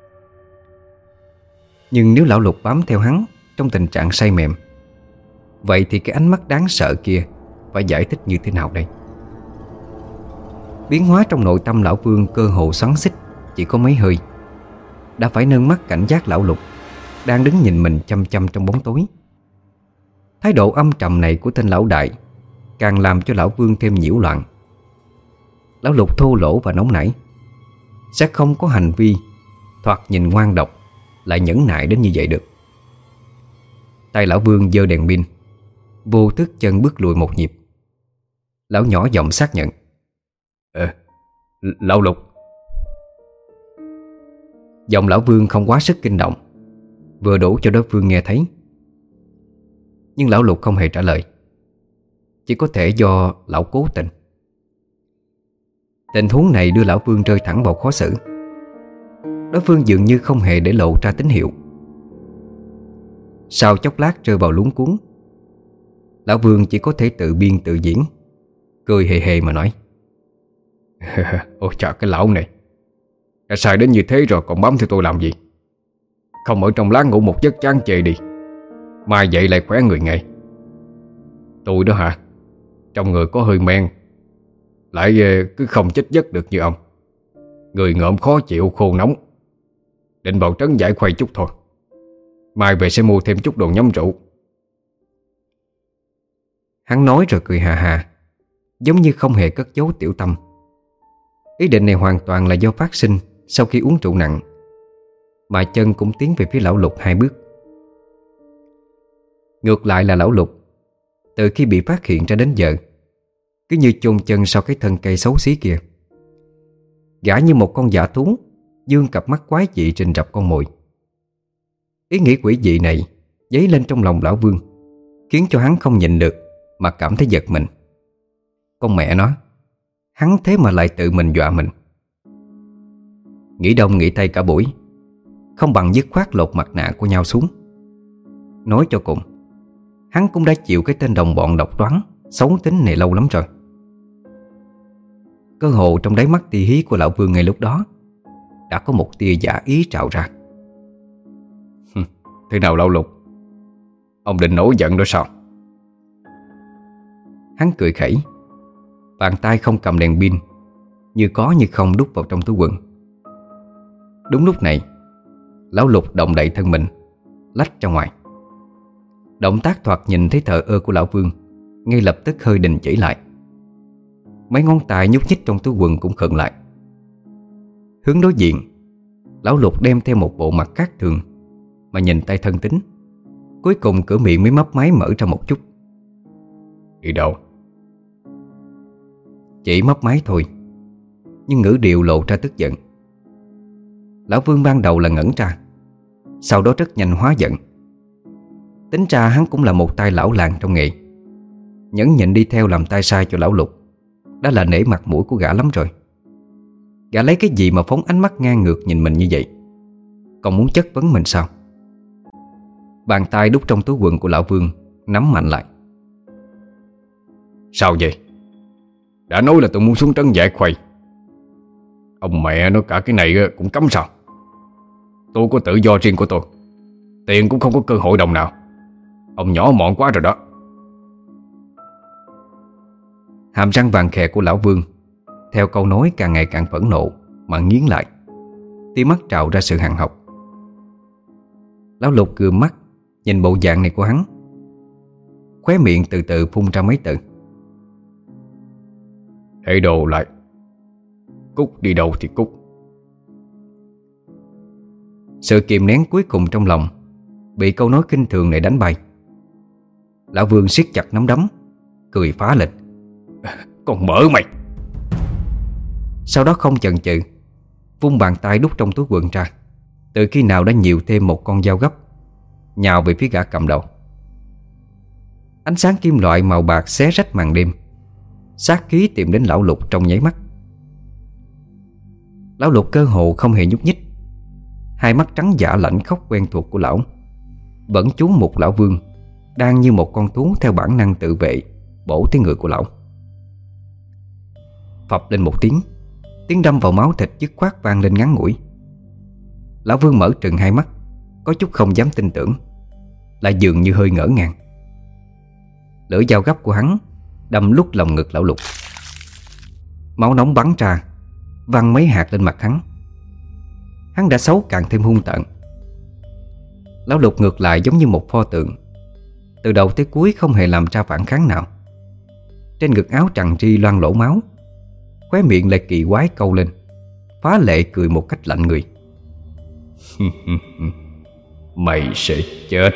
Nhưng nếu lão Lục bám theo hắn trong tình trạng say mềm, vậy thì cái ánh mắt đáng sợ kia phải giải thích như thế nào đây? Biến hóa trong nội tâm lão Vương cơ hồ xoắn xít chỉ có mấy hơi, đã phải nâng mắt cảnh giác lão Lục đang đứng nhìn mình chăm chăm trong bóng tối. Thái độ âm trầm này của tên lão đại càng làm cho lão Vương thêm nhiễu loạn. Lão Lục thô lỗ và nóng nảy, sẽ không có hành vi thoạt nhìn ngoan độc lại nhẫn nại đến như vậy được. Tay lão Vương giơ đèn pin, vô thức chân bước lùi một nhịp. Lão nhỏ giọng xác nhận: Lão Lục. Giọng lão Vương không quá sức kinh động, vừa đủ cho đối phương nghe thấy. Nhưng lão Lục không hề trả lời, chỉ có thể do lão cố tình. Tình huống này đưa lão Vương rơi thẳng vào khó xử. Đối phương dường như không hề để lộ ra tín hiệu. Sau chốc lát rơi vào luống cuống, lão Vương chỉ có thể tự biên tự diễn, cười hề hề mà nói: Ôi chà, cái lão này đã sai đến như thế rồi còn bám theo tôi làm gì? Không ở trong láng ngủ một giấc chán chê đi, mai dậy lại khỏe người ngay. Tôi đó hả? Trong người có hơi men, lại cứ không chết giấc được như ông. Người ngợm khó chịu khô nóng, định vào trấn giải khuây chút thôi. Mai về sẽ mua thêm chút đồ nhắm rượu. Hắn nói rồi cười hà hà, giống như không hề cất giấu tiểu tâm. Ý định này hoàn toàn là do phát sinh sau khi uống rượu nặng, mà chân cũng tiến về phía lão Lục 2 bước. Ngược lại là lão Lục, từ khi bị phát hiện ra đến giờ, cứ như chôn chân sau cái thân cây xấu xí kia. Gã như một con dã thú dương cặp mắt quái dị rình rập con mồi. Ý nghĩ quỷ dị này dấy lên trong lòng lão Vương, khiến cho hắn không nhịn được mà cảm thấy giật mình. Con mẹ nó, hắn thế mà lại tự mình dọa mình. Nghĩ đông nghĩ tây cả buổi, không bằng dứt khoát lột mặt nạ của nhau xuống. Nói cho cùng, hắn cũng đã chịu cái tên đồng bọn độc đoán, xấu tính này lâu lắm rồi. Cơ hồ trong đáy mắt ti hí của lão Vương ngay lúc đó đã có một tia giả ý trào ra.
Thế nào Lão Lục, ông định nổi giận đó sao?
Hắn cười khẩy, bàn tay không cầm đèn pin, như có như không đút vào trong túi quần. Đúng lúc này, lão Lục động đậy thân mình, lách ra ngoài. Động tác thoạt nhìn thấy thờ ơ của lão Vương ngay lập tức hơi đình chỉ lại. Mấy ngón tay nhúc nhích trong túi quần cũng khựng lại. Hướng đối diện, lão Lục đem theo một bộ mặt khác thường mà nhìn tay thân tính. Cuối cùng cửa miệng mới mấp máy mở ra một chút.
Đi đâu?
Chỉ mấp máy thôi, nhưng ngữ điệu lộ ra tức giận. Lão Vương ban đầu là ngẩn ra, sau đó rất nhanh hóa giận. Tính ra hắn cũng là một tay lão làng trong nghề, nhẫn nhịn đi theo làm tay sai cho lão Lục đã là nể mặt mũi của gã lắm rồi. Gã lấy cái gì mà phóng ánh mắt ngang ngược nhìn mình như vậy? Còn muốn chất vấn mình sao? Bàn tay đút trong túi quần của lão Vương nắm mạnh lại.
Sao vậy? Đã nói là tôi muốn xuống trấn giải khuây. Ông mẹ nó, cả cái này cũng cấm sao? Tôi có tự do riêng của tôi, tiền cũng không có cơ hội đồng nào. Ông nhỏ mọn quá rồi đó.
Hàm răng vàng khè của lão Vương theo câu nói càng ngày càng phẫn nộ mà nghiến lại, tia mắt trào ra sự hằn học. Lão Lục gườm mắt nhìn bộ dạng này của hắn, khóe miệng từ từ phun ra mấy từ.
Để đồ lại, cút đi đâu thì cút.
Sự kìm nén cuối cùng trong lòng bị câu nói kinh thường này đánh bay. Lão Vương siết chặt nắm đấm, cười phá lên.
Còn mở mày!
Sau đó không chần chừ, vung bàn tay đút trong túi quần ra, từ khi nào đã nhiều thêm một con dao gấp, nhào về phía gã cầm đầu. Ánh sáng kim loại màu bạc xé rách màn đêm, sát khí tìm đến lão Lục trong nháy mắt. Lão Lục cơ hồ không hề nhúc nhích, hai mắt trắng dã lạnh khóc quen thuộc của lão vẫn chú mục lão Vương đang như một con thú theo bản năng tự vệ bổ tới người của lão. Phập lên một tiếng, tiếng đâm vào máu thịt dứt khoát vang lên ngắn ngủi. Lão Vương mở trừng hai mắt, có chút không dám tin tưởng, lại dường như hơi ngỡ ngàng. Lưỡi dao gấp của hắn đâm lút lòng ngực lão Lục. Máu nóng bắn ra, văng mấy hạt lên mặt hắn. Hắn đã xấu càng thêm hung tợn. Lão Lục ngược lại giống như một pho tượng, từ đầu tới cuối không hề làm ra phản kháng nào. Trên ngực áo trằn tri loang lỗ máu, khóe miệng lại kỳ quái câu lên, phá lệ cười một cách lạnh người.
Mày sẽ chết.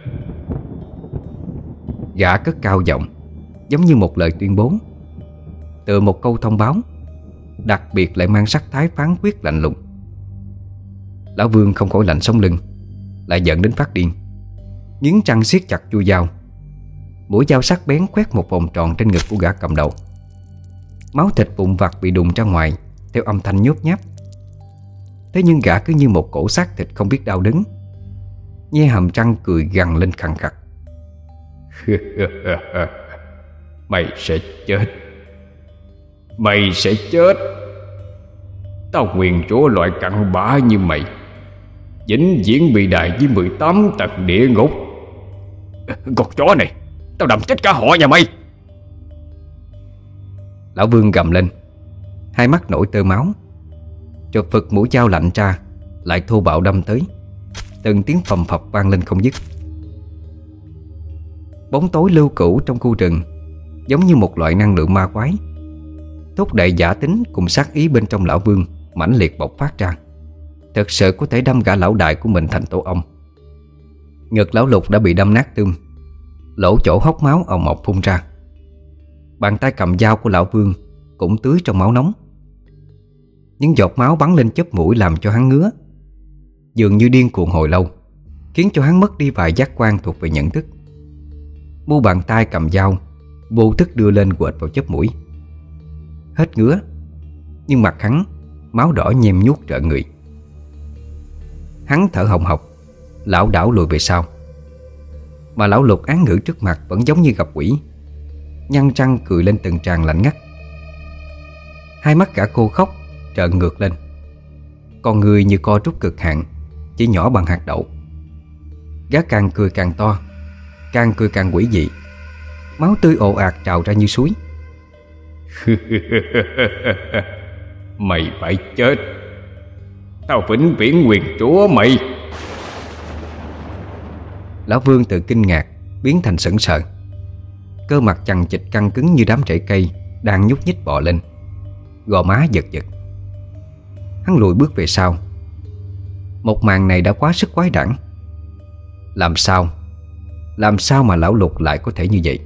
Gã cất cao giọng, giống như một lời tuyên bố, tựa một câu thông báo, đặc biệt lại mang sắc thái phán quyết lạnh lùng. Lão Vương không khỏi lạnh sống lưng, lại giận đến phát điên, nghiến răng siết chặt chuôi dao. Mũi dao sắc bén quét một vòng tròn trên ngực của gã cầm đầu. Máu thịt vụn vặt bị đùng ra ngoài theo âm thanh nhốt nháp. Thế nhưng gã cứ như một cổ xác thịt không biết đau đớn, nhe hàm răng cười gằn lên khàn khặt.
Mày sẽ chết. Mày sẽ chết. Tao nguyền rủa loại cặn bã như mày vĩnh viễn bị đày với 18 tầng địa ngục. Con chó này, tao đâm chết cả họ nhà mày.
Lão Vương gầm lên, hai mắt nổi tơ máu. Chợt phực mũi dao lạnh ra, lại thô bạo đâm tới. Từng tiếng phầm phập vang lên không dứt. Bóng tối lưu cữu trong khu rừng giống như một loại năng lượng ma quái, thúc đẩy giả tính cùng sát ý bên trong lão Vương mãnh liệt bộc phát ra. Thật sự có thể đâm gã lão đại của mình thành tổ ong. Ngực lão Lục đã bị đâm nát tươm, lỗ chỗ hốc máu ồng ọc phun ra. Bàn tay cầm dao của lão Vương cũng tưới trong máu nóng. Những giọt máu bắn lên chóp mũi làm cho hắn ngứa. Dường như điên cuồng hồi lâu, khiến cho hắn mất đi vài giác quan thuộc về nhận thức. Mu bàn tay cầm dao vô thức đưa lên quệt vào chóp mũi. Hết ngứa, nhưng mặt hắn máu đỏ nhem nhuốc rợn người. Hắn thở hồng hộc, lảo đảo lùi về sau. Mà lão Lục án ngữ trước mặt vẫn giống như gặp quỷ, nhăn răng cười lên từng tràng lạnh ngắt. Hai mắt gã khô khóc trợn ngược lên, con người như co rút cực hạn, chỉ nhỏ bằng hạt đậu. Gã càng cười càng to, càng cười càng quỷ dị. Máu tươi ồ ạt trào ra như suối.
Mày phải chết. Tao vĩnh viễn nguyền rủa mày.
Lão Vương từ kinh ngạc biến thành sững sờ. Cơ mặt chằng chịt căng cứng như đám rễ cây đang nhúc nhích bò lên, gò má giật giật. Hắn lùi bước về sau. Một màn này đã quá sức quái đản. Làm sao mà lão Lục lại có thể như vậy?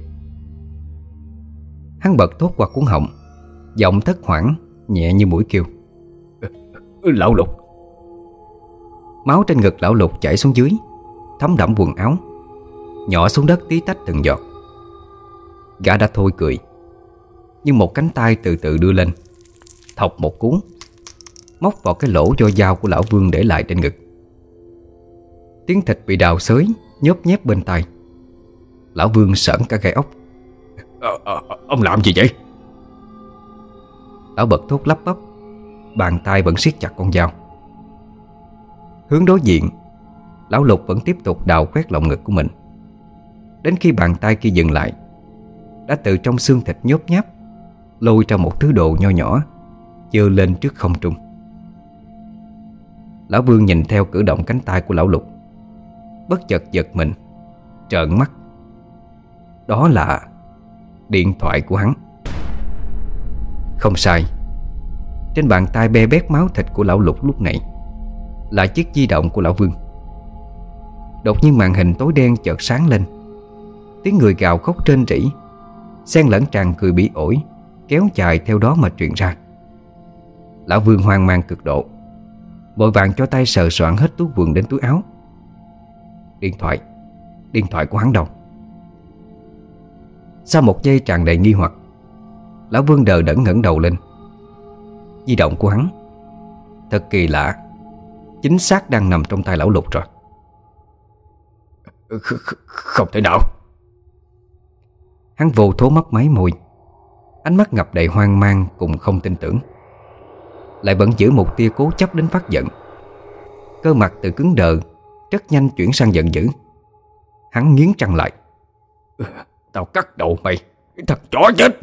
Hắn bật thốt qua cuống họng, giọng thất hoảng nhẹ như mũi kêu.
Lão Lục.
Máu trên ngực lão Lục chảy xuống dưới, thấm đẫm quần áo, nhỏ xuống đất tí tách từng giọt. Gã đã thôi cười, nhưng một cánh tay từ từ đưa lên, thọc một cuốn, móc vào cái lỗ do dao của lão Vương để lại trên ngực. Tiếng thịt bị đào xới nhớp nhép bên tai. Lão Vương sởn cả gai ốc.
Ông làm gì vậy?
Lão bật thốt lắp bắp, bàn tay vẫn siết chặt con dao. Hướng đối diện, lão Lục vẫn tiếp tục đào khoét lồng ngực của mình. Đến khi bàn tay kia dừng lại, đã từ trong xương thịt nhốp nháp lôi ra một thứ đồ nho nhỏ, giơ lên trước không trung. Lão Vương nhìn theo cử động cánh tay của lão Lục, bất chợt giật mình, trợn mắt. Đó là điện thoại của hắn. Không sai, trên bàn tay be bét máu thịt của lão Lục lúc này là chiếc di động của lão Vương. Đột nhiên màn hình tối đen chợt sáng lên. Tiếng người gào khóc rên rỉ, xen lẫn tràn cười bỉ ổi, kéo dài theo đó mà truyền ra. Lão Vương hoang mang cực độ, vội vàng cho tay sờ soạn hết túi quần đến túi áo. Điện thoại của hắn đâu? Sau một giây tràn đầy nghi hoặc, lão Vương đờ đẫn ngẩng đầu lên. Di động của hắn, thật kỳ lạ, chính xác đang nằm trong tay lão Lục rồi.
Không thể nào.
Hắn vô thố mấp máy môi, ánh mắt ngập đầy hoang mang cùng không tin tưởng, lại vẫn giữ một tia cố chấp đến phát giận. Cơ mặt từ cứng đờ rất nhanh chuyển sang giận dữ. Hắn nghiến răng lại.
Tao cắt đầu mày, thằng chó chết.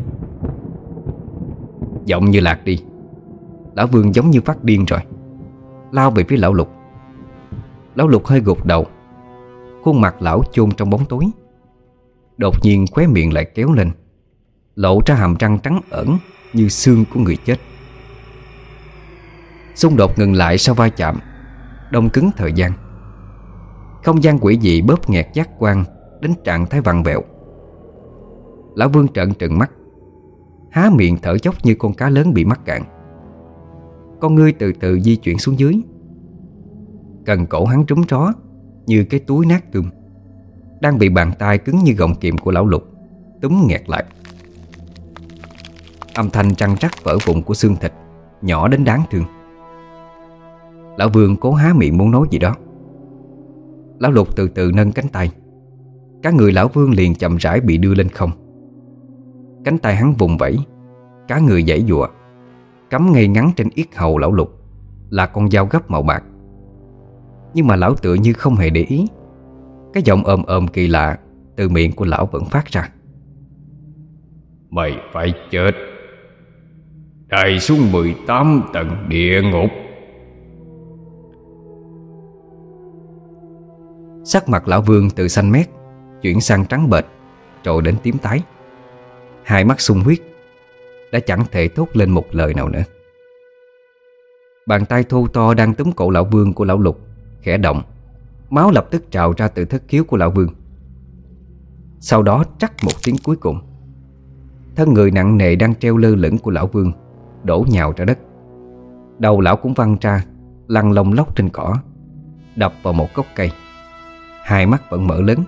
Giọng như lạc đi. Lão Vương giống như phát điên rồi, lao về phía lão Lục. Lão Lục hơi gục đầu, khuôn mặt lão chôn trong bóng tối. Đột nhiên khóe miệng lại kéo lên, lộ ra hàm răng trắng ẩn như xương của người chết. Xung đột ngừng lại sau va chạm, đông cứng thời gian. Không gian quỷ dị bóp nghẹt giác quan đến trạng thái vặn vẹo. Lão Vương trợn trừng mắt, há miệng thở dốc như con cá lớn bị mắc cạn. Con ngươi từ từ di chuyển xuống dưới. Cần cổ hắn rúm ró như cái túi nát tươm, đang bị bàn tay cứng như gọng kìm của lão Lục túm nghẹt lại. Âm thanh răng rắc vỡ vụn của xương thịt nhỏ đến đáng thương. Lão Vương cố há miệng muốn nói gì đó. Lão Lục từ từ nâng cánh tay. Cả người lão Vương liền chậm rãi bị đưa lên không. Cánh tay hắn vùng vẫy, cả người giãy giụa. Cắm ngay ngắn trên yết hầu lão Lục là con dao gấp màu bạc. Nhưng mà lão tựa như không hề để ý. Cái giọng ồm ồm kỳ lạ từ miệng của lão vẫn phát ra.
Mày phải chết, đày xuống 18 tầng địa ngục.
Sắc mặt lão Vương từ xanh mét chuyển sang trắng bệch, rồi đến tím tái. Hai mắt sung huyết, đã chẳng thể thốt lên một lời nào nữa. Bàn tay thô to đang túm cổ lão Vương của lão Lục khẽ động, máu lập tức trào ra từ thất khiếu của lão Vương. Sau đó trắc một tiếng cuối cùng. Thân người nặng nề đang treo lơ lửng của lão Vương đổ nhào ra đất. Đầu lão cũng văng ra, lăn lông lóc trên cỏ, đập vào một gốc cây. Hai mắt vẫn mở lớn.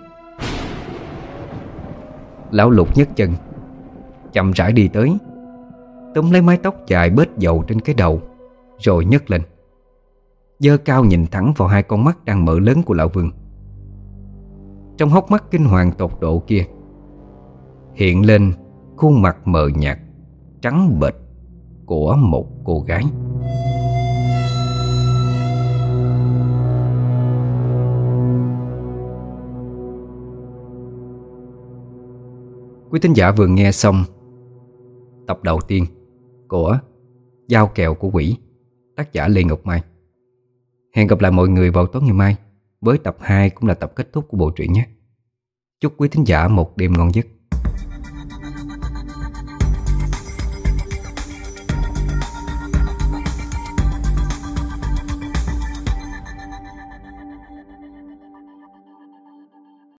Lão Lục nhấc chân, chậm rãi đi tới, túm lấy mái tóc dài bết dầu trên cái đầu, rồi nhấc lên, giơ cao nhìn thẳng vào hai con mắt đang mở lớn của lão Vương. Trong hốc mắt kinh hoàng tột độ kia hiện lên khuôn mặt mờ nhạt, trắng bệch của một cô gái. Quý thính giả vừa nghe xong tập đầu tiên của Dao Kèo của Quỷ, tác giả Lê Ngọc Mai. Hẹn gặp lại mọi người vào tối ngày mai với tập 2 cũng là tập kết thúc của bộ truyện nhé. Chúc quý thính giả một đêm ngon giấc.